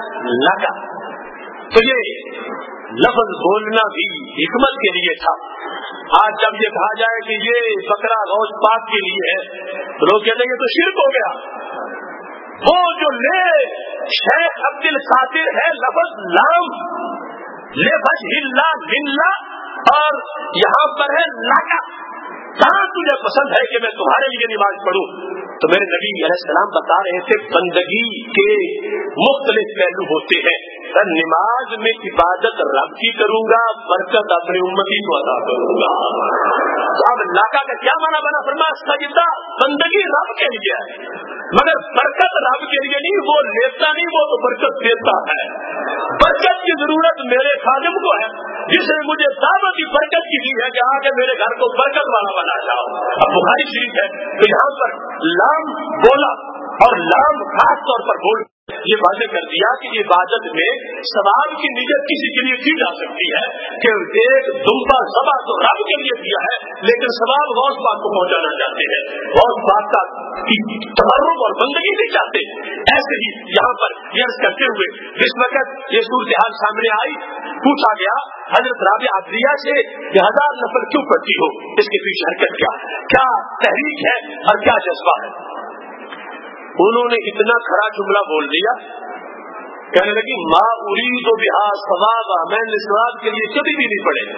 لَكَ, تو یہ لفظ بولنا بھی حکمت کے لیے تھا. آج جب یہ کہا جائے کہ یہ بکرا غوث پاک کے لیے ہے تو لوگ کہتے ہیں یہ تو شرک ہو گیا. وہ جو لے شیخ عبد القادر ہے لفظ لام لے بج ہلا للہ اور یہاں پر ہے لاکا, کہاں تجھے پسند ہے کہ میں تمہارے لیے نماز پڑھوں. تو میرے نبی علیہ السلام بتا رہے تھے بندگی کے مختلف پہلو ہوتے ہیں. نماز میں عبادت رب کی کروں گا, برکت اپنی امتی کو عطا کروں گا. اب لاکا کا کیا معنی بنا؟ فرمایا سجدہ بندگی رب کے لیے ہے مگر برکت رب کے لیے نہیں, وہ لیتا نہیں, وہ تو برکت دیتا ہے. برکت کی ضرورت میرے خادم کو ہے جس نے مجھے دعوت کی برکت کی دی ہے کہ آگے میرے گھر کو برکت والا بنا جاؤ. اب بخاری شریف ہے تو یہاں پر لام بولا اور لام خاص طور پر بول یہ واضح کر دیا کہ عبادت میں ثواب کی نیت کسی کے لیے کی جا سکتی ہے کہ ایک دمبا ذبح تو رب کے لیے کیا ہے لیکن ثواب غوث پاک کو پہنچانا چاہتے ہیں, غوث پاک کا تقرب اور بندگی نہیں چاہتے. ایسے ہی یہاں پر یہ کرتے ہوئے جس وقت یہ صورتحال سامنے آئی پوچھا گیا حضرت رابعہ عدویہ سے کہ 1000 نفل کیوں پڑھتی ہو, اس کے پیچھے حرکت کیا تحریک ہے اور کیا جذبہ ہے. انہوں نے اتنا کھڑا جملہ بول دیا, کہنے لگی ما اريد بها ثوابا, میں نے ثواب کے لیے کبھی بھی نہیں پڑھے,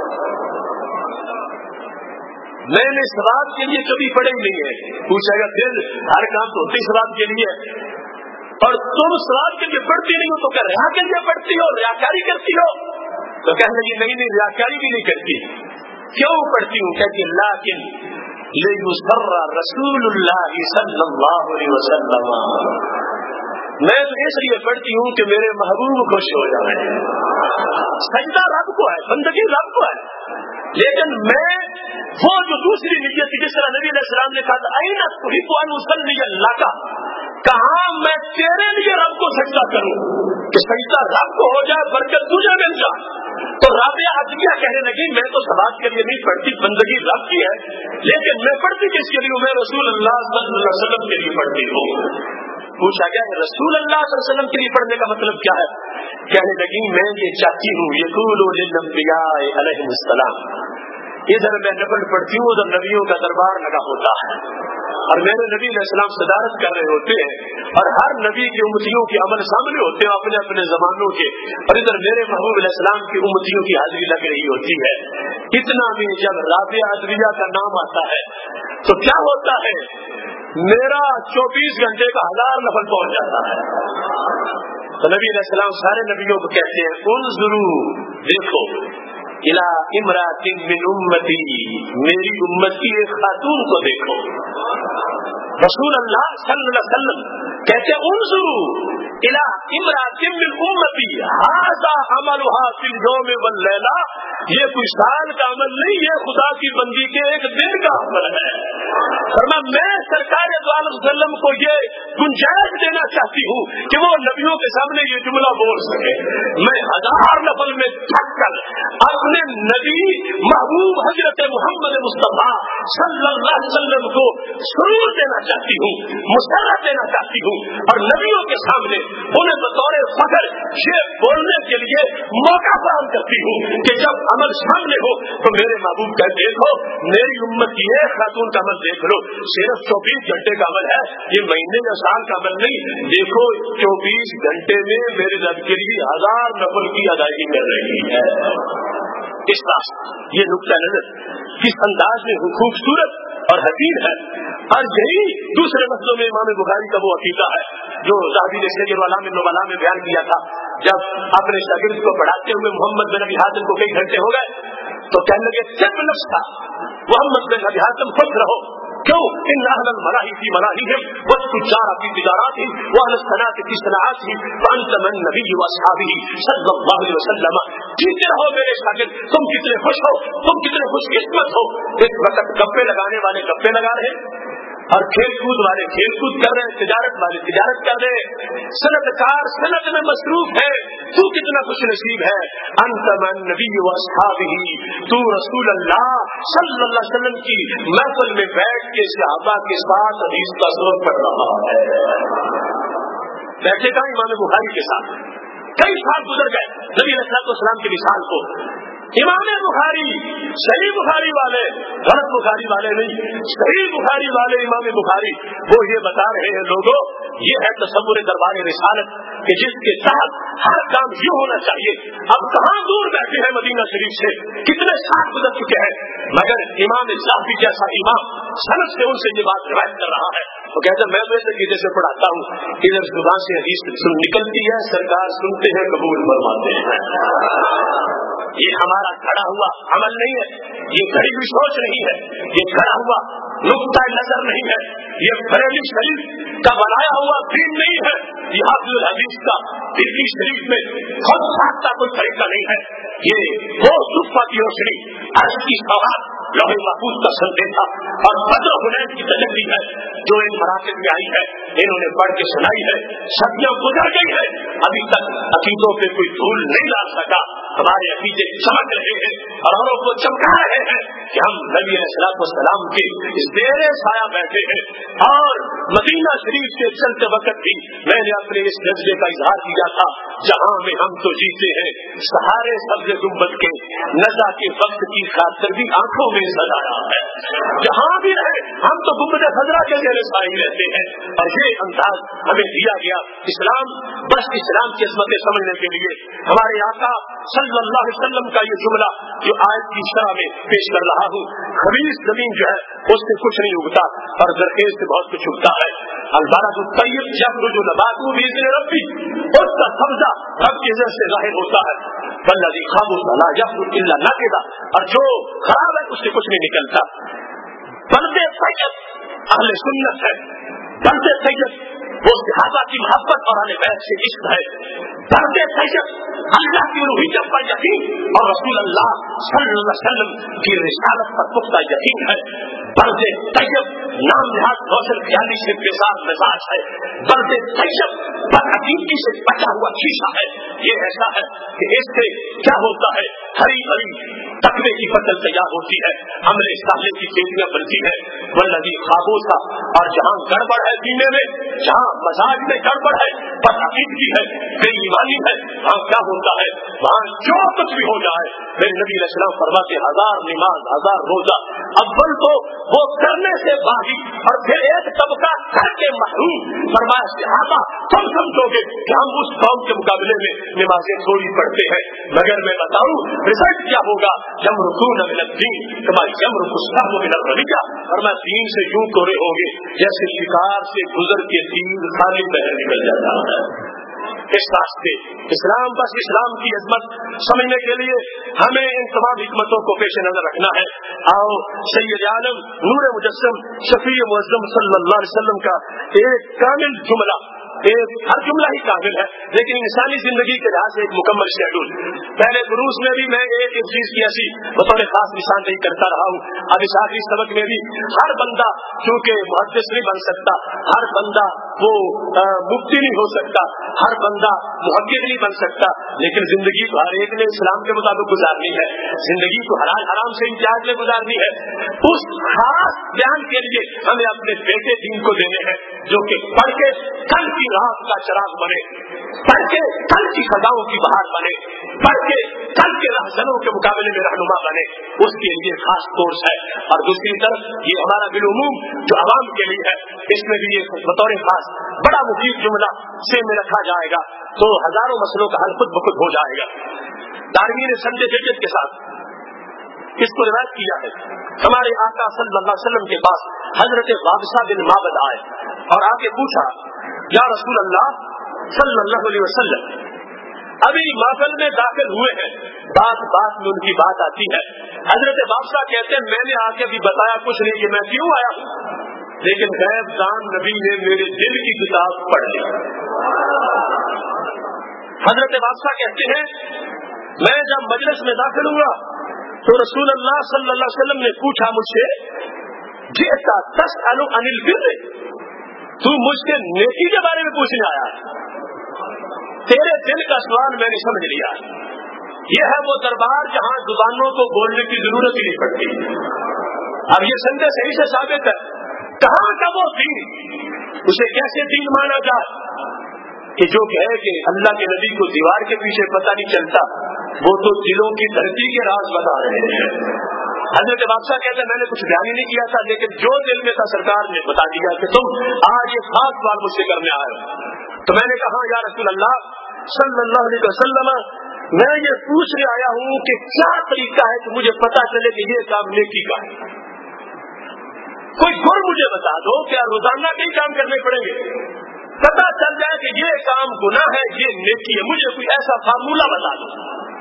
میں نے ثواب کے لیے کبھی پڑھے ہی نہیں ہے. پوچھا گا پھر ہر کام تو ہوتی ثواب کے لیے اور تم ثواب کے لیے پڑھتی نہیں ہو تو کیا ریا کے لیے پڑھتی ہو, ریاکاری کرتی ہو؟ تو کہنے لگی نہیں ریاکاری بھی نہیں کرتی. کیوں پڑھتی ہوں؟ کہتی لیکن لِيُسَرَّ رسول اللہ صلی اللہ علیہ وسلم, میں تو اس لیے پڑھتی ہوں کہ میرے محبوب خوش ہو جائیں. سجدہ رب کو ہے, بندگی رب کو ہے, لیکن میں وہ جو دوسری نیت تھی جس طرح نبی علیہ السلام نے کہا أَيْنَ تُحِبُّ أَنْ أُصَلِّيَ لَكَ, کہاں میں تیرے لیے رب کو سجدہ کروں کہ سجدہ رب کو ہو جائے برکت تجھے مل جائے. تو رابعہ عدویہ کہنے لگی میں تو ثواب کے لیے نہیں پڑھتی, بندگی رب کی ہے, لیکن میں پڑھتی کس کے لیے؟ میں رسول اللہ صلی اللہ علیہ وسلم کے لیے پڑھتی ہوں. پوچھا گیا کہ رسول اللہ صلی اللہ علیہ وسلم کے لیے پڑھنے کا مطلب کیا ہے؟ کہنے لگی میں یہ چاہتی ہوں یقول للانبیاء علیہم السلام, ادھر میں نفل پڑھتی ہوں ادھر نبیوں کا دربار لگا ہوتا ہے اور میرے نبی علیہ السلام صدارت کر رہے ہوتے ہیں اور ہر نبی کی امتیوں کے عمل سامنے ہوتے ہیں اپنے اپنے زمانوں کے, اور ادھر میرے محبوب علیہ السلام کی امتیوں کی حاضری لگ رہی ہوتی ہے. اتنا بھی جب رابعہ عدویہ کا نام آتا ہے تو کیا ہوتا ہے, میرا 24 گھنٹے کا 1000 نفل پہنچ جاتا ہے. تو نبی علیہ السلام سارے نبیوں کو کہتے ہیں انظروا, دیکھو, الى امرات من امتی, میری امت کی ایک خاتون کو دیکھو. رسول اللہ صلی اللہ علیہ وسلم کہتے ہیں انظروا الى امرات من امتی هذا عملها في اليوم والليلہ, یہ کوئی سال کا عمل نہیں, یہ خدا کی بندی کے ایک دن کا عمل ہے. فرمایا میں سرکار دو عالم وسلم کو یہ گنجائش دینا چاہتی ہوں کہ وہ نبیوں کے سامنے یہ جملہ بول سکے. میں 1000 نفل میں تھک کر اپنے نبی محبوب حضرت محمد مصطفیٰ صلی اللہ علیہ وسلم کو سرور دینا چاہتی ہوں, مسرت دینا چاہتی ہوں, اور نبیوں کے سامنے انہیں بطور فخر یہ بولنے کے لیے موقع فراہم کرتی ہوں کہ جب عمل سامنے ہو تو میرے محبوب کا دیکھو, میری امت کی ایک خاتون کا عمل دیکھ لو, صرف 24 گھنٹے کا عمل ہے, یہ مہینے یا سال کا عمل نہیں. دیکھو 24 گھنٹے میں میرے رب کے لیے 1000 نفل کی ادائیگی کر رہی ہے. اس طرح یہ نقطہ نظر کس انداز میں خوبصورت اور حسین ہے. اور یہی دوسرے مسئلوں میں امام بخاری کا وہ عقیدہ ہے جو ذہبی نے سیر العلام النبلاء میں بیان کیا تھا. جب اپنے شاگرد کو پڑھاتے ہوئے محمد بن ابی حاتم کو کئی گھنٹے ہو گئے تو کہنے لگے صرف نفس تھا, محمد بن ابی حاتم خوش رہو, کیوں؟ ان اہل الملاہی فی ملاہیہم والتجار فی تجاراتہم واہل الصناعۃ فی صناعاتہم وانت من نبی واصحابہ صلی اللہ علیہ وسلم. جیتے رہو میرے شاگرد، تم کتنے خوش ہو، تم کتنے خوش قسمت ہو. اس وقت گپے لگانے والے گپے لگا رہے اور کھیل کود والے کھیل کود کر رہے ہیں، تجارت والے تجارت کر رہے ہیں، صنعت کار صنعت میں مصروف ہے. تو کتنا خوش نصیب ہے. انت من نبی واصحابہ، تو رسول اللہ صلی اللہ علیہ وسلم کی محفل میں بیٹھ کے صحابہ کے ساتھ حدیث کا سبق پڑھ رہا ہے. بیٹھے کا امام بخاری کے ساتھ کئی سال گزر گئے نبی علیہ السلام کی مثال کو. امام بخاری صحیح بخاری والے، غلط بخاری والے نہیں، صحیح بخاری والے امام بخاری وہ یہ بتا رہے ہیں لوگوں، یہ ہے تصور دربار رسالت کہ جس کے تحت ہر کام یہ ہونا چاہیے. اب کہاں دور بیٹھے ہیں مدینہ شریف سے، کتنے سال گزر چکے ہیں، مگر امام ذہبی جیسا امام سند سے ان سے یہ بات روایت کر رہا ہے. وہ کہتے ہیں میں ویسے عقیدے سے پڑھاتا ہوں، ادھر زبان سے حدیث نکلتی ہے، سرکار سنتے ہیں قبول فرماتے ہیں. یہ ہمارا کھڑا ہوا عمل نہیں ہے، یہ کھڑی ہوئی سوچ نہیں ہے، یہ کھڑا ہوا نقطہ نظر نہیں ہے، یہ بریلوی شریف کا بنایا ہوا دین نہیں ہے، یہ حافظ الحدیث کا دلی شریف میں خود ساختہ کوئی طریقہ نہیں ہے. یہ وہ صفہ کی روشنی عرش کی سوغات لوح محفوظ کا سندیشہ اور بدر حنین کی تجلی ہے جو ان مراکز میں آئی ہے. انہوں نے پڑھ کے سنائی ہے، صدیاں گزر گئی ہے، ابھی تک عقیدوں پہ کوئی دھول نہیں ڈال سکا. ہمارے عقیدے چمک رہے ہیں اور اوروں کو چمکا رہے ہیں کہ ہم نبی علیہ السلام کے زیر سایہ بیٹھے ہیں. اور مدینہ شریف سے چلتے وقت بھی میں نے اپنے اس جذبے کا اظہار کیا تھا، جہاں میں ہم تو جیتے ہیں سہارے سبز گنبد کے نزا کے وقت کی خاطر بھی آنکھوں میں سجایا ہے. جہاں بھی رہے ہم تو گنبد خضرا کے زیر سایہ رہتے ہیں. اور یہ انداز ہمیں دیا گیا. اسلام بس اسلام کی عظمتیں سمجھنے کے لیے ہمارے آقا صلی اللہ علیہ وسلم کا یہ جملہ جو آیت کی شرح میں پیش کر رہا ہوں، خبیث زمین جو ہے اس سے کچھ نہیں اگتا اور زرخیز سے بہت کچھ اگتا ہے. البلد الطیب یخرج نباتہ بإذن ربہ، اس کا سبزہ رب کی اذن سے ظاہر ہوتا ہے. والذی خبث لا یخرج الا نکدا، اور جو خراب ہے اس سے کچھ نہیں نکلتا. بلد طیب اہل سنت ہے، بلد طیب وہ صحابہ کی محبت اور اہل بیت سے عشق ہے. بلد طیب اللہ کی الوہیت پر یقین اور رسول اللہ صلی اللہ علیہ وسلم کی رسالت پر پختہ یقین ہے. بلد طیب نام نہاد روشن خیالی سے بیزار مزاج ہے. بلد طیب بدعقیدگی سے بچا ہوا شیشہ ہے. یہ ایسا ہے کہ اس سے کیا ہوتا ہے، ہری بھری تقوی کی فصل تیار ہوتی ہے، عمل صالح کی کھیتیاں بنتی ہے. والذی خابوسا، اور جہاں گڑبڑ ہے پینے میں، جہاں مزاج میں گڑبڑ ہے، بدعقیدگی ہے، بے ایمانی ہے، وہاں کیا ہوتا ہے، وہاں جو کچھ بھی ہو جائے میرے نبی علیہ السلام فرماتے 1000 نماز 1000 روزہ، اول تو وہ کرنے سے باغی اور پھر ایک طبقہ کر کے محروم. فرمایا صحابہ تم سمجھو گے کہ ہم اس قوم کے مقابلے میں نمازیں تھوڑی پڑھتے ہیں، مگر میں بتاؤں رزلٹ کیا ہوگا. یمرقون من الدین کما یمرق السهم من الرمیہ، اور میں دین سے یوں کوڑے ہوں گے جیسے شکار سے گزر کے تیر خالی بہر نکل جاتا ہے. اس راستے اسلام بس اسلام کی عظمت سمجھنے کے لیے ہمیں ان تمام حکمتوں کو پیش نظر رکھنا ہے. آؤ سید عالم نور مجسم شفیع معظم صلی اللہ علیہ وسلم کا ایک کامل جملہ، ہر جملہ ہی کامل ہے لیکن انسانی زندگی کے لحاظ سے ایک مکمل شیڈول. پہلے دروس میں بھی میں ایک چیز کی ایسی بطور خاص نشاندہی کرتا رہا ہوں. اب اس آخری سبق میں بھی ہر بندہ کیونکہ محدث نہیں بن سکتا، ہر بندہ وہ مفتی نہیں ہو سکتا، ہر بندہ محقق نہیں بن سکتا، لیکن زندگی تو ہر ایک نے اسلام کے مطابق گزارنی ہے، زندگی تو حلال حرام سے امتیاز میں گزارنی ہے. اس خاص بیان کے لیے ہمیں اپنے بیٹے دین کو دینے ہیں جو کہ پڑھ کے کل کی رات کا چراغ بنے، پڑھ کے کل کی خزاؤں کی بہار بنے، پڑھ کے کل کے رہزنوں کے مقابلے میں رہنما بنے. اس کے لیے خاص کورس ہے. اور دوسری طرف یہ ہمارا بالعموم جو عوام کے لیے ہے، اس میں بھی یہ بطور خاص بڑا مفید جملہ سے میں رکھا جائے گا تو ہزاروں مسئلوں کا حل خود بخود ہو جائے گا. دارمی نے سند جدید کے ساتھ اس کو روایت کیا ہے. ہمارے آقا صلی اللہ علیہ وسلم کے پاس حضرت وابصہ بن معبد آئے اور آ کے پوچھا یا رسول اللہ صلی اللہ علیہ وسلم، ابھی محفل میں داخل ہوئے ہیں، بات بات میں ان کی بات آتی ہے. حضرت وابصہ کہتے ہیں میں نے آ کے بھی بتایا کچھ نہیں کہ میں کیوں آیا ہوں. لیکن غیب دان نبی نے میرے دل کی کتاب پڑھ لی۔ حضرت بادشاہ کہتے ہیں میں جب مجلس میں داخل ہوا تو رسول اللہ صلی اللہ علیہ وسلم نے پوچھا مجھ سے، جئتا تسأل عن البر، تو مجھ سے نیکی کے بارے میں پوچھنے آیا؟ تیرے دل کا سوال میں نے سمجھ لیا۔ یہ ہے وہ دربار جہاں زبانوں کو بولنے کی ضرورت ہی نہیں پڑتی۔ اب یہ سندے صحیح سے ثابت ہے، کہاں کا وہ دین، اسے کیسے دین مانا جائے کہ جو کہے کہ اللہ کے نبی کو دیوار کے پیچھے پتہ نہیں چلتا، وہ تو دلوں کی دھرتی کے راز بتا رہے ہیں۔ حضرت بادشاہ کہتے ہیں میں نے کچھ بیان ہی نہیں کیا تھا، لیکن جو دل میں تھا سرکار نے بتا دیا کہ تم آج یہ خاص سوال مجھ سے کرنے آئے ہو۔ تو میں نے کہا یا رسول اللہ صلی اللہ علیہ وسلم، میں یہ پوچھنے آیا ہوں کہ کیا طریقہ ہے کہ مجھے پتا چلے کہ یہ کام نیکی کا ہے؟ کوئی گر مجھے بتا دو، کیا روزانہ کئی کام کرنے پڑیں گے؟ پتا چل جائے کہ یہ کام گناہ ہے، یہ نیکی ہے، مجھے کوئی ایسا فارمولہ بتا دو۔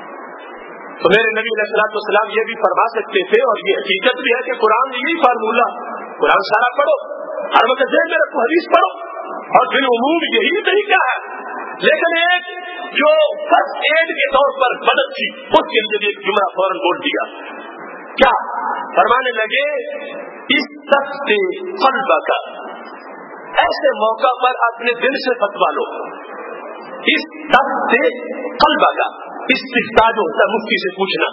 تو میرے نبی علیہ الصلوۃ والسلام یہ بھی فرما سکتے تھے، اور یہ حقیقت بھی ہے کہ قرآن میں یہی فارمولہ، قرآن سارا پڑھو، ہر وقت ذہن میں رکھو، حدیث پڑھو، اور بالعموم یہی طریقہ ہے۔ لیکن ایک جو فرسٹ ایڈ کے طور پر مدد تھی، اس کے لیے ایک جملہ فوراً بول دیا، کیا فرمانے لگے استفتی قلبک، ایسے موقع پر اپنے دل سے فتوا لو۔ استفتی قلبک، استفتاء جو ہوتا ہے مفتی سے پوچھنا،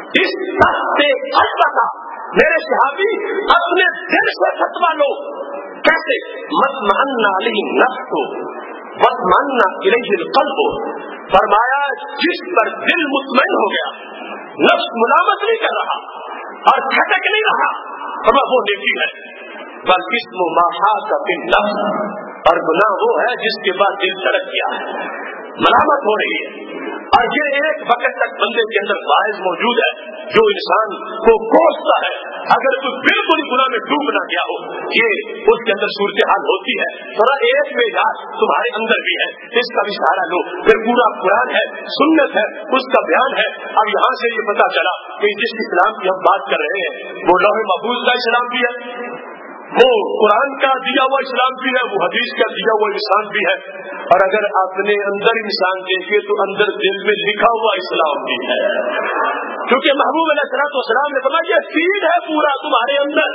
استفتی قلبک، میرے صحابی اپنے دل سے فتوا لو۔ کیسے؟ مطمئن علیہ النفس واطمئن الیہ القلب، فرمایا جس پر دل مطمئن ہو گیا، نفس ملامت نہیں کر رہا اور کھٹک نہیں رہا، فرمایا وہ نیکی ہے۔ والاسم ما حاک بالنفس، اور گناہ وہ ہے جس کے بعد دل سڑک گیا ہے، ملامت ہو رہی ہے، اور یہ ایک وقت تک بندے کے اندر باعث موجود ہے جو انسان کو کوستا ہے۔ اگر کوئی بالکل گناہ میں ڈوب نہ گیا ہو، یہ اس کے اندر صورتحال ہوتی ہے، ذرا ایک میں علاج تمہارے اندر بھی ہے، اس کا بھی سہارا لو۔ پھر پورا قرآن ہے، سنت ہے، اس کا بیان ہے۔ اب یہاں سے یہ پتا چلا کہ جس اسلام کی ہم بات کر رہے ہیں وہ لوح محفوظ کا اسلام بھی ہے، وہ قرآن کا دیا ہوا اسلام بھی ہے، وہ حدیث کا دیا ہوا انسان بھی ہے، اور اگر اپنے اندر انسان دیکھے تو اندر دل میں لکھا ہوا اسلام بھی ہے، کیونکہ محبوب علیہ الصلوۃ والسلام نے فرمایا یہ سیڈ ہے پورا تمہارے اندر،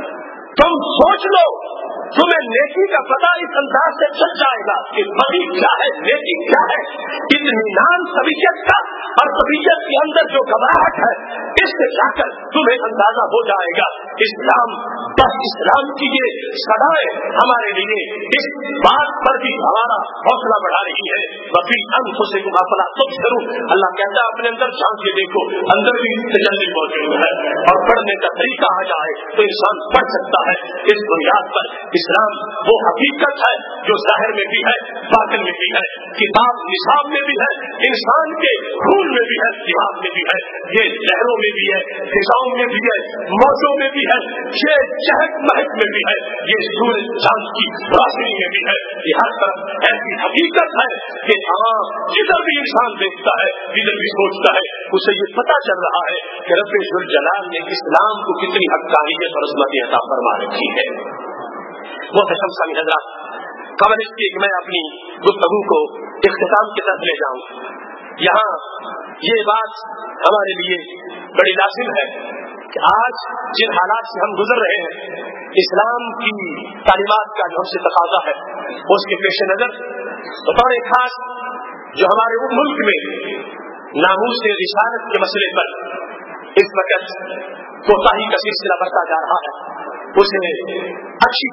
تم سوچ لو، تمہیں نیکی کا پتہ اس انداز سے چل جائے گا کہ بدی کیا ہے، نیکی کیا ہے، اطمینان طبیعت کا اور طبیعت کے اندر جو گھبراہٹ ہے، اس سے جا کر تمہیں اندازہ ہو جائے گا اسلام، بس اسلام کی یہ صدائیں ہمارے لیے اس بات پر بھی ہمارا حوصلہ بڑھا رہی ہے۔ وفی انفسکم افلا تبصرون، اللہ کہتا ہے اپنے اندر جھانک کے دیکھو، اندر بھی تجلی موجود ہے، اور پڑھنے کا طریقہ آ جائے تو انسان پڑھ سکتا ہے۔ اس بنیاد پر اسلام وہ حقیقت ہے جو ظاہر میں بھی ہے، باطن میں بھی ہے، کتاب نصاب میں بھی ہے، انسان کے خون میں بھی ہے، دماغ میں بھی ہے، یہ لہروں میں بھی ہے، فضاؤں میں بھی ہے، موجوں میں بھی ہے، یہ چہک مہک میں بھی ہے، یہ سورج چاند کی روشنی میں بھی ہے، یہ ہر طرف ایسی حقیقت ہے کہ جدھر بھی انسان دیکھتا ہے، جدھر بھی سوچتا ہے، اسے یہ پتا چل رہا ہے کہ رب ذوالجلال نے اسلام کو کتنی حقانیت اور عظمت عطا فرما رکھی ہے۔ محترم سامعین حضرات، قبل اس کی میں اپنی گفتگو کو اختتام کی طرف لے جاؤں، یہاں یہ بات ہمارے لیے بڑی لازم ہے کہ آج جن حالات سے ہم گزر رہے ہیں، اسلام کی تعلیمات کا جو ہم سے تقاضا ہے، اس کے پیش نظر بطور خاص جو ہمارے ملک میں ناموس رسالت کے مسئلے پر اس وقت کوتاہی کا سلسلہ بڑھتا جا رہا ہے، اسے اچھی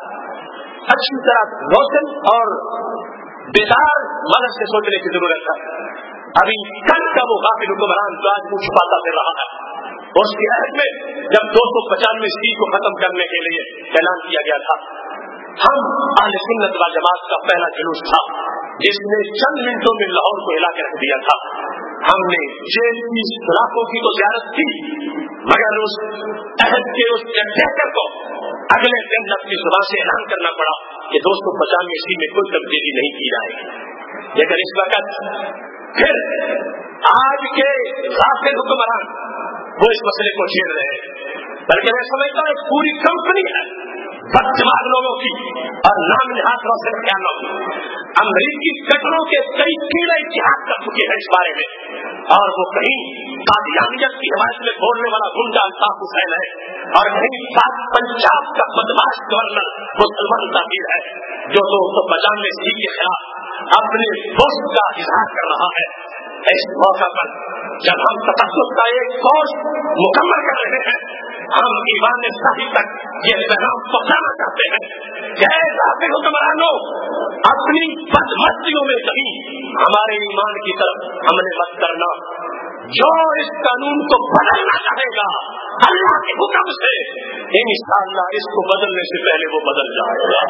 طرح روشن اور بیدار مدد سے سوچنے کی ضرورت ہے۔ ابھی کل کا وہ غافل حکمران جو آج منہ چھپاتا پھر رہا ہے، اور اس کی عہد میں جب 295 سی کو ختم کرنے کے لیے اعلان کیا گیا تھا، ہم اہل سنت و جماعت کا پہلا جلوس تھا جس نے چند منٹوں میں لاہور کو ہلا کے رکھ دیا تھا۔ ہم نے جیل کی سلاخوں کی تو زیارت کی، مگر اس عہد کے اس ڈکٹیٹر کو اگلے دن اپنی زبان سے اعلان کرنا پڑا کہ 295 سی میں کوئی تبدیلی نہیں کی جائے گی۔ لیکن اس وقت پھر آج کے غافل حکمران وہ اس مسئلے کو چھیڑ رہے ہیں، بلکہ میں سمجھتا ہوں پوری کمپنی ہے बददिमाग लोगों की और नाम निहाद रोशन ख्यालों की। अमरीकी कटरों के कई कीड़े इतिहास कर चुके हैं इस बारे में, और वो कहीं कादियानियत की हिमायत में बोलने वाला गुंडा अल्ताफ हुसैन है, और कहीं पंजाब का बदमाश गवर्नर वो सलमान ताकीर है, जो 295 के खिलाफ अपने दोस्त का इजहार कर रहा है। इस मौका पर जब हम तशद्दुद का एक कोर्स मुकम्मल कर रहे हैं, हम ईमान साही तक ये पैगाम पहुंचाना चाहते हैं कि ऐसे हुक्मरानों, अपनी बदमस्तियों में कहीं हमारे ईमान की तरफ हमले मत करना। जो इस कानून को बदलना चाहेगा अल्लाह के हुक्म से, इंशाअल्लाह इसको बदलने से पहले वो बदल जाएगा।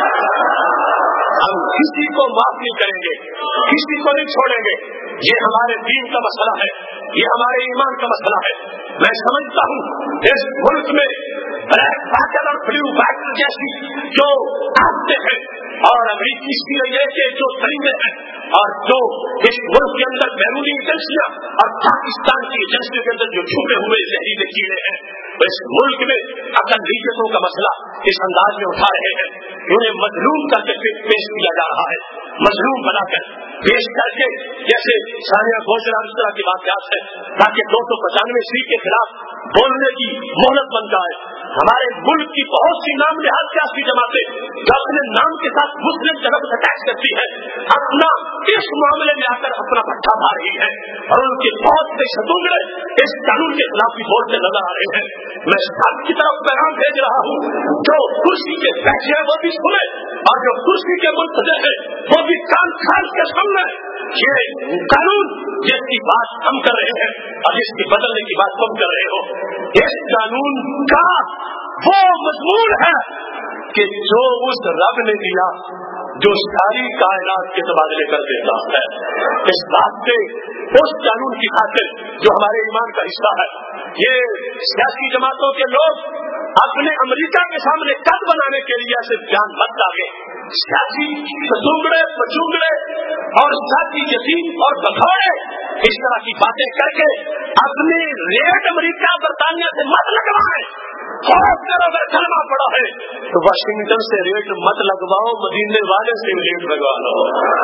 हम किसी को माफ नहीं करेंगे, किसी को नहीं छोड़ेंगे। ये हमारे दीन का मसला है, ये हमारे ईमान का मसला है। मैं समझता हूँ इस मुल्क में ब्लैक पैटर और ब्लू पैटर जैसी जो आदतें हैं और अमरीकी CIA के जो तरीके हैं और जो इस मुल्क के अंदर बैरूनी एजेंसियां और पाकिस्तान की एजेंसियों के अंदर जो छुपे हुए जहरीले कीड़े हैं, तो इस मुल्क में अक़लियतों का मसला इस अंदाज में उठा रहे हैं, उन्हें मजलूम करके पेश किया जा रहा है, मजलूम बनाकर पेश करके, जैसे सानिया घोषणा इस तरह की बात है, ताकि 295 के खिलाफ बोलने की मोहलत बन जाए। हमारे मुल्क की बहुत सी नाम निहाद सियासी जमातें जो अपने नाम के साथ मुस्लिम जगह अटैच करती है, अपना इस मामले में आकर अपना पट्टा मार रही है, और उनके बहुत से शतुंगड़े इस कानून के खिलाफ भी बोलते नजर आ रहे हैं। मैं सबकी तरफ पैगाम भेज रहा हूँ, जो कुर्सी के बैठे हैं वो भी सुने, और जो कुर्सी के मुंतज़िर है वो भी कान खाल के सुने। ये कानून जिसकी बात हम कर रहे हैं और जिसकी बदलने की बात तुम कर रहे हो, इस कानून का वो मजमून है कि जो उस रब ने दिया जो सारी कायनात के तबादले कर देता है। इस बात से उस कानून की खातिर जो हमारे ईमान का हिस्सा है, ये सियासी जमातों के लोग अपने अमेरिका के सामने कद बनाने के लिए ऐसे ध्यान मत लागे। सियासी सचुंगड़े पचुंगड़े और सियासी यतीम और बखौड़े इस तरह की बातें करके अपने रेट अमेरिका बरतानिया से मत लगवाएं। खौफ करो, अगर कलमा पड़ा है तो वाशिंगटन से रेट मत लगवाओ, मदीने वाले से रेट लगवा लो,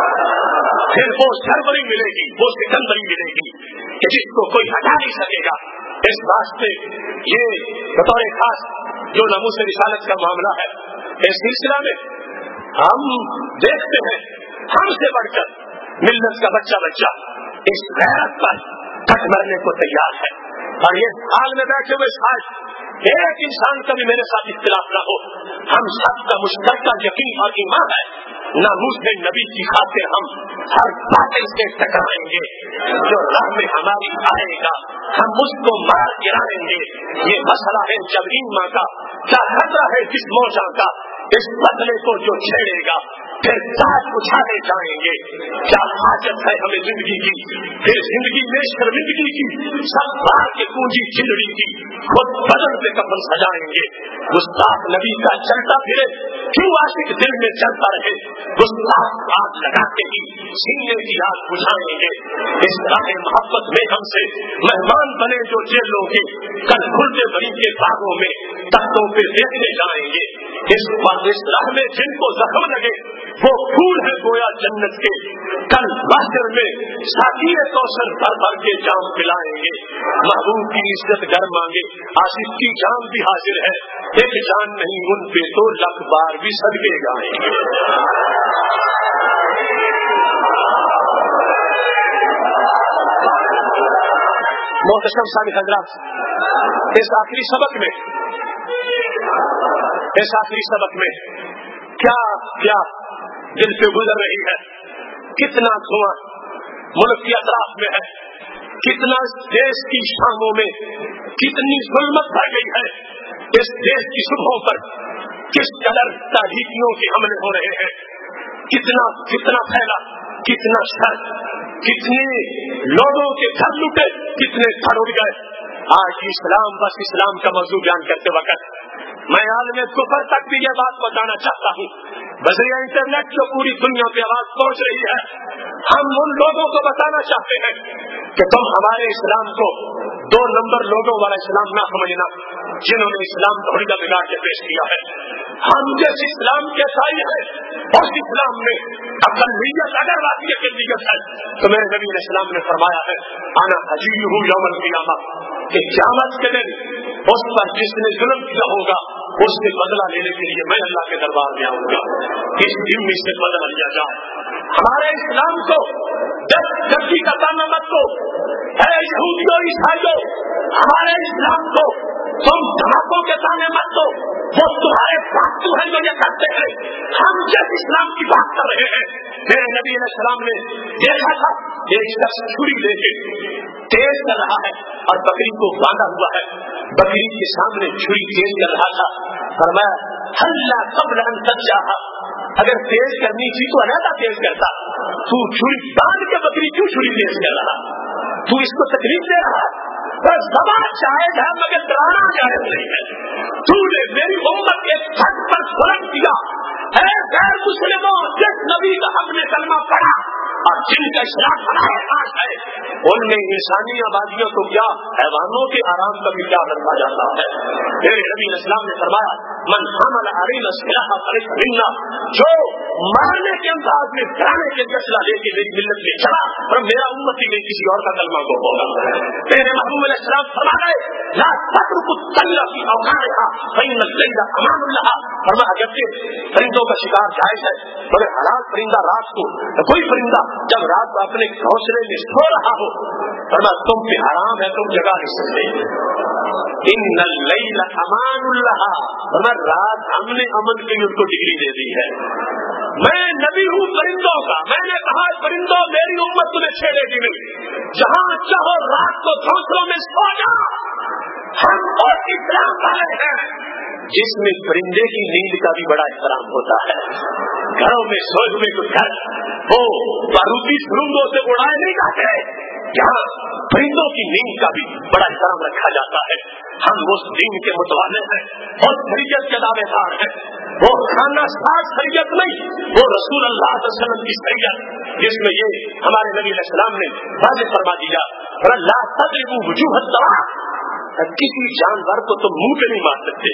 फिर वो सरबरी मिलेगी, वो सिकंदरी मिलेगी कि जिसको कोई हटा नहीं सकेगा। इस वास्ते ये बतौर खास जो नमूसे रिसालत का मामला है, इस सिलसिला में हम देखते हैं हमसे बढ़कर मिल्लत का बच्चा बच्चा इस गैरत पर कट मरने को तैयार है, और ये हाल में बैठे हुए शायद एक इंसान का भी मेरे साथ इख्तिलाफ न हो, हम सबका मुश्तरका यकीन और ईमान है, नामूस नबी की खातिर हम हर बातिल से टकराएंगे, जो राह में हमारी आएगा हम उसको मार गिराएंगे। ये मसला है जबरीन माँ का, क्या खतरा है जिस मौजा का, इस बदले को जो छेड़ेगा फिर ताज उछाले जाएंगे। क्या हाजत है हमें जिंदगी की, फिर जिंदगी में शर्मिंदगी की, सब बार के पूंजी चिंदड़ी की, खुद बदन पे कफन सजाएंगे। गुस्ताख नबी का चलता फिरे क्यों आशिक दिल में चलता रहे, गुस्ताख आग लगाते ही सीने की आग बुझाएंगे। इस राह मोहब्बत में हमसे मेहमान बने जो जेलों के, कल खुलते बड़ी के बागों में तख्तों पे देखने जाएंगे। इस राह में जिनको जख्म लगे वो फूल है गोया जन्नत के, कल महशर में साकिए कौशल भर भर के जाम पिलाएंगे। महबूब की इज्जत घर मांगे आशिक की जान भी हाजिर है, एक जान नहीं उन पे तो लख बार भी सदके गाएंगे। मोहतरम साबिक़ हज़रात, इस आखिरी सबक में क्या क्या दिल पे गुजर रही है, कितना धुआं मुल्क के अतराफ में है, कितना देश की शामों में कितनी जुल्मत बढ़ गई है, इस देश की सुबहों पर किस कदर तारीखियों के हमले हो रहे हैं, कितना फैला, कितना शर, कितने लोगों के घर लुटे, कितने घर उड़ गए। आज इस्लाम बस इस्लाम का मौजूद बयान करते वक्त मैं आलम कुफर तक भी यह बात बताना चाहता हूँ, बजरिया इंटरनेट जो पूरी दुनिया पे आवाज पहुंच रही है, हम उन लोगों को बताना चाहते हैं कि तुम हमारे इस्लाम को 2 नंबर लोगों वाला इस्लाम ना समझना, जिन्होंने इस्लाम को हुड़का बिगाड़ के पेश किया है। ہم جس اسلام کے سائے ہیں اس اسلام میں اقلیت اگر واقعی اقلیت ہے تو میرے نبی علیہ السلام نے فرمایا ہے انا حجیہ یوم القیامہ کہ قیامت کے دن اس پر جس نے ظلم کیا ہوگا اس سے بدلہ لینے کے لیے میں اللہ کے دربار میں آؤں گا. اس دن میں سے بدلہ لیا جائے. ہمارے اسلام کو جبکہ کا تانا مت کو اے یہودیوں عیسائیوں ہمارے اسلام کو تم دھماکوں کے تانے مت دو. وہ تمہارے فاتو ہیں جو یہ کرتے ہیں. ہم جس اسلام کی بات کر رہے ہیں میرے نبی علیہ السلام نے دیکھا تھا ایک شخص چھری لے کے تیز کر رہا ہے اور بکری کو باندھا ہوا ہے. بکری کے سامنے چھری تیز کر رہا تھا. فرمایا ہلا قبل ان تجاہ اگر تیز کرنی تھی تو علیحدہ تیز کرتا. تو چھری باندھ کے بکری کیوں چھری تیز کر رہا؟ تو اس کو تکلیف دے رہا. بس زبان جائز ہے مگر ڈرانا جائز نہیں ہے. تو نے میری امت کے چھت پر بلند کیا. اے غیر مسلموں جس نبی کا ہم نے کلمہ پڑھا اور جن کا اسلام ہمارے پاس ہے ان میں انسانی آبادیوں کو کیا حیوانوں کے آرام کا بھی کیا رکھا جاتا ہے. میرے نبی علیہ السلام نے فرمایا من حمل علینا السلاح فليس منا جو مارنے کے انداز میں ڈرانے کے فیصلہ لے کے میری ملت میں چلا اور میرا امتی میں کسی اور کا کلمہ کو ہوگا. میرے محبوب علیہ السلام فرما گئے لا تتركوا الطير في اوقاتها فإن الليل امان لها. فرمایا اگرچہ پرندوں کا شکار جائز ہے مگر حلال پرندہ رات کو کوئی پرندہ جب رات کو اپنے گھونسلے میں سو رہا ہو فرمایا تم پہ حرام ہے تم جگہ نہیں سکتے. ان اللیل امان لها فرمایا رات ہم نے امن کی ان کو ڈگری دے دی ہے. میں نبی ہوں پرندوں کا. میں نے کہا پرندوں میری امت تمہیں چھیڑے گی نہیں. جہاں چاہو رات کو گھونسلوں میں سو جا. ہم اور اسلام والے ہیں جس میں پرندے کی نیند کا بھی بڑا احترام ہوتا ہے. گھروں میں سوچ میں کچھ گھر وہ بارودی سرنگوں سے اڑائے نہیں جاتے. یہاں پرندوں کی نیند کا بھی بڑا احترام رکھا جاتا ہے. ہم اس دین کے متوالے ہیں اور شریعت کے دعوے دار ہیں. وہ خانہ ساز شریعت نہیں وہ رسول اللہ صلی اللہ علیہ وسلم کی شریعت جس میں یہ ہمارے نبی علیہ السلام نے واضح فرما دیا لا تضربوا وجوه الدواب. کسی جانور کو تو منہ پہ نہیں مار سکتے.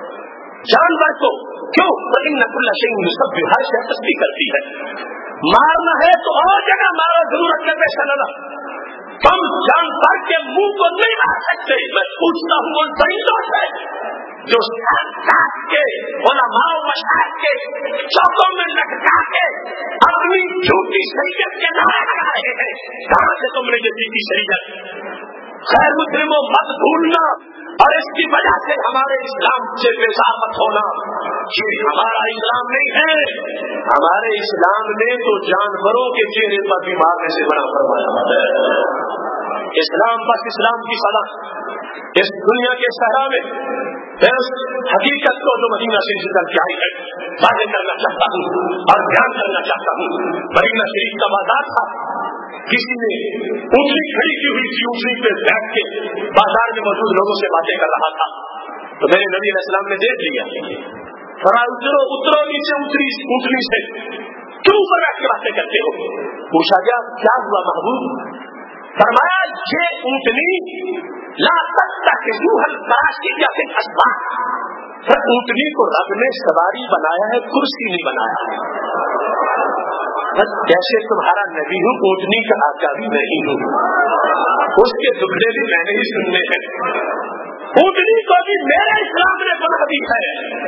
جانور کو کیوں فإن كل شيء يسبح ہر شے تسبیح کرتی ہے. مارنا ہے تو اور جگہ مارو ضرورت کے پیش نہ. ہم جانور کے منہ کو نہیں مار سکتے. میں پوچھتا ہوں ان پرندوں سے جو کاٹ کے علماء و مشائخ کے چوکوں میں لٹکا کے اپنی جھوٹی شریعت کے نعرے لگا رہے ہیں. کہاں سے تم نے یہ جھوٹی شریعت؟ خیر مسلموں مت بھولنا اور اس کی وجہ سے ہمارے اسلام سے بیزار مت ہونا. یہ ہمارا اسلام نہیں ہے. ہمارے اسلام نے تو جانوروں کے چہرے پر بھی مارنے سے منع فرمایا ہے. اسلام بس اسلام کی سزا اس دنیا کے صحرا میں اس حقیقت کو جو مدینہ شریف کر کے آئی ہے واضح کرنا چاہتا ہوں اور بیان کرنا چاہتا ہوں. مدینہ شریف کا بازار تھا. کسی نے اونچی کھڑی کی ہوئی تھی اونچی پہ بیٹھ کے بازار میں موجود لوگوں سے باتیں کر رہا تھا. تو میرے نبی علیہ السلام نے دیکھ لیا. فرمایا اترو نیچے اونچنی سے کیوں اوپر بیٹھ کے باتیں کرتے ہو؟ پوچھا گیا کیا ہوا محبوب؟ فرمایا یہ اونٹنی لا تتخذوها الفراشی یا پھر اسباب. اونٹنی کو رب نے سواری بنایا ہے کرسی نہیں بنایا ہے. بس جیسے تمہارا نبی ہوں اونٹنی کا آقا بھی نہیں ہوں. اس کے دکھڑے بھی میں نے ہی سننے ہیں. اونٹنی کو بھی میرے اسلام نے بنا دی ہے.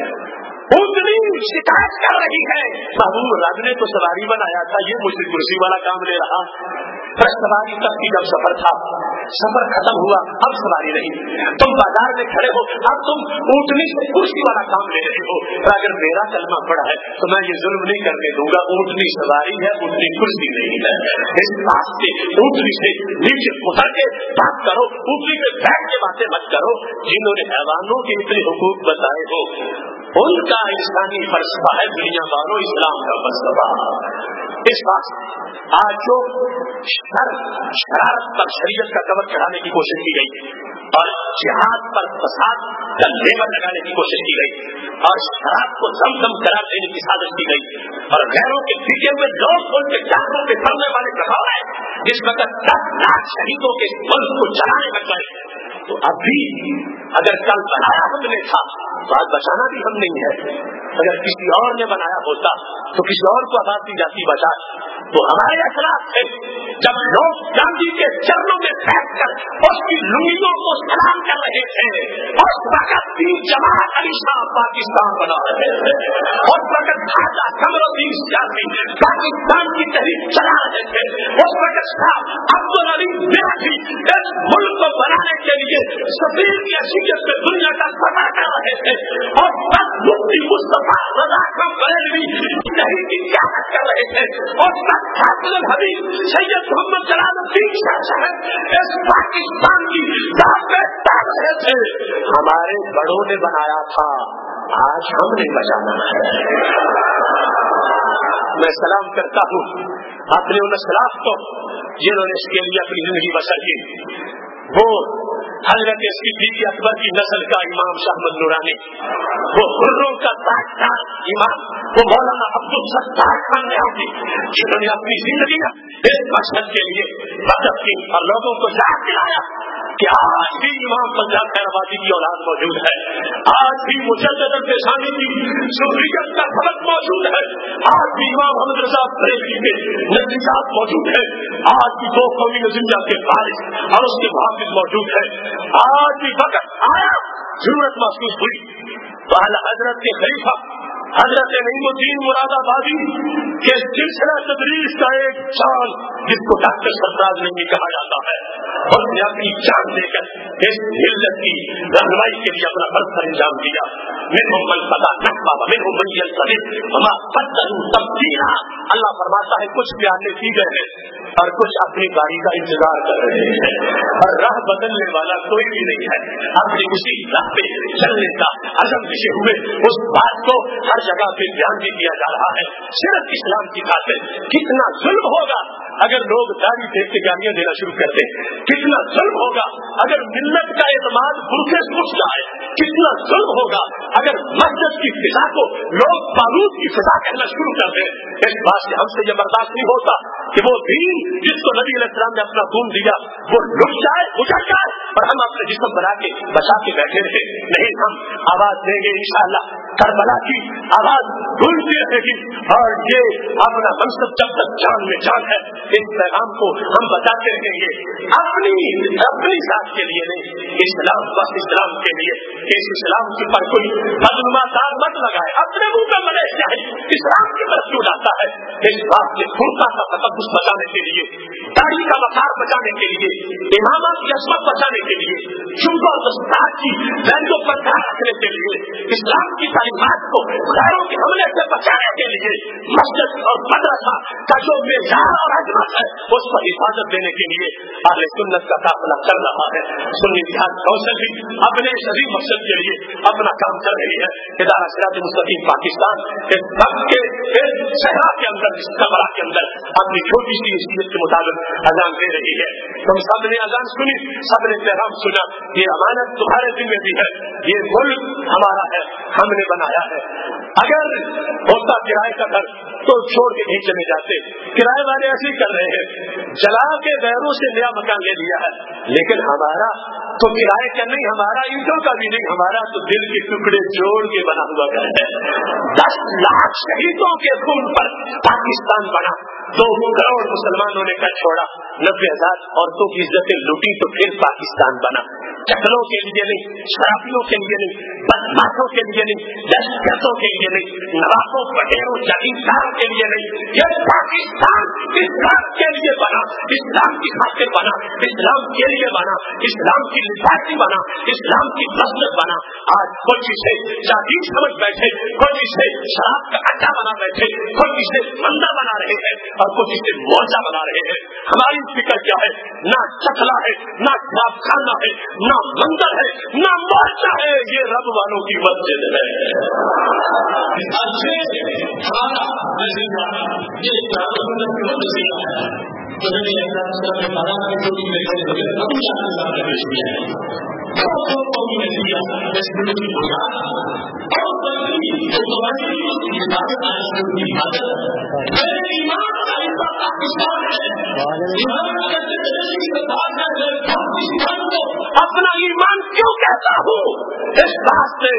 اونٹنی شکایت کر رہی ہے محبوب رب نے تو سواری بنایا تھا یہ مجھ سے کرسی والا کام لے رہا. بس سواری تب کی جب سفر تھا سفر ختم ہوا اب سواری نہیں. تم بازار میں کھڑے ہو اب تم اونٹنی سے کرسی والا کام لے رہے ہو. اگر میرا کلمہ پڑا ہے تو میں یہ ظلم نہیں کرنے دوں گا. اونٹنی سواری ہے اونٹنی کرسی نہیں ہے. اس بات سے اونٹنی سے نیچے اتر کے بات کرو. اونٹنی پہ بیٹھ کے باتیں مت کرو. جنہوں نے حیوانوں کے اتنے حقوق بتائے ہو ان کا انسانی فلسفہ ہے دنیا والوں اسلام کا فلسفہ. اس بات آج جو شرارت پر شریعت کا کور چڑھانے کی کوشش کی گئی اور جہاد پر فساد کا لیبل لگانے کی کوشش کی گئی اور شراب کو زمزم قرار دینے کی سازش کی گئی اور غیروں کے پیچھے میں لوگ ان کے جانوں کے بڑھنے والے کہا ہے جس وقت 10 لاکھ شہیدوں کے ملک کو چلانے لگ گئے. تو اب بھی اگر کل بنایا ہم نے تھا बात बचाना भी हम नहीं है। अगर किसी और ने बनाया होता तो किसी और को आवाज दी जाती बचा। तो हमारे खिलाफ थे जब लोग गांधी के चरणों में बैठकर उसकी लुंगियों को सलाम कर रहे थे, उस वक्त भी जमात अली शाह पाकिस्तान बना रहे थे, उस वक्त खाजा कमरुद्दीन सियासी पाकिस्तान की तहरीक चला रहे थे, उस वक्त शाह अब्दुल अली बिलासी इस मुल्क को बनाने के लिए सफीर की हैसियत में दुनिया का सफा कर रहे थे, और बस मुफ्ती मुस्तफा रजा का बरेलवी नहीं की क्यादत कर रहे थे, और हाफिज हबीब सैयद मोहम्मद जलालुद्दीन शाह साहब इस पाकिस्तान की दावत कर रहे थे। हमारे बड़ों ने बनाया था, आज हमने बचाना है। मैं सलाम करता हूँ अपने उन सलाफ को जिन्होंने इसके लिए अपनी जिंदगी बसर की। वो हजरत सिद्दीक़ अकबर की नस्ल का इमाम शाह अहमद नूरानी, वो हुर्रों का ताजदार इमाम, वो मौलाना अब्दुल सत्तार खान न्यासी, जिन्होंने अपनी जिंदगी इस मकसद के लिए बचत की और लोगों को याद दिलाया कि आज भी इमाम पंजाब खैराबादी की औलाद मौजूद है, आज भी मुजद्दिद पेशानी की सूफियत का फलक मौजूद है, आज भी इमाम अहमद रजा बरेलवी के नज़रियात मौजूद है, आज भी दो कौमी नज़रिया के वारिस और उसके हाफिज मौजूद है। आज भी वक्त आया, जरूरत महसूस हुई तो आला हजरत के खलीफा हजरत नईमुद्दीन मुरादाबादी के सिलसिला तदरीस का एक चांद, जिसको डॉक्टर सरफराज नईमी कहा जाता है, उसने अपनी जान देकर इस मिल्लत की रहनुमाई के लिए अपना फर्ज अंजाम दिया। मिनहुम मन फता नक़बा व मिनहुम मन यंतज़िर वमा बद्दलू तब्दीला। अल्लाह फरमाता है कुछ प्यासे पी गए हैं और कुछ अपनी गाड़ी का इंतजार कर रहे हैं, और राह बदलने वाला कोई भी नहीं है। अपनी उसी राह पे चलने का अज़म किए हुए उस बात को हर जगह पे ध्यान भी दिया जा रहा है। सिर्फ इस्लाम की खातिर कितना जुल्म होगा अगर लोग दाढ़ी देख के गालियां देना शुरू कर दें, कितना जुल्म होगा अगर मिल्लत का एतमाद बुरखे से उठ जाए, कितना जुल्म होगा अगर मस्जिद की फिजा को लोग बारूद की फिजा कहना शुरू कर दें। इस बात से हमसे ये बर्दाश्त नहीं होता कि वो दीन जिसको नबी अलैहिस्सलाम ने अपना खून दिया वो लुट जाए, उजड़ जाए, और हम अपने जिस्म बना के बचा के बैठे रहे। नहीं, हम आवाज देंगे इंशाअल्लाह, करबला की आवाज गूंजती रहेगी, और ये अपना मनसब जब तक जान में जान है, इस पैगाम को हम बचाते रहेंगे। अपनी जात के लिए नहीं, इस्लाम बस इस्लाम के लिए। इस इस्लाम के पर कोई बदनुमा दाग मत लगाए, अपने मुंह में मने चाहिए इस्लाम की तरफ क्यों जाता है। इस बात के खुलता का तकद्दुस बचाने के लिए, दाढ़ी का वकार बचाने के लिए, इमामा की अजमत बचाने के लिए, जुम्मा और दस्तार की वैल्यू पर ध्यान रखने के लिए, इस्लाम की तालीमात को गैरों के हमले से बचाने के लिए, मस्जिद और मदरसा का जो मेज़ार और अजमत है उस पर हिफाजत देने के लिए अहले सुन्नत का काफिला चल रहा है। सुन्नी जिहाद कौंसिल भी अपने सभी मकसद के लिए अपना काम कर रही है। इदारा सिराज मुस्तकीम पाकिस्तान इस वक्त के शहरा के अंदर, इस कमरा के अंदर अपनी छोटी सी हैसियत के मुताबिक अजान दे रही है। तुम सब ने अजान सुनी, सब ने पैगाम सुना, ये अमानत तुम्हारे जिम्मे भी है, ये मुल्क हमारा है, हमने बनाया है। अगर होता किराए का घर तो छोड़ के नहीं चले जाते। किराए वाले ऐसे ही कर रहे हैं, जला के गैरों से नया मकान ले लिया है, लेकिन हमारा तो किराए का नहीं, हमारा ईंटों का भी नहीं, हमारा तो दिल के टुकड़े जोड़ के बना हुआ घर है। 10 लाख शहीदों के खून पर पाकिस्तान बना, 2 करोड़ मुसलमानों ने कर छोड़ा, 90,000 औरतों की इज्जतें लूटी तो फिर पाकिस्तान बना। चकलों के लिए नहीं, शराबियों के लिए नहीं, बदमाशों के लिए नहीं, दहशतों के लिए नहीं, नवाबों पटेलों जागीरदारों के लिए नहीं, ये पाकिस्तान इस्लाम के लिए बना, इस्लाम की खातिर बना, इस्लाम के लिए बना, इस्लाम की लिबासी बना, इस्लाम की मस्जिद बना। आज कुछ इसे जागीर समझ बैठे, कुछ इसे शराब का अड्डा बना बैठे, कुछ इसे मंदा बना रहे हैं और कुछ इसे मोर्चा बना रहे हैं। हमारी फिक्र क्या है? ना चकला है, ना शराब खाना है, ना मंदिर है, ना मोर्चा है, ये रब वालों की मस्जिद है। अपना ईमान क्यों कहता हूँ? इस बात से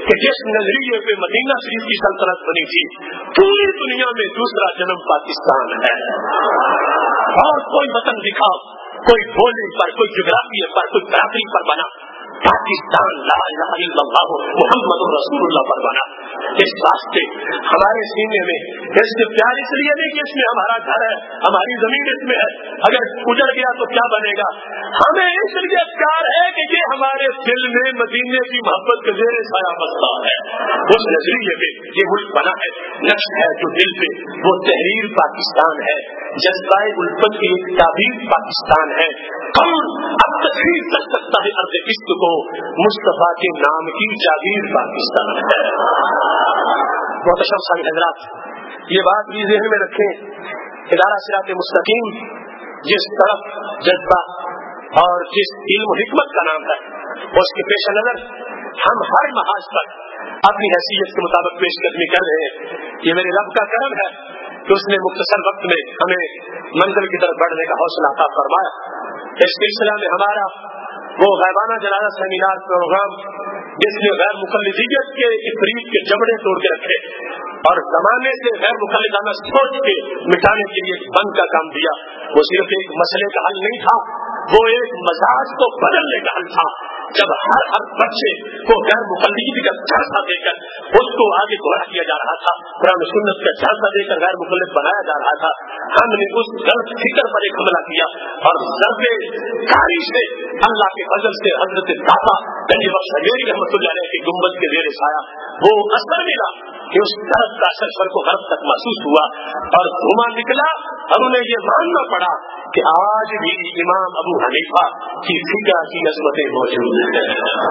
کہ جس نظریے پہ مدینہ شریف کی سلطنت بنی تھی پوری دنیا میں دوسرا جنم پاکستان ہے. اور کوئی وطن دکھاؤ, کوئی بولنے پر, کوئی جغرافیے پر, کوئی برادری پر بنا, پاکستان لا الہ الا اللہ محمد رسول اللہ پر بنا. اس واسطے ہمارے سینے میں اس سے پیار اس لیے نہیں کہ اس میں ہمارا گھر ہے, ہماری زمین اس میں ہے, اگر اجڑ گیا تو کیا بنے گا. ہمیں اس لیے پیار ہے کہ یہ ہمارے دل میں مدینے کی محبت کا زیر سایہ بستا ہے. اس نظریے میں یہ ملک بنا ہے, نقش ہے جو دل پہ, وہ تحریر پاکستان ہے, جذبہ الفت کی ایک تعبیر پاکستان ہے. کون اب تشریف کر سکتا ہے ارض عشق کو, مصطفیٰ کے نام کی جاگیر پاکستان ہے. محترم سامعین حضرات, یہ بات بھی ذہن میں رکھیں, ادارہ صراط مستقیم جس طرف جذبہ اور جس علم و حکمت کا نام ہے, اس کے پیش نظر ہم ہر محاذ پر اپنی حیثیت کے مطابق پیش قدمی کر رہے ہیں. یہ میرے رب کا کرم ہے کہ اس نے مختصر وقت میں ہمیں منزل کی طرف بڑھنے کا حوصلہ عطا فرمایا. اس سلسلہ میں ہمارا وہ غیبانہ جنازہ سیمینار پروگرام جس نے غیر مقلدیت کے افریت کے جبڑے توڑ کے رکھے اور زمانے سے غیر مقلدانہ سوچ کے مٹانے کے لیے بند کا کام دیا, وہ صرف ایک مسئلے کا حل نہیں تھا, وہ ایک مزاج کو بدلنے کا حل تھا. جب ہر بچے کو غیر مقلدی کا جھانسا دے کر اس کو آگے گمراہ کیا جا رہا تھا, قرآن سنت کا جھانسا دے کر غیر مقلد بنایا جا رہا تھا, ہم نے اس غلط فکر پر ایک حملہ کیا اور ضرب کاری سے اللہ کے فضل سے حضرت داتا گنج بخش حجیری رحمۃ اللہ علیہ کی گنبد کے زیر سایہ وہ اثر ملا کہ اس طرف کا اثر سر کو غرب تک محسوس ہوا اور دھواں نکلا اور انہیں یہ ماننا پڑا کہ آج بھی امام ابو حنیفہ کی فقہ کی عظمتیں موجود ہیں.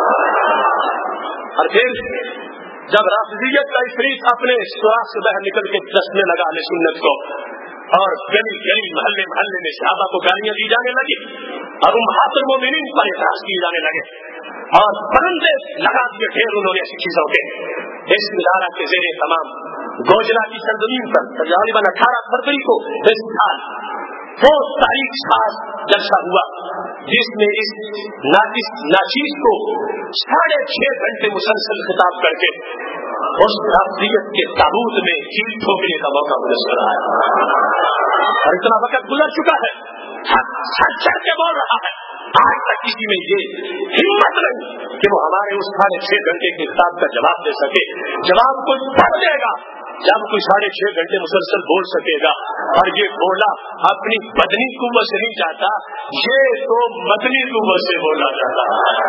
اور پھر جب رافضیت کا افریت اپنے سوراخ سے باہر نکل کے دسنے لگا اہل سنت کو اور گلی گلی محلے محلے میں صحابہ کو گالیاں دی جانے لگی اور امہات المومنین پر اعتراض کیے جانے لگے اور پرندے لگا دیے ڈھیر انہوں نے ایسی چیزوں کے, اس ادارہ کے زیر تمام گوجرا کی سرزمین پر تقریباً 18 فروری کو اس سال وہ تاریخ ساز جلسہ ہوا جس میں اس ناچیز کو 6.5 گھنٹے مسلسل خطاب کر کے اس رافضیت کے تابوت میں چیل ٹھوکنے کا موقع میسر آیا. اور اتنا وقت گزر چکا ہے, سچ چڑھ کے بول رہا ہے, آج تک کسی میں یہ ہمت نہیں کہ وہ ہمارے اس 6.5 گھنٹے کے خطاب کا جواب دے سکے. جواب کوئی پڑھ دے گا جب کوئی 6.5 گھنٹے مسلسل بول سکے گا, اور یہ بولا اپنی بدنی قوت سے نہیں چاہتا, یہ تو مدنی قوت سے بولا جاتا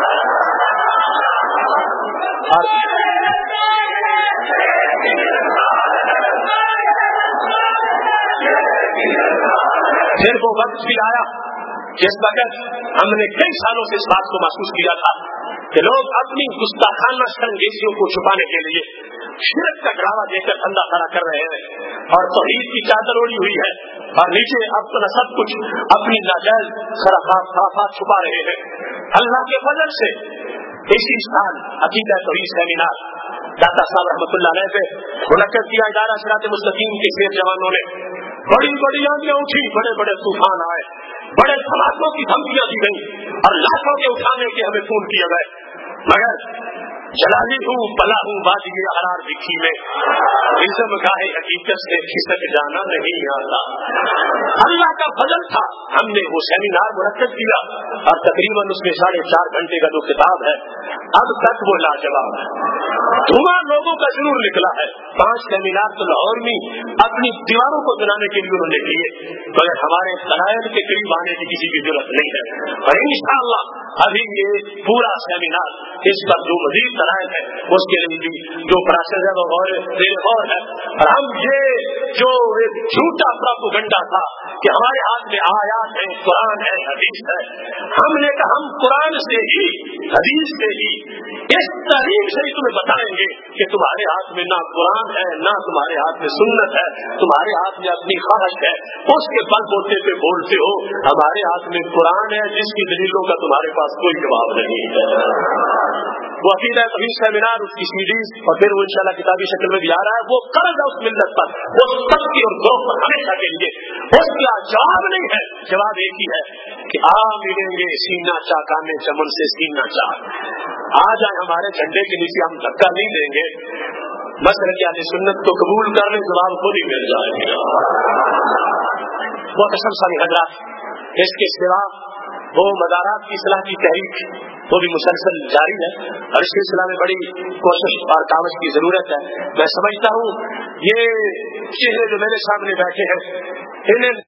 ہے. پھر وہ وقت بھی آیا جس وقت ہم نے کئی سالوں سے اس بات کو محسوس کیا تھا کہ لوگ اپنی گستاخانہ سرانگیزیوں کو چھپانے کے لیے شرک کا ڈراوا دے کر دھندا کھڑا کر رہے ہیں اور توحید کی چادر اوڑھی ہوئی ہے اور نیچے اپنا سب کچھ اپنی ناجائز خرافات چھپا رہے ہیں. اللہ کے فضل سے اسی سال عقیدہ توحید سیمینار داتا صاحب رحمۃ اللہ علیہ سے منعقد کیا. ادارہ صراط مستقیم کے شیر جوانوں نے بڑی بڑی آندیاں اٹھی, بڑے بڑے طوفان آئے, بڑے دھماکوں کی دھمکیاں دی گئی اور لاکھوں کے اٹھانے کے ہمیں فون کیے گئے, مگر جلالی ہوں بلا ہوں بازی حرار دکھی میں عزم گاہے حقیقت سے کھسک جانا نہیں آتا. اللہ کا فضل تھا, ہم نے وہ سیمینار منعقد کیا اور تقریباً اس میں 4.5 گھنٹے کا جو خطاب ہے اب تک وہ لاجواب ہے. دھواں لوگوں کا ضرور نکلا ہے. 5 سیمینار تو لاہور میں اپنی دیواروں کو بنانے کے لیے انہوں نے کیے, مگر ہمارے دلائل کے قریب آنے کی کسی کی ضرورت نہیں ہے. اور انشاءاللہ ابھی یہ پورا سیمینار اس پر جو مزید دلائل ہے اس کے لیے بھی جو پروسیس ہے وہ اور ہے. اور ہم یہ جو ایک جھوٹا پروپیگنڈا تھا کہ ہمارے ہاتھ میں آیات ہے, قرآن ہے, حدیث ہے, ہم نے کہا ہم قرآن سے ہی حدیث سے ہی اس تحریر سے ہی تمہیں بتائیں گے کہ تمہارے ہاتھ میں نہ قرآن ہے نہ تمہارے ہاتھ میں سنت ہے, تمہارے ہاتھ میں اپنی خواہش ہے, اس کے بل بوتے پہ بولتے ہو. ہمارے ہاتھ میں قرآن ہے جس کی دلیلوں کا تمہارے پاس کوئی جواب نہیں ہے. وہ عقیدہ توحید سیمینار اس کی سیڈیز اور پھر وہ انشاءاللہ کتابی شکل میں بھی آ رہا ہے, وہ قرض ہے اس ملت پر, وہ سب کی اور گروہ پر ہمیشہ کے لیے. اس کا جواب نہیں ہے, جواب ایک ہی ہے کہ ملیں گے سینا چاہ کانے چمن سے سینا چاہ. آ جائیں ہمارے جھنڈے کے نیچے، ہم دھکا نہیں دیں گے، مسلک اہل سنت کو قبول کر لیں، جواب خود ہی مل جائے گا۔ محترم سامعین حضرات، اس کے سوا وہ مزارات کی اصلاح کی تحریک وہ بھی مسلسل جاری ہے، اور اس سلسلہ میں بڑی کوشش اور کاوش کی ضرورت ہے۔ میں سمجھتا ہوں یہ چہرے جو میرے سامنے بیٹھے ہیں، انہیں